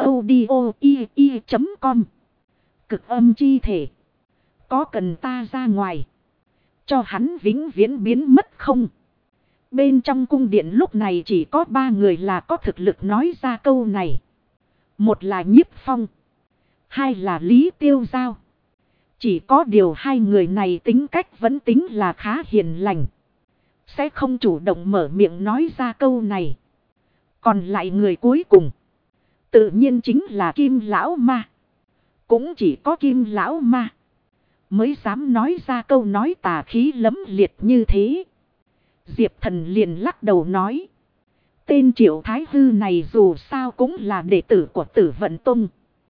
audio.com. Cực âm chi thể. Có cần ta ra ngoài. Cho hắn vĩnh viễn biến mất không? Bên trong cung điện lúc này chỉ có 3 người là có thực lực nói ra câu này. Một là Nhiếp Phong. 2 là Lý Tiêu Giao. Chỉ có điều 2 người này tính cách vẫn tính là khá hiền lành. Sẽ không chủ động mở miệng nói ra câu này. Còn lại người cuối cùng. Tự nhiên chính là Kim Lão Ma. Cũng chỉ có Kim Lão Ma mới dám nói ra câu nói tà khí lẫm liệt như thế. Diệp Thần liền lắc đầu nói. Tên Triệu Thái Hư này dù sao cũng là đệ tử của Tử Vận Tông.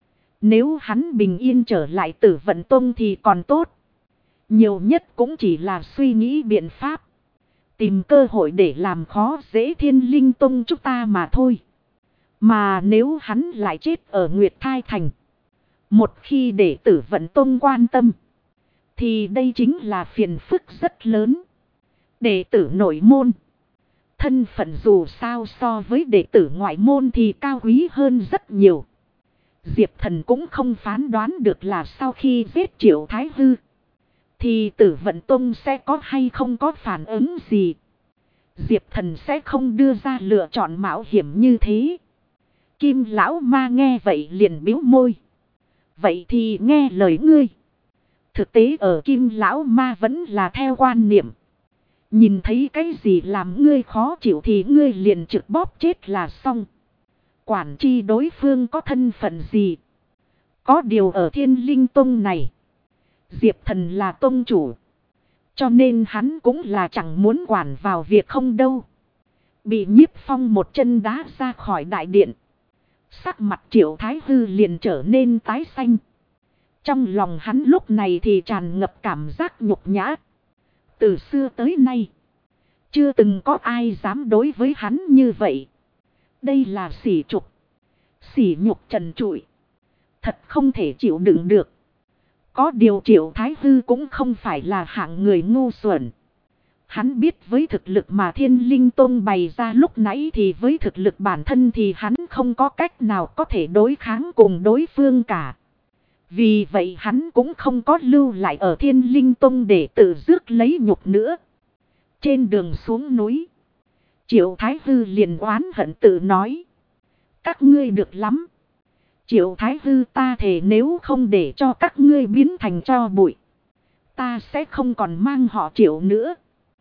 Nếu hắn bình yên trở lại Tử Vận Tông thì còn tốt. Nhiều nhất cũng chỉ là suy nghĩ biện pháp. Tìm cơ hội để làm khó dễ Thiên Linh Tông chúng ta mà thôi. Mà nếu hắn lại chết ở Nguyệt Thai Thành. Một khi để Tử Vận Tông quan tâm. Thì đây chính là phiền phức rất lớn. Đệ tử nội môn. Thân phận dù sao so với đệ tử ngoại môn thì cao quý hơn rất nhiều. Diệp Thần cũng không phán đoán được là sau khi giết Triệu Thái Hư. Thì Tử Vận Tông sẽ có hay không có phản ứng gì. Diệp Thần sẽ không đưa ra lựa chọn mạo hiểm như thế. Kim Lão Ma nghe vậy liền bĩu môi. Vậy thì nghe lời ngươi. Thực tế ở Kim Lão Ma vẫn là theo quan niệm. Nhìn thấy cái gì làm ngươi khó chịu thì ngươi liền trực bóp chết là xong. Quản chi đối phương có thân phận gì. Có điều ở Thiên Linh Tông này. Diệp Thần là tông chủ. Cho nên hắn cũng là chẳng muốn quản vào việc không đâu. Bị Nhiếp Phong một chân đá ra khỏi đại điện. Sắc mặt Triệu Thái Hư liền trở nên tái xanh. Trong lòng hắn lúc này thì tràn ngập cảm giác nhục nhã. Từ xưa tới nay. Chưa từng có ai dám đối với hắn như vậy. Đây là sỉ nhục. Sỉ nhục trần trụi. Thật không thể chịu đựng được. Có điều Triệu Thái Hư cũng không phải là hạng người ngu xuẩn. Hắn biết với thực lực mà Thiên Linh Tông bày ra lúc nãy thì với thực lực bản thân thì hắn không có cách nào có thể đối kháng cùng đối phương cả. Vì vậy hắn cũng không có lưu lại ở Thiên Linh Tông để tự rước lấy nhục nữa. Trên đường xuống núi. Triệu Thái Hư liền oán hận tự nói. Các ngươi được lắm. Triệu Thái Hư ta thề nếu không để cho các ngươi biến thành tro bụi. Ta sẽ không còn mang họ Triệu nữa.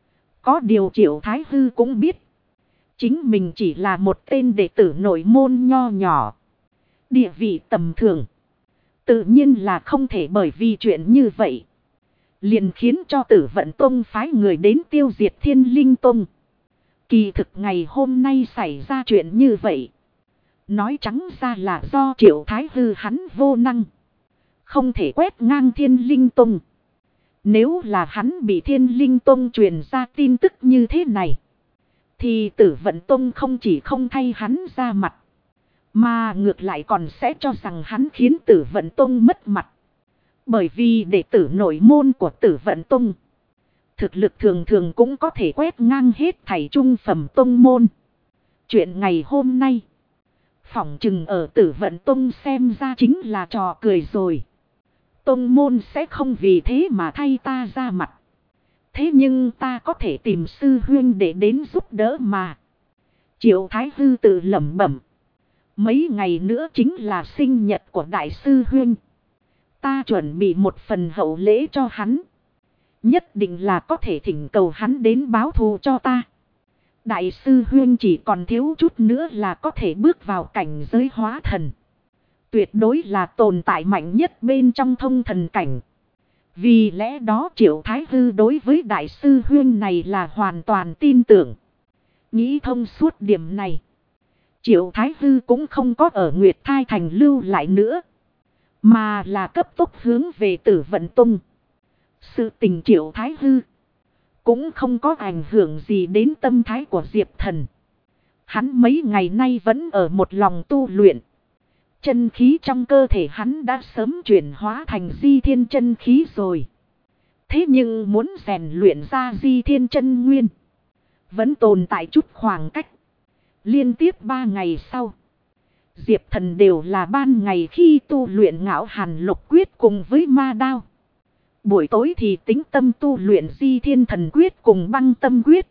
Có điều Triệu Thái Hư cũng biết. Chính mình chỉ là một tên đệ tử nội môn nho nhỏ. Địa vị tầm thường. Tự nhiên là không thể bởi vì chuyện như vậy. Liền khiến cho Tử Vận Tông phái người đến tiêu diệt Thiên Linh Tông. Kỳ thực ngày hôm nay xảy ra chuyện như vậy. Nói trắng ra là do Triệu Thái Hư hắn vô năng. Không thể quét ngang Thiên Linh Tông. Nếu là hắn bị Thiên Linh Tông truyền ra tin tức như thế này. Thì Tử Vận Tông không chỉ không thay hắn ra mặt. Mà ngược lại còn sẽ cho rằng hắn khiến Tử Vận Tông mất mặt. Bởi vì đệ tử nội môn của Tử Vận Tông. Thực lực thường thường cũng có thể quét ngang hết thảy trung phẩm tông môn. Chuyện ngày hôm nay. Phỏng chừng ở Tử Vận Tông xem ra chính là trò cười rồi. Tông môn sẽ không vì thế mà thay ta ra mặt. Thế nhưng ta có thể tìm sư huynh để đến giúp đỡ mà. Triệu Thái Hư tự lẩm bẩm. Mấy ngày nữa chính là sinh nhật của đại sư huynh. Ta chuẩn bị một phần hậu lễ cho hắn. Nhất định là có thể thỉnh cầu hắn đến báo thù cho ta. Đại sư huynh chỉ còn thiếu chút nữa là có thể bước vào cảnh giới hóa thần. Tuyệt đối là tồn tại mạnh nhất bên trong thông thần cảnh. Vì lẽ đó Triệu Thái Hư đối với đại sư huynh này là hoàn toàn tin tưởng. Nghĩ thông suốt điểm này. Triệu Thái Hư cũng không có ở Nguyệt Thai Thành lưu lại nữa. Mà là cấp tốc hướng về Tử Vận Tông. Sự tình Triệu Thái Hư cũng không có ảnh hưởng gì đến tâm thái của Diệp Thần. Hắn mấy ngày nay vẫn ở một lòng tu luyện. Chân khí trong cơ thể hắn đã sớm chuyển hóa thành di thiên chân khí rồi. Thế nhưng muốn rèn luyện ra Di Thiên Chân Nguyên, vẫn tồn tại chút khoảng cách. Liên tiếp 3 ngày sau, Diệp Thần đều là ban ngày khi tu luyện Ngạo Hàn Lục Quyết cùng với Ma Đao. Buổi tối thì tính tâm tu luyện Di Thiên Thần Quyết cùng Băng Tâm Quyết.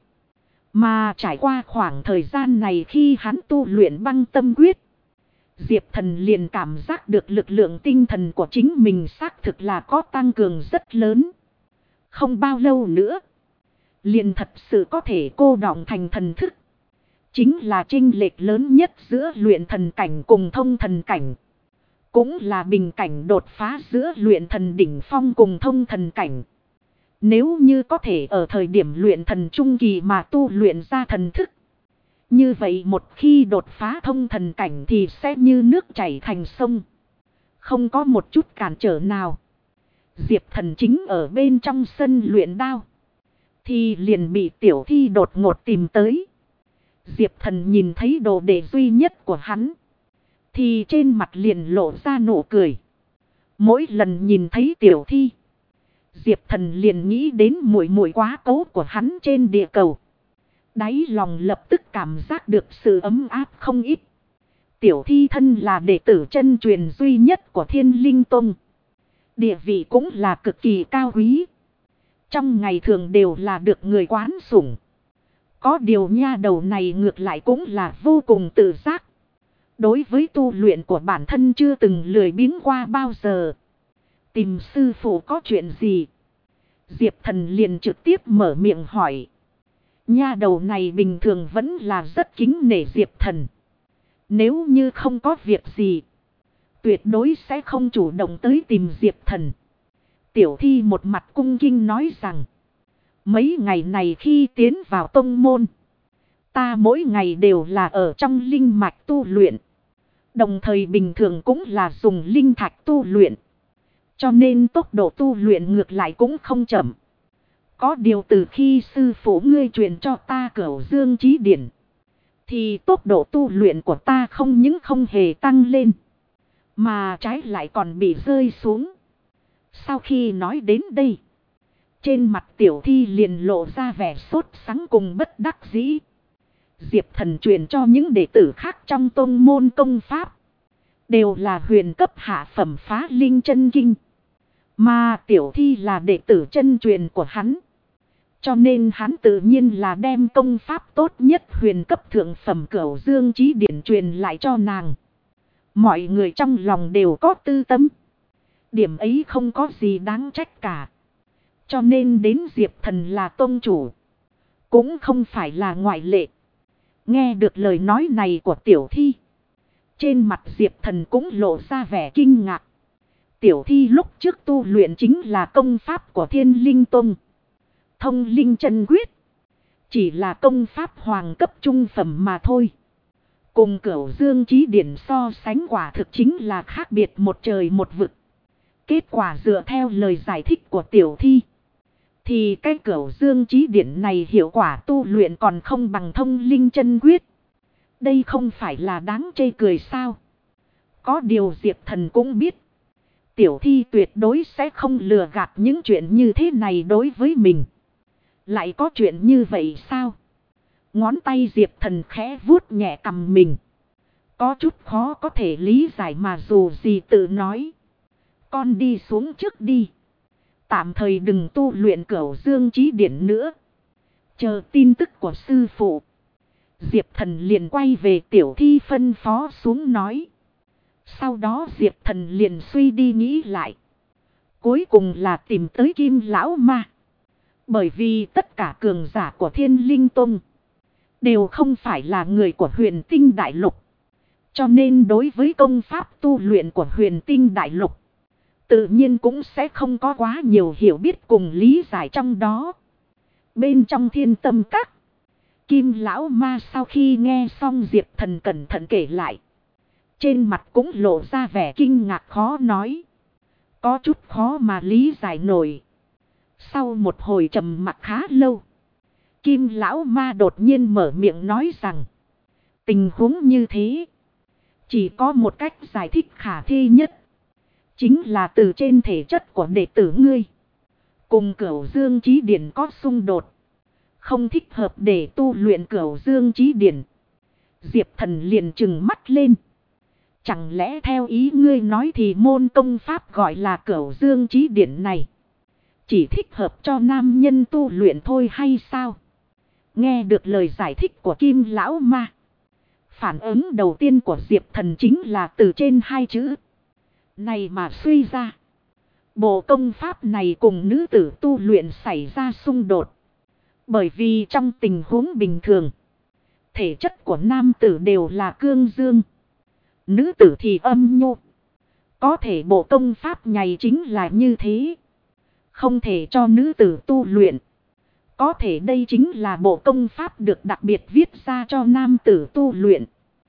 Mà trải qua khoảng thời gian này khi hắn tu luyện Băng Tâm Quyết, Diệp Thần liền cảm giác được lực lượng tinh thần của chính mình xác thực là có tăng cường rất lớn. Không bao lâu nữa, liền thật sự có thể cô đọng thành thần thức. Chính là chênh lệch lớn nhất giữa luyện thần cảnh cùng thông thần cảnh. Cũng là bình cảnh đột phá giữa luyện thần đỉnh phong cùng thông thần cảnh. Nếu như có thể ở thời điểm luyện thần trung kỳ mà tu luyện ra thần thức, như vậy một khi đột phá thông thần cảnh thì sẽ như nước chảy thành sông. Không có một chút cản trở nào. Diệp Thần chính ở bên trong sân luyện đao, thì liền bị Tiểu Thi đột ngột tìm tới. Diệp Thần nhìn thấy đồ đệ duy nhất của hắn, thì trên mặt liền lộ ra nụ cười. Mỗi lần nhìn thấy Tiểu Thi, Diệp Thần liền nghĩ đến muội muội quá cố của hắn trên địa cầu. Đáy lòng lập tức cảm giác được sự ấm áp không ít. Tiểu Thi thân là đệ tử chân truyền duy nhất của Thiên Linh Tông, địa vị cũng là cực kỳ cao quý. Trong ngày thường đều là được người quán sủng. Có điều nha đầu này ngược lại cũng là vô cùng tự giác. Đối với tu luyện của bản thân chưa từng lười biếng qua bao giờ. Tìm sư phụ có chuyện gì? Diệp Thần liền trực tiếp mở miệng hỏi. Nha đầu này bình thường vẫn là rất kính nể Diệp Thần. Nếu như không có việc gì, tuyệt đối sẽ không chủ động tới tìm Diệp Thần. Tiểu Thi một mặt cung kính nói rằng, mấy ngày này khi tiến vào tông môn, ta mỗi ngày đều là ở trong linh mạch tu luyện. Đồng thời bình thường cũng là dùng linh thạch tu luyện. Cho nên tốc độ tu luyện ngược lại cũng không chậm. Có điều từ khi sư phụ ngươi truyền cho ta Cửu Dương Chí Điển, thì tốc độ tu luyện của ta không những không hề tăng lên, mà trái lại còn bị rơi xuống. Sau khi nói đến đây, trên mặt Tiểu Thi liền lộ ra vẻ sốt sắng cùng bất đắc dĩ. Diệp Thần truyền cho những đệ tử khác trong tông môn công pháp, đều là huyền cấp hạ phẩm Phá Linh Chân Kinh. Mà Tiểu Thi là đệ tử chân truyền của hắn. Cho nên hắn tự nhiên là đem công pháp tốt nhất huyền cấp thượng phẩm Cửu Dương Chí Điển truyền lại cho nàng. Mọi người trong lòng đều có tư tâm. Điểm ấy không có gì đáng trách cả. Cho nên đến Diệp Thần là tông chủ, cũng không phải là ngoại lệ. Nghe được lời nói này của Tiểu Thi, trên mặt Diệp Thần cũng lộ ra vẻ kinh ngạc. Tiểu Thi lúc trước tu luyện chính là công pháp của Thiên Linh Tông, Thông Linh Chân Quyết. Chỉ là công pháp hoàng cấp trung phẩm mà thôi. Cùng Cửu Dương Chí Điển so sánh quả thực chính là khác biệt một trời một vực. Kết quả dựa theo lời giải thích của Tiểu Thi, thì cái Cửu Dương Chí Điển này hiệu quả tu luyện còn không bằng Thông Linh Chân Quyết. Đây không phải là đáng chê cười sao? Có điều Diệp Thần cũng biết, Tiểu Thi tuyệt đối sẽ không lừa gạt những chuyện như thế này đối với mình. Lại có chuyện như vậy sao? Ngón tay Diệp Thần khẽ vuốt nhẹ cằm mình. Có chút khó có thể lý giải mà dù gì tự nói. Con đi xuống trước đi. Tạm thời đừng tu luyện Cửu Dương Chí Điển nữa. Chờ tin tức của sư phụ. Diệp Thần liền quay về Tiểu Thi phân phó xuống nói. Sau đó Diệp Thần liền suy đi nghĩ lại. Cuối cùng là tìm tới Kim Lão Ma. Bởi vì tất cả cường giả của Thiên Linh Tông đều không phải là người của Huyền Tinh Đại Lục. Cho nên đối với công pháp tu luyện của Huyền Tinh Đại Lục, tự nhiên cũng sẽ không có quá nhiều hiểu biết cùng lý giải trong đó. Bên trong Thiên Tâm Các, Kim Lão Ma sau khi nghe xong Diệp Thần cẩn thận kể lại, trên mặt cũng lộ ra vẻ kinh ngạc khó nói. Có chút khó mà lý giải nổi. Sau một hồi trầm mặc khá lâu, Kim Lão Ma đột nhiên mở miệng nói rằng, tình huống như thế, chỉ có một cách giải thích khả thi nhất. Chính là từ trên thể chất của đệ tử ngươi, cùng Cửu Dương Chí Điển có xung đột. Không thích hợp để tu luyện Cửu Dương Chí Điển. Diệp Thần liền trừng mắt lên. Chẳng lẽ theo ý ngươi nói thì môn công pháp gọi là Cửu Dương Chí Điển này chỉ thích hợp cho nam nhân tu luyện thôi hay sao? Nghe được lời giải thích của Kim Lão Ma, phản ứng đầu tiên của Diệp Thần chính là từ trên hai chữ này mà suy ra. Bộ công pháp này cùng nữ tử tu luyện xảy ra xung đột. Bởi vì trong tình huống bình thường, thể chất của nam tử đều là cương dương, nữ tử thì âm nhu. Có thể bộ công pháp này chính là như thế, không thể cho nữ tử tu luyện. Có thể đây chính là bộ công pháp được đặc biệt viết ra cho nam tử tu luyện.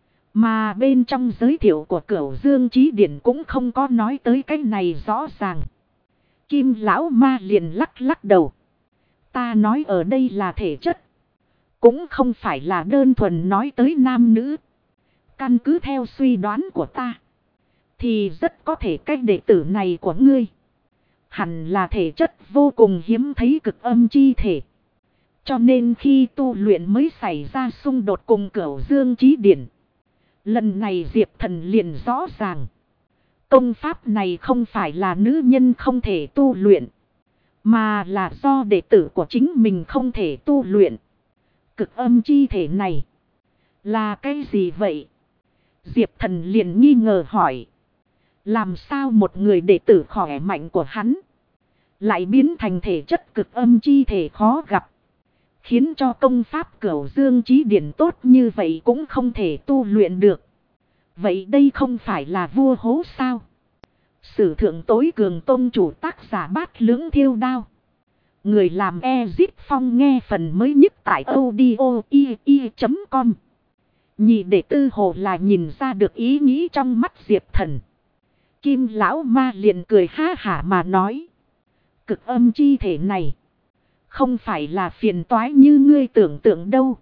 Mà bên trong giới thiệu của Cửu Dương Chí Điển cũng không có nói tới cái này rõ ràng. Kim Lão Ma liền lắc lắc đầu. Ta nói ở đây là thể chất, cũng không phải là đơn thuần nói tới nam nữ. Căn cứ theo suy đoán của ta, thì rất có thể cái đệ tử này của ngươi hẳn là thể chất vô cùng hiếm thấy cực âm chi thể. Cho nên khi tu luyện mới xảy ra xung đột cùng Cửu Dương Chí Điển. Lần này Diệp Thần liền rõ ràng, công pháp này không phải là nữ nhân không thể tu luyện, mà là do đệ tử của chính mình không thể tu luyện. Cực âm chi thể này là cái gì vậy? Diệp Thần liền nghi ngờ hỏi. Làm sao một người đệ tử khỏe mạnh của hắn lại biến thành thể chất cực âm chi thể khó gặp, khiến cho công pháp Cửu Dương Chí Điển tốt như vậy cũng không thể tu luyện được. Vậy đây không phải là vua hố sao? Sử thượng tối cường tôn chủ, tác giả Bát Lưỡng Thiêu Đao. Người làm Ezip Phong, nghe phần mới nhất tại audio.com. Nhị đệ tư hồ là nhìn ra được ý nghĩ trong mắt Diệp Thần. Kim Lão Ma liền cười ha hả mà nói. Cực âm chi thể này không phải là phiền toái như ngươi tưởng tượng đâu.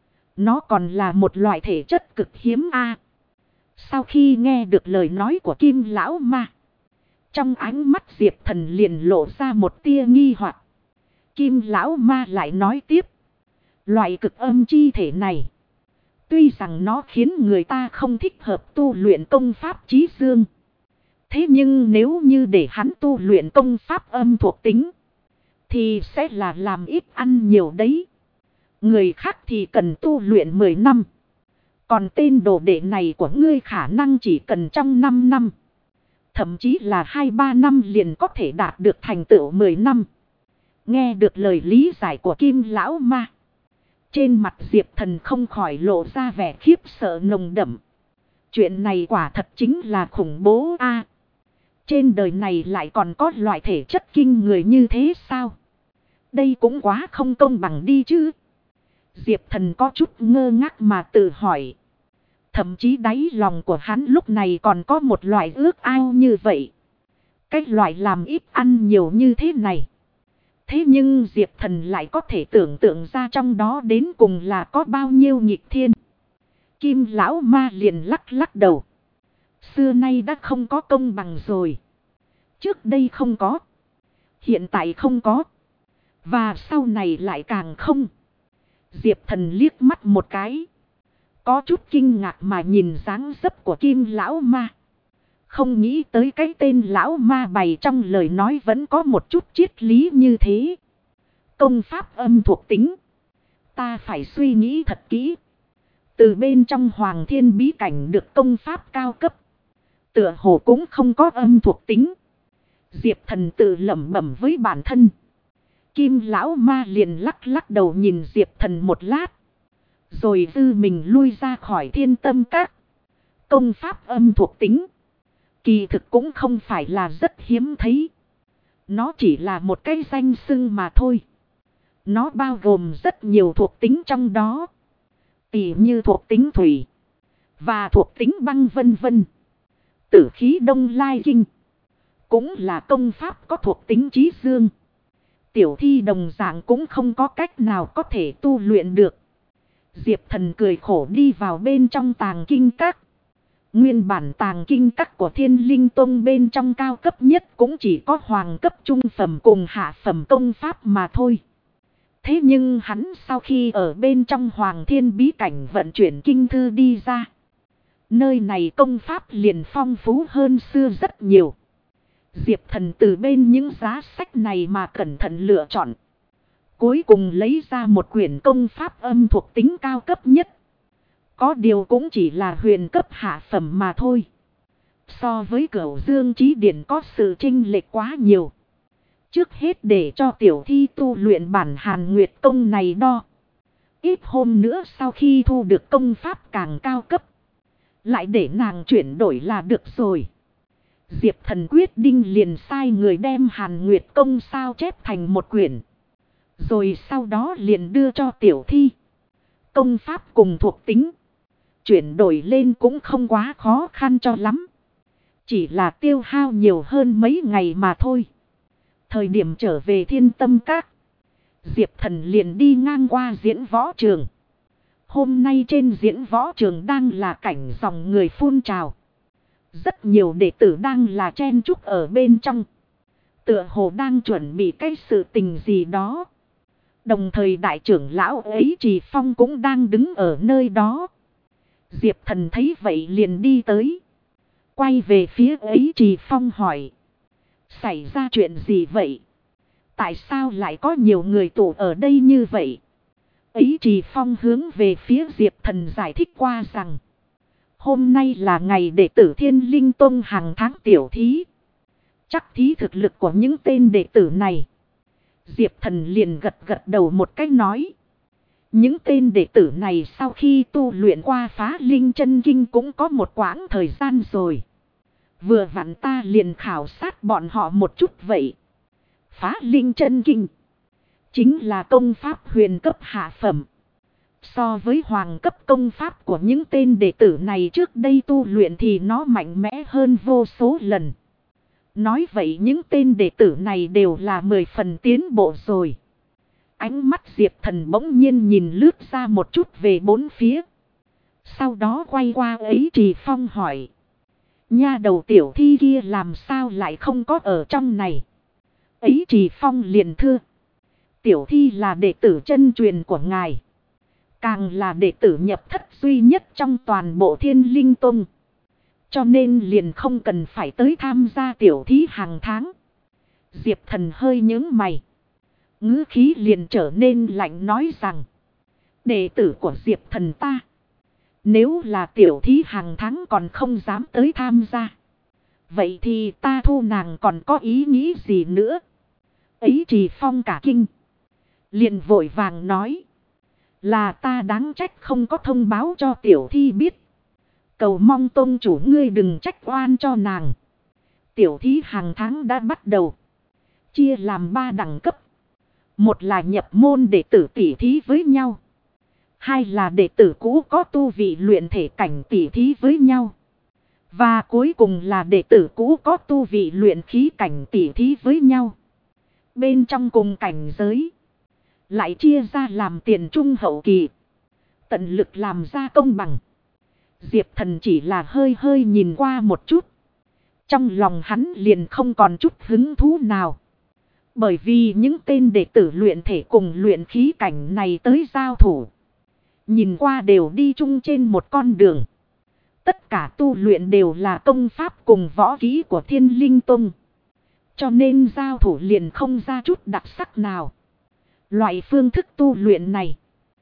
Nó còn là một loại thể chất cực hiếm a. Sau khi nghe được lời nói của Kim Lão Ma, trong ánh mắt Diệp Thần liền lộ ra một tia nghi hoặc. Kim Lão Ma lại nói tiếp. Loại cực âm chi thể này, tuy rằng nó khiến người ta không thích hợp tu luyện công pháp chí dương, thế nhưng nếu như để hắn tu luyện công pháp âm thuộc tính, thì sẽ là làm ít ăn nhiều đấy. Người khác thì cần tu luyện 10 năm. Còn tên đồ đệ này của ngươi khả năng chỉ cần trong 5 năm. Thậm chí là 2-3 năm liền có thể đạt được thành tựu 10 năm. Nghe được lời lý giải của Kim Lão Ma, trên mặt Diệp Thần không khỏi lộ ra vẻ khiếp sợ nồng đậm. Chuyện này quả thật chính là khủng bố a. Trên đời này lại còn có loại thể chất kinh người như thế sao? Đây cũng quá không công bằng đi chứ. Diệp Thần có chút ngơ ngác mà tự hỏi. Thậm chí đáy lòng của hắn lúc này còn có một loại ước ao như vậy. Cái loại làm ít ăn nhiều như thế này. Thế nhưng Diệp Thần lại có thể tưởng tượng ra trong đó đến cùng là có bao nhiêu nghịch thiên. Kim Lão Ma liền lắc lắc đầu. Xưa nay đã không có công bằng rồi. Trước đây không có, hiện tại không có, và sau này lại càng không. Diệp Thần liếc mắt một cái, có chút kinh ngạc mà nhìn dáng dấp của Kim Lão Ma. Không nghĩ tới cái tên Lão Ma bày trong lời nói vẫn có một chút triết lý như thế. Công pháp âm thuộc tính, ta phải suy nghĩ thật kỹ. Từ bên trong Hoàng Thiên bí cảnh được công pháp cao cấp, tựa hồ cũng không có âm thuộc tính. Diệp Thần tự lẩm bẩm với bản thân. Kim Lão Ma liền lắc lắc đầu nhìn Diệp Thần một lát, rồi dư mình lui ra khỏi Thiên Tâm Các. Công pháp âm thuộc tính kỳ thực cũng không phải là rất hiếm thấy. Nó chỉ là một cái danh xưng mà thôi. Nó bao gồm rất nhiều thuộc tính trong đó, tỉ như thuộc tính thủy và thuộc tính băng vân vân. Tử khí Đông Lai Kinh cũng là công pháp có thuộc tính chí dương. Tiểu thi đồng dạng cũng không có cách nào có thể tu luyện được. Diệp Thần cười khổ đi vào bên trong Tàng Kinh Các. Nguyên bản tàng kinh các của Thiên Linh Tông bên trong cao cấp nhất cũng chỉ có hoàng cấp trung phẩm cùng hạ phẩm công pháp mà thôi. Thế nhưng hắn sau khi ở bên trong Hoàng Thiên bí cảnh vận chuyển kinh thư đi ra, nơi này công pháp liền phong phú hơn xưa rất nhiều. Diệp Thần từ bên những giá sách này mà cẩn thận lựa chọn. Cuối cùng lấy ra một quyển công pháp âm thuộc tính cao cấp nhất. Có điều cũng chỉ là huyền cấp hạ phẩm mà thôi. So với Cửu Dương Chí Điển có sự chênh lệch quá nhiều. Trước hết để cho tiểu thi tu luyện bản Hàn Nguyệt công này đo. Ít hôm nữa sau khi thu được công pháp càng cao cấp, lại để nàng chuyển đổi là được rồi. Diệp Thần quyết định liền sai người đem Hàn Nguyệt công sao chép thành một quyển. Rồi sau đó liền đưa cho tiểu thi. Công pháp cùng thuộc tính, chuyển đổi lên cũng không quá khó khăn cho lắm. Chỉ là tiêu hao nhiều hơn mấy ngày mà thôi. Thời điểm trở về Thiên Tâm Các, Diệp Thần liền đi ngang qua diễn võ trường. Hôm nay trên diễn võ trường đang là cảnh dòng người phun trào. Rất nhiều đệ tử đang là chen chúc ở bên trong. Tựa hồ đang chuẩn bị cái sự tình gì đó. Đồng thời đại trưởng lão ấy Trì Phong cũng đang đứng ở nơi đó. Diệp Thần thấy vậy liền đi tới. Quay về phía ấy Trì Phong hỏi. Xảy ra chuyện gì vậy? Tại sao lại có nhiều người tụ ở đây như vậy? Ấy Trì Phong hướng về phía Diệp Thần giải thích qua rằng. Hôm nay là ngày đệ tử Thiên Linh Tông hàng tháng tiểu thí. Chắc thí thực lực của những tên đệ tử này. Diệp Thần liền gật gật đầu một cách nói. Những tên đệ tử này sau khi tu luyện qua Phá Linh Chân Kinh cũng có một quãng thời gian rồi. Vừa vặn ta liền khảo sát bọn họ một chút vậy. Phá Linh Chân Kinh chính là công pháp huyền cấp hạ phẩm. So với hoàng cấp công pháp của những tên đệ tử này trước đây tu luyện thì nó mạnh mẽ hơn vô số lần. Nói vậy những tên đệ tử này đều là 10 phần tiến bộ rồi. Ánh mắt Diệp Thần bỗng nhiên nhìn lướt ra một chút về bốn phía. Sau đó quay qua ấy Trì Phong hỏi. Nha đầu tiểu thi kia làm sao lại không có ở trong này? Ấy Trì Phong liền thưa. Tiểu thi là đệ tử chân truyền của ngài. Càng là đệ tử nhập thất duy nhất trong toàn bộ Thiên Linh Tông. Cho nên liền không cần phải tới tham gia tiểu thí hàng tháng. Diệp Thần hơi nhướng mày. Ngữ khí liền trở nên lạnh nói rằng. Đệ tử của Diệp Thần ta. Nếu là tiểu thí hàng tháng còn không dám tới tham gia. Vậy thì ta thu nàng còn có ý nghĩ gì nữa? Ấy Trì Phong cả kinh. Liền vội vàng nói. Là ta đáng trách không có thông báo cho tiểu thi biết. Cầu mong tôn chủ ngươi đừng trách oan cho nàng. Tiểu thí hàng tháng đã bắt đầu. Chia làm 3 đẳng cấp. Một là nhập môn đệ tử tỉ thí với nhau. Hai là đệ tử cũ có tu vị luyện thể cảnh tỉ thí với nhau. Và cuối cùng là đệ tử cũ có tu vị luyện khí cảnh tỉ thí với nhau. Bên trong cùng cảnh giới. Lại chia ra làm tiền trung hậu kỳ. Tận lực làm ra công bằng. Diệp Thần chỉ là hơi hơi nhìn qua một chút. Trong lòng hắn liền không còn chút hứng thú nào. Bởi vì những tên đệ tử luyện thể cùng luyện khí cảnh này tới giao thủ. Nhìn qua đều đi chung trên một con đường. Tất cả tu luyện đều là công pháp cùng võ kỹ của Thiên Linh Tông. Cho nên giao thủ liền không ra chút đặc sắc nào. Loại phương thức tu luyện này.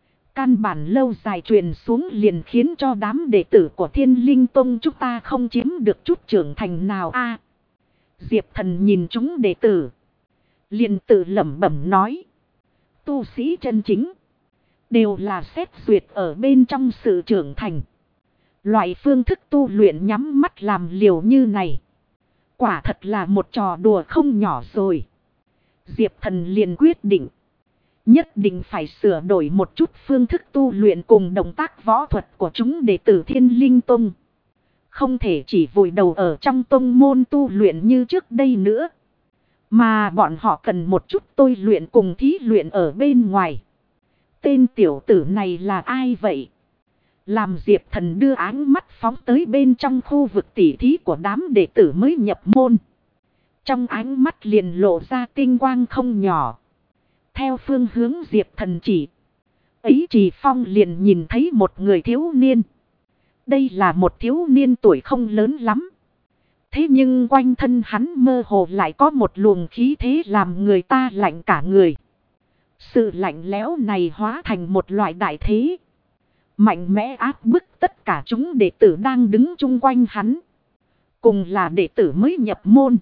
Căn bản lâu dài truyền xuống liền khiến cho đám đệ tử của Thiên Linh Tông chúng ta không chiếm được chút trưởng thành nào a. Diệp Thần nhìn chúng đệ tử. Liền tự lẩm bẩm nói. Tu sĩ chân chính. Đều là xét duyệt ở bên trong sự trưởng thành. Loại phương thức tu luyện nhắm mắt làm liều như này. Quả thật là một trò đùa không nhỏ rồi. Diệp Thần liền quyết định. Nhất định phải sửa đổi một chút phương thức tu luyện cùng động tác võ thuật của chúng đệ tử Thiên Linh Tông. Không thể chỉ vùi đầu ở trong tông môn tu luyện như trước đây nữa. Mà bọn họ cần một chút tôi luyện cùng thí luyện ở bên ngoài. Tên tiểu tử này là ai vậy? Làm Diệp Thần đưa ánh mắt phóng tới bên trong khu vực tỉ thí của đám đệ tử mới nhập môn. Trong ánh mắt liền lộ ra tinh quang không nhỏ. Theo phương hướng Diệp Thần chỉ. Ấy Trì Phong liền nhìn thấy một người thiếu niên. Đây là một thiếu niên tuổi không lớn lắm. Thế nhưng quanh thân hắn mơ hồ lại có một luồng khí thế làm người ta lạnh cả người. Sự lạnh lẽo này hóa thành một loại đại thế. Mạnh mẽ áp bức tất cả chúng đệ tử đang đứng chung quanh hắn. Cùng là đệ tử mới nhập môn.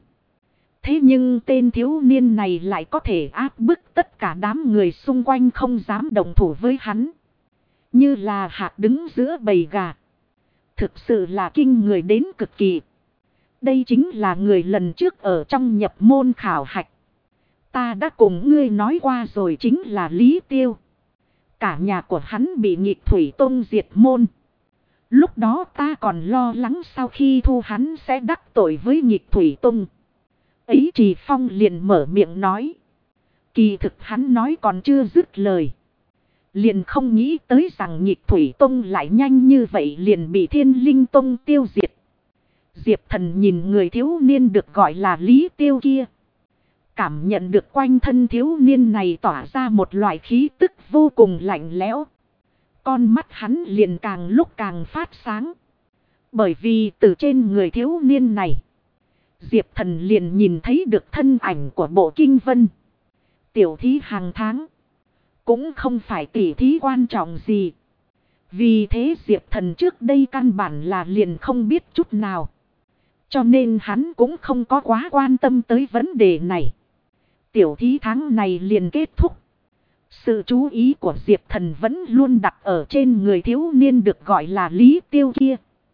Thế nhưng tên thiếu niên này lại có thể áp bức tất cả đám người xung quanh không dám đồng thủ với hắn. Như là hạt đứng giữa bầy gà. Thực sự là kinh người đến cực kỳ. Đây chính là người lần trước ở trong nhập môn khảo hạch. Ta đã cùng ngươi nói qua rồi, chính là Lý Tiêu. Cả nhà của hắn bị Nghịch Thủy Tông diệt môn. Lúc đó ta còn lo lắng sau khi thu hắn sẽ đắc tội với Nghịch Thủy Tông. Ấy Trì Phong liền mở miệng nói. Kỳ thực hắn nói còn chưa dứt lời. Liền không nghĩ tới rằng Nghịch Thủy Tông lại nhanh như vậy liền bị Thiên Linh Tông tiêu diệt. Diệp Thần nhìn người thiếu niên được gọi là Lý Tiêu kia. Cảm nhận được quanh thân thiếu niên này tỏa ra một loại khí tức vô cùng lạnh lẽo. Con mắt hắn liền càng lúc càng phát sáng. Bởi vì từ trên người thiếu niên này, Diệp Thần liền nhìn thấy được thân ảnh của Bộ Kinh Vân. Tiểu thí hàng tháng. Cũng không phải tỉ thí quan trọng gì. Vì thế Diệp Thần trước đây căn bản là liền không biết chút nào. Cho nên hắn cũng không có quá quan tâm tới vấn đề này. Tiểu thí tháng này liền kết thúc. Sự chú ý của Diệp Thần vẫn luôn đặt ở trên người thiếu niên được gọi là Lý Tiêu kia.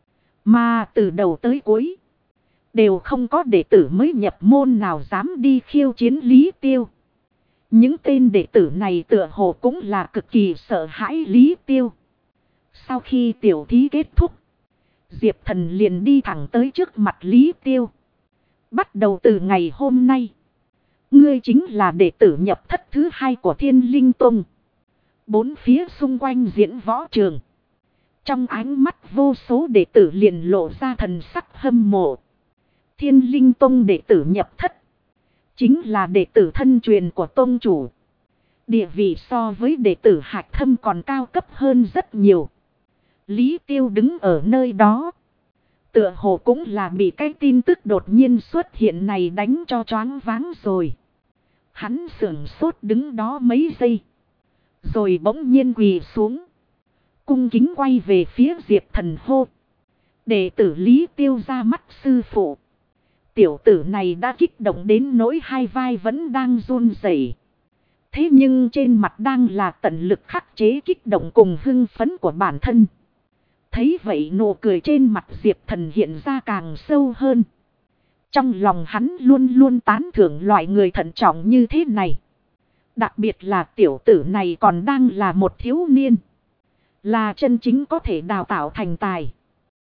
Mà từ đầu tới cuối, đều không có đệ tử mới nhập môn nào dám đi khiêu chiến Lý Tiêu. Những tên đệ tử này tựa hồ cũng là cực kỳ sợ hãi Lý Tiêu. Sau khi tiểu thí kết thúc, Diệp Thần liền đi thẳng tới trước mặt Lý Tiêu. Bắt đầu từ ngày hôm nay, ngươi chính là đệ tử nhập thất thứ 2 của Thiên Linh Tông. Bốn phía xung quanh diễn võ trường. Trong ánh mắt vô số đệ tử liền lộ ra thần sắc hâm mộ. Thiên Linh Tông đệ tử nhập thất. Chính là đệ tử thân truyền của tông chủ. Địa vị so với đệ tử Hạc Thâm còn cao cấp hơn rất nhiều. Lý Tiêu đứng ở nơi đó. Tựa hồ cũng là bị cái tin tức đột nhiên xuất hiện này đánh cho choáng váng rồi. Hắn sửng sốt đứng đó mấy giây. Rồi bỗng nhiên quỳ xuống. Cung kính quay về phía Diệp Thần hô. Đệ tử Lý Tiêu ra mắt sư phụ. Tiểu tử này đã kích động đến nỗi hai vai vẫn đang run rẩy. Thế nhưng trên mặt đang là tận lực khắc chế kích động cùng hưng phấn của bản thân. Thấy vậy nụ cười trên mặt Diệp Thần hiện ra càng sâu hơn. Trong lòng hắn luôn luôn tán thưởng loại người thận trọng như thế này. Đặc biệt là tiểu tử này còn đang là một thiếu niên. Là chân chính có thể đào tạo thành tài.